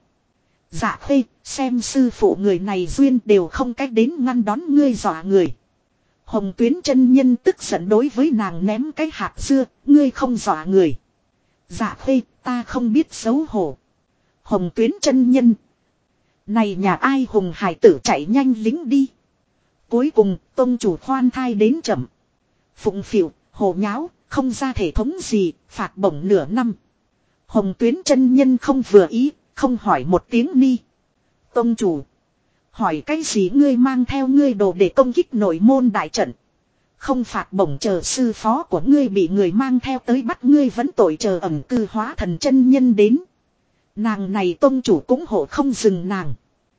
Dạ Khê, xem sư phụ người này duyên đều không cách đến ngăn đón ngươi dọa người. Hồng Tuyến chân nhân tức giận đối với nàng ném cái hạt dưa, ngươi không dọa người. Dạ Khê, ta không biết xấu hổ. Hồng Tuyến chân nhân. Này nhà ai hùng hải tử chạy nhanh lính đi. Cuối cùng, tông chủ khoan thai đến chậm. Phụng phịu, hồ nháo, không ra thể thống gì, phạt bổng nửa năm. Hồng Tuyến chân nhân không vừa ý, không hỏi một tiếng ni. Tông chủ. Hỏi cái gì ngươi mang theo ngươi đồ để công kích nội môn đại trận. Không phạt bổng chờ sư phó của ngươi bị người mang theo tới bắt ngươi vẫn tội chờ ẩn cư hóa thần chân nhân đến. Nàng này tông chủ cũng hộ không dừng nàng.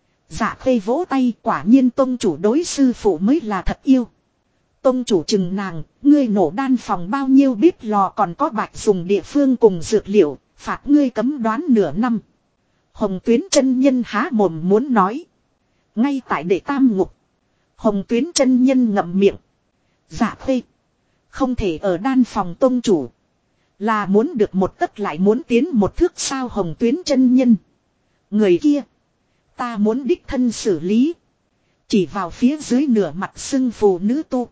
Dạ Khê vỗ tay quả nhiên tông chủ đối sư phụ mới là thật yêu. Tông chủ chừng nàng, ngươi nổ đan phòng bao nhiêu bếp lò còn có bạch dùng địa phương cùng dược liệu, phạt ngươi cấm đoán nửa năm. Hồng Tuyến chân nhân há mồm muốn nói. Ngay tại đệ tam ngục. Hồng Tuyến chân nhân ngậm miệng. Dạ Khê. Không thể ở đan phòng tông chủ. Là muốn được một tấc lại muốn tiến một thước sao Hồng Tuyến chân nhân. Người kia. Ta muốn đích thân xử lý. Chỉ vào phía dưới nửa mặt xưng phù nữ tu.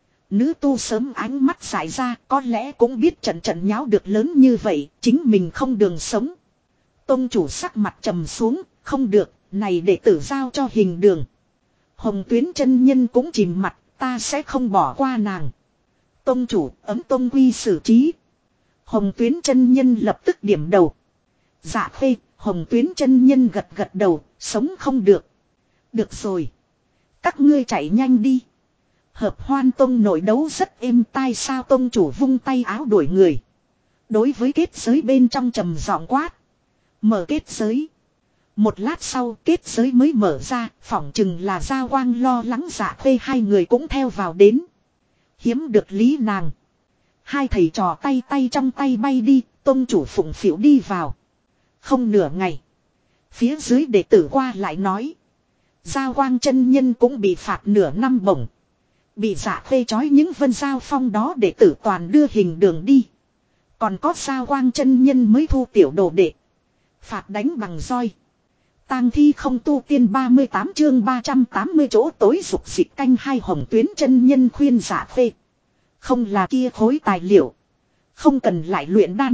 Nữ tu sớm ánh mắt giải ra có lẽ cũng biết trận trận nháo được lớn như vậy. Chính mình không đường sống. Tông chủ sắc mặt trầm xuống. Không được. Này để tử giao cho hình đường. Hồng Tuyến chân nhân cũng chìm mặt. Ta sẽ không bỏ qua nàng. Tông chủ ấm tông quy xử trí. Hồng Tuyến chân nhân lập tức điểm đầu. Dạ Khê, Hồng Tuyến chân nhân gật gật đầu, sống không được. Được rồi. Các ngươi chạy nhanh đi. Hợp Hoan tông nội đấu rất êm tai sao tông chủ vung tay áo đuổi người. Đối với kết giới bên trong trầm giọng quát. Mở kết giới. Một lát sau kết giới mới mở ra, phỏng chừng là Giao Quang lo lắng Dạ Khê hai người cũng theo vào đến. Hiếm được lý nàng. Hai thầy trò tay tay trong tay bay đi, tông chủ phụng phịu đi vào. Không nửa ngày. Phía dưới đệ tử qua lại nói. Giao Quang chân nhân cũng bị phạt nửa năm bổng. Bị Dạ Khê trói những vân giao phong đó đệ tử toàn đưa hình đường đi. Còn có Giao Quang chân nhân mới thu tiểu đồ đệ. Phạt đánh bằng roi. Tang thi không tu tiên 38 chương 380 chỗ tối dục dịch canh hai Hồng Tuyến chân nhân khuyên Dạ Khê. Không là kia khối tài liệu. Không cần lại luyện đan.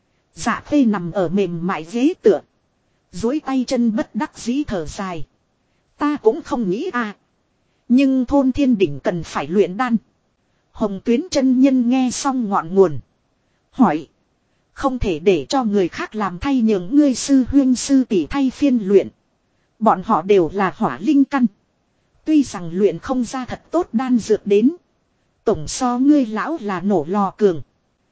Dạ Khê nằm ở mềm mại ghế tựa. Duỗi tay chân bất đắc dĩ thở dài. Ta cũng không nghĩ à. Nhưng thôn thiên đỉnh cần phải luyện đan. Hồng Tuyến chân nhân nghe xong ngọn nguồn. Hỏi. Không thể để cho người khác làm thay nhường ngươi sư huyên sư tỷ thay phiên luyện. Bọn họ đều là hỏa linh căn. Tuy rằng luyện không ra thật tốt đan dược đến. Tổng so ngươi lão là nổ lò cường.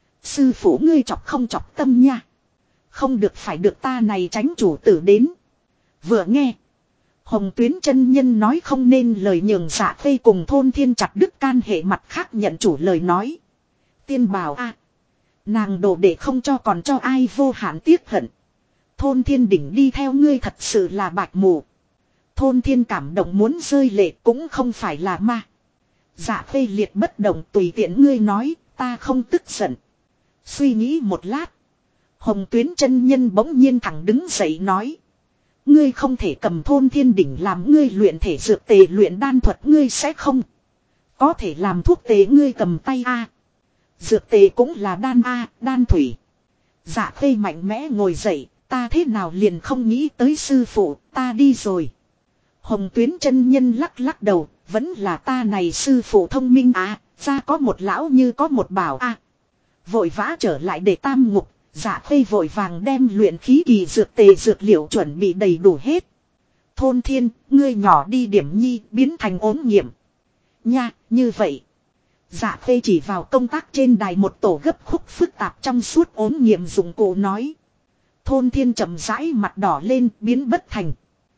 Sư phụ ngươi chọc không chọc tâm nha. Không được phải được ta này tránh chủ tử đến. Vừa nghe. Hồng Tuyến chân nhân nói không nên lời nhường Dạ Khê cùng Thôn Thiên chặt đứt can hệ, mặt khác nhận chủ lời nói. Tiên bảo a, nàng đồ để không cho còn cho ai vô hạn tiếc hận. Thôn Thiên đỉnh đi theo ngươi thật sự là bạch mù. Thôn Thiên cảm động muốn rơi lệ, cũng không phải là ma. Dạ Khê liệt bất động, tùy tiện ngươi nói, ta không tức giận. Suy nghĩ một lát, Hồng Tuyến chân nhân bỗng nhiên thẳng đứng dậy nói. Ngươi không thể cầm Thôn Thiên đỉnh làm ngươi luyện thể dược tề luyện đan thuật, ngươi sẽ không. Có thể làm thuốc tề ngươi cầm tay a. Dược tề cũng là đan a, đan thủy. Dạ Khê mạnh mẽ ngồi dậy, ta thế nào liền không nghĩ tới sư phụ, ta đi rồi. Hồng Tuyến chân nhân lắc lắc đầu, vẫn là ta này sư phụ thông minh à, ra có một lão như có một bảo a. Vội vã trở lại để tam ngục, Dạ Khê vội vàng đem luyện khí kỳ dược tề dược liệu chuẩn bị đầy đủ hết. Thôn Thiên, ngươi nhỏ đi điểm nhi, biến thành ốm nghiệm. Nha, như vậy. Dạ Khê chỉ vào công tác trên đài một tổ gấp khúc phức tạp trong suốt ốm nghiệm dụng cụ nói. Thôn Thiên chậm rãi mặt đỏ lên, biến bất thành.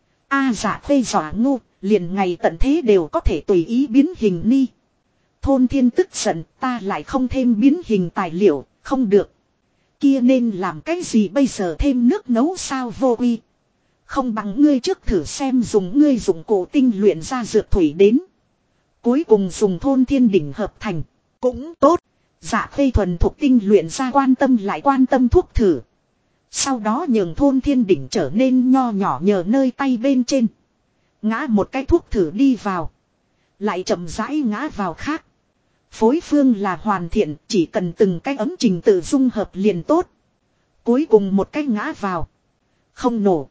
Dạ Khê dọa ngu, liền ngày tận thế đều có thể tùy ý biến hình ni. Thôn Thiên tức giận, ta lại không thêm biến hình tài liệu, không được. Kia nên làm cái gì bây giờ, thêm nước nấu sao vô uy. Không bằng ngươi trước thử xem dùng ngươi dụng cụ tinh luyện ra dược thủy đến. Cuối cùng dùng Thôn Thiên đỉnh hợp thành, cũng tốt. Dạ Khê thuần thuộc tinh luyện ra, quan tâm lại quan tâm thuốc thử. Sau đó nhường Thôn Thiên đỉnh trở nên nho nhỏ nhờ nơi tay bên trên. Ngã một cái thuốc thử đi vào. Lại chậm rãi ngã vào khác. Phối phương là hoàn thiện, chỉ cần từng cái ấm trình tự dung hợp liền tốt. Cuối cùng một cái ngã vào. Không nổ.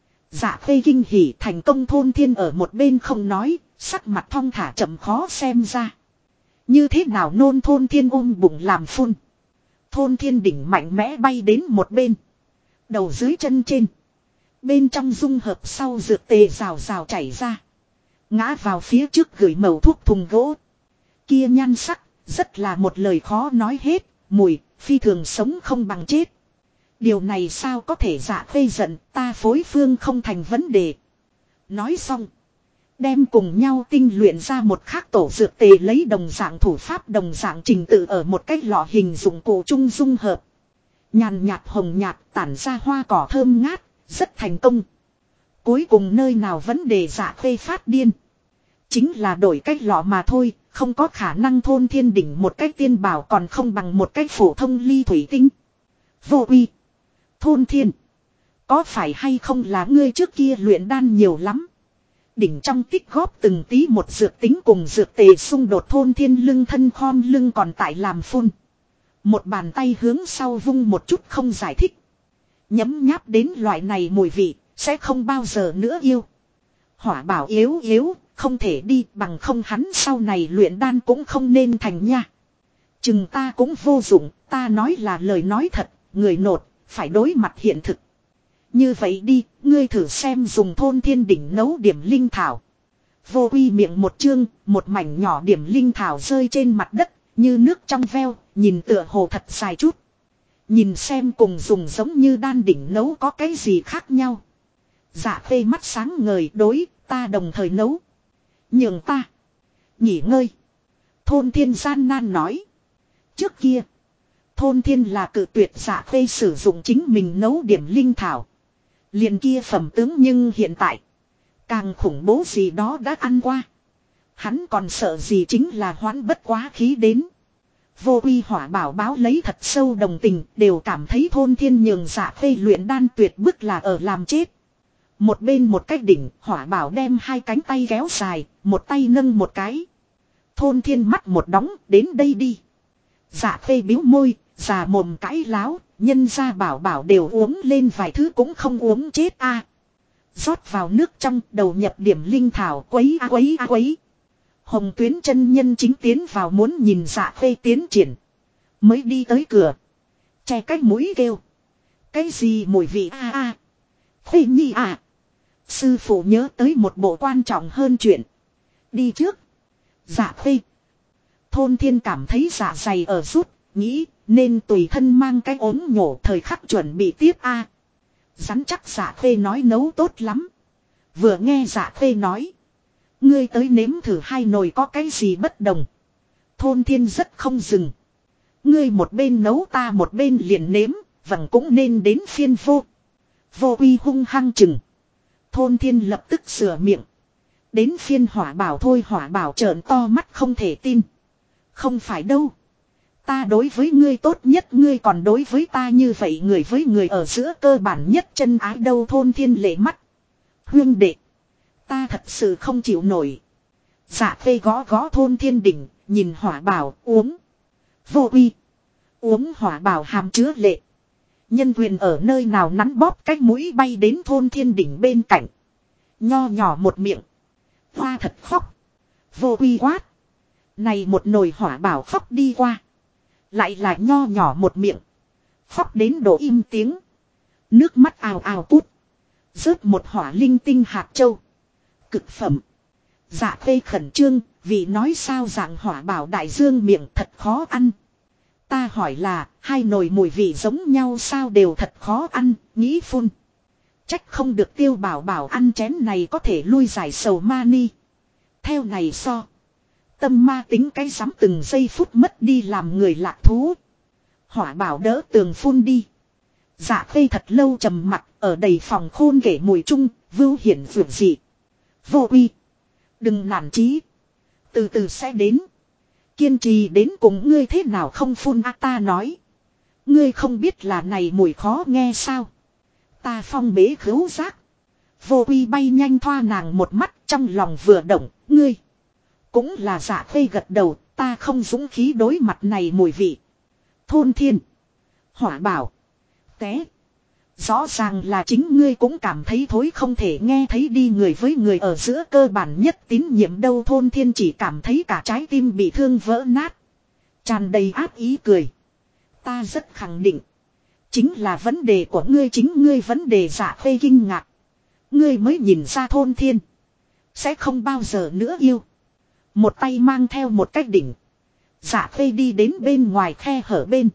Dạ Khê kinh hỉ thành công. Thôn Thiên ở một bên không nói, sắc mặt thong thả chậm khó xem ra. Như thế nào nôn. Thôn Thiên ôm bụng làm phun. Thôn Thiên đỉnh mạnh mẽ bay đến một bên. Đầu dưới chân trên. Bên trong dung hợp sau dược tề rào rào chảy ra. Ngã vào phía trước gửi mẩu thuốc thùng gỗ. Kia nhan sắc, rất là một lời khó nói hết, mùi, phi thường sống không bằng chết. Điều này sao có thể. Dạ Khê giận, ta phối phương không thành vấn đề. Nói xong. Đem cùng nhau tinh luyện ra một khác tổ dược tề, lấy đồng dạng thủ pháp đồng dạng trình tự ở một cách lọ hình dụng cụ chung dung hợp. Nhàn nhạt hồng nhạt tản ra hoa cỏ thơm ngát, rất thành công. Cuối cùng nơi nào vấn đề. Dạ Khê phát điên. Chính là đổi cách lọ mà thôi, không có khả năng. Thôn Thiên đỉnh một cách tiên bảo còn không bằng một cách phổ thông ly thủy tinh. Vô uy. Thôn Thiên, có phải hay không là ngươi trước kia luyện đan nhiều lắm. Đỉnh trong tích góp từng tí một dược tính cùng dược tề xung đột. Thôn Thiên lưng thân khom lưng còn tại làm phun. Một bàn tay hướng sau vung một chút không giải thích. Nhấm nháp đến loại này mùi vị, sẽ không bao giờ nữa yêu. Hỏa bảo yếu yếu, không thể đi, bằng không hắn sau này luyện đan cũng không nên thành nha. Chừng ta cũng vô dụng, ta nói là lời nói thật, người nột, phải đối mặt hiện thực. Như vậy đi, ngươi thử xem dùng Thôn Thiên đỉnh nấu điểm linh thảo. Vô uy miệng một chương, một mảnh nhỏ điểm linh thảo rơi trên mặt đất, như nước trong veo, nhìn tựa hồ thật dài chút. Nhìn xem cùng dùng giống như đan đỉnh nấu có cái gì khác nhau. Dạ Khê mắt sáng ngời, đối, ta đồng thời nấu. Nhường ta nghỉ ngơi. Thôn Thiên gian nan nói. Trước kia, Thôn Thiên là cự tuyệt Dạ Khê sử dụng chính mình nấu điểm linh thảo. Liền kia phẩm tướng, nhưng hiện tại càng khủng bố gì đó đã ăn qua. Hắn còn sợ gì chính là hoãn bất quá khí đến. Vô uy hỏa bảo báo lấy thật sâu đồng tình, đều cảm thấy Thôn Thiên nhường Dạ Khê luyện đan tuyệt bức là ở làm chết. Một bên một cái đỉnh, hỏa bảo đem hai cánh tay kéo dài, một tay nâng một cái. Thôn Thiên mắt một đóng, đến đây đi. Dạ Khê bĩu môi, già mồm cãi láo, nhân ra bảo bảo đều uống lên vài thứ cũng không uống chết a. Rót vào nước trong, đầu nhập điểm linh thảo, quấy a quấy a quấy. Hồng Tuyến chân nhân chính tiến vào muốn nhìn Dạ Khê tiến triển. Mới đi tới cửa. Che cách mũi kêu. Cái gì mùi vị a a. Khê nhi à. Sư phụ nhớ tới một bộ quan trọng hơn chuyện. Đi trước. Dạ Khê. Thôn Thiên cảm thấy dạ dày ở rút, nghĩ nên tùy thân mang cái ốm nhổ thời khắc chuẩn bị tiếp a. Rắn chắc Dạ Khê nói nấu tốt lắm. Vừa nghe Dạ Khê nói. Ngươi tới nếm thử hai nồi có cái gì bất đồng. Thôn Thiên rất không dừng. Ngươi một bên nấu ta một bên liền nếm. Vầng cũng nên đến phiên vô. Vô Uy hung hăng chừng. Thôn Thiên lập tức sửa miệng. Đến phiên Hỏa Bảo thôi. Hỏa Bảo trợn to mắt không thể tin. Không phải đâu. Ta đối với ngươi tốt nhất, ngươi còn đối với ta như vậy, người với người ở giữa cơ bản nhất chân ái đâu. Thôn Thiên lệ mắt. Huyên đệ. Ta thật sự không chịu nổi. Dạ Khê gõ gõ Thôn Thiên đỉnh, nhìn Hỏa Bảo uống. Vô Uy. Uống. Hỏa Bảo hàm chứa lệ. Nhân quyền ở nơi nào nắn bóp cách mũi bay đến Thôn Thiên đỉnh bên cạnh. Nho nhỏ một miệng. Hoa thật khóc. Vô Uy quát. Này một nồi. Hỏa Bảo khóc đi qua. Lại là nho nhỏ một miệng. Khóc đến độ im tiếng. Nước mắt ào ào tút. Rớt một hỏa linh tinh hạt châu. Cực phẩm. Dạ Khê khẩn trương. Vì nói sao dạng Hỏa Bảo đại dương miệng thật khó ăn. Ta hỏi là hai nồi mùi vị giống nhau sao, đều thật khó ăn. Nghĩ phun. Trách không được Tiêu Bảo bảo ăn chén này có thể lui giải sầu mani. Theo này so. Tâm ma tính cái dám từng giây phút mất đi làm người lạc thú. Hỏa Bảo đỡ tường phun đi. Dạ Khê thật lâu trầm mặc ở đầy phòng khôn kể mùi chung. Vưu hiển vượt dị. Vô Uy. Đừng nản chí. Từ từ sẽ đến. Kiên trì đến cùng. Ngươi thế nào không phun a? Ta nói. Ngươi không biết là này mùi khó nghe sao. Ta phong bế khứu giác. Vô Uy bay nhanh thoa nàng một mắt, trong lòng vừa động. Ngươi. Cũng là Dạ Khê gật đầu. Ta không dũng khí đối mặt này mùi vị. Thôn Thiên. Hỏa Bảo. Té. Rõ ràng là chính ngươi cũng cảm thấy thối, không thể nghe thấy đi. Người với người ở giữa cơ bản nhất tín nhiệm đâu. Thôn Thiên chỉ cảm thấy cả trái tim bị thương vỡ nát. Tràn đầy ác ý cười. Ta rất khẳng định. Chính là vấn đề của ngươi, chính ngươi vấn đề. Dạ Khê kinh ngạc. Ngươi mới nhìn ra Thôn Thiên sẽ không bao giờ nữa yêu. Một tay mang theo một cái đỉnh. Dạ Khê đi đến bên ngoài khe hở bên.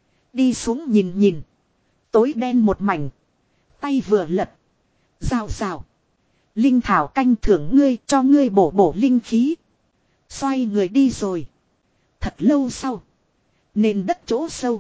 Đi xuống nhìn nhìn. Tối đen một mảnh. Tay vừa lật. Rào rào. Linh thảo canh thưởng ngươi, cho ngươi bổ bổ linh khí. Xoay người đi rồi. Thật lâu sau. Nền đất chỗ sâu.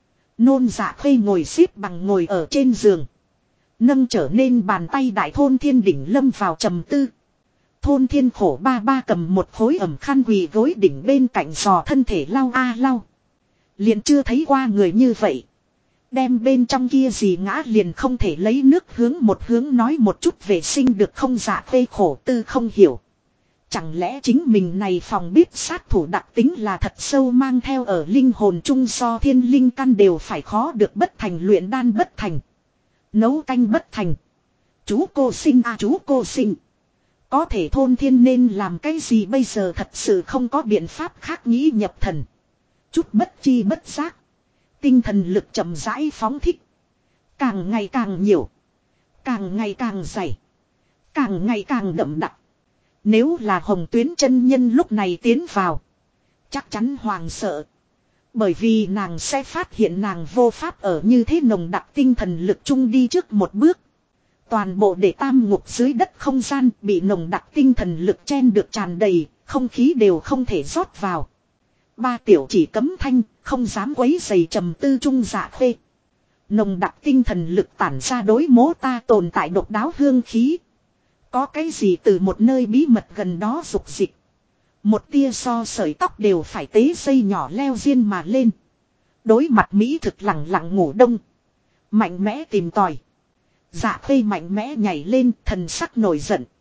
Nôn Dạ Khê ngồi xếp bằng ngồi ở trên giường. Nâng trở nên bàn tay đại. Thôn Thiên đỉnh lâm vào trầm tư. Thôn Thiên khổ ba ba cầm một khối ẩm khăn quỳ gối đỉnh bên cạnh dò thân thể lau a lau. Liền chưa thấy qua người như vậy. Đem bên trong kia gì ngã liền không thể lấy nước hướng một hướng nói một chút vệ sinh được không. Dạ Khê khổ tư không hiểu. Chẳng lẽ chính mình này phòng bếp sát thủ đặc tính là thật sâu mang theo ở linh hồn chung, so thiên linh căn đều phải khó được bất thành, luyện đan bất thành, nấu canh bất thành. Chú cô sinh a chú cô sinh. Có thể Thôn Thiên nên làm cái gì bây giờ, thật sự không có biện pháp khác, nghĩ nhập thần. Chút bất chi bất giác. Tinh thần lực chậm rãi phóng thích. Càng ngày càng nhiều. Càng ngày càng dày. Càng ngày càng đậm đặc. Nếu là Hồng Tuyến chân nhân lúc này tiến vào. Chắc chắn hoàng sợ. Bởi vì nàng sẽ phát hiện nàng vô pháp ở như thế nồng đặc tinh thần lực chung đi trước một bước. Toàn bộ để tam ngục dưới đất không gian bị nồng đặc tinh thần lực chen được tràn đầy, không khí đều không thể rót vào. Ba tiểu chỉ cấm thanh, không dám quấy rầy trầm tư chung Dạ Khê. Nồng đặc tinh thần lực tản ra đối mố ta tồn tại độc đáo hương khí. Có cái gì từ một nơi bí mật gần đó dục dịch. Một tia so sợi tóc đều phải tế dây nhỏ leo diên mà lên. Đối mặt mỹ thực lặng lặng ngủ đông. Mạnh mẽ tìm tòi. Dạ Khê mạnh mẽ nhảy lên, thần sắc nổi giận.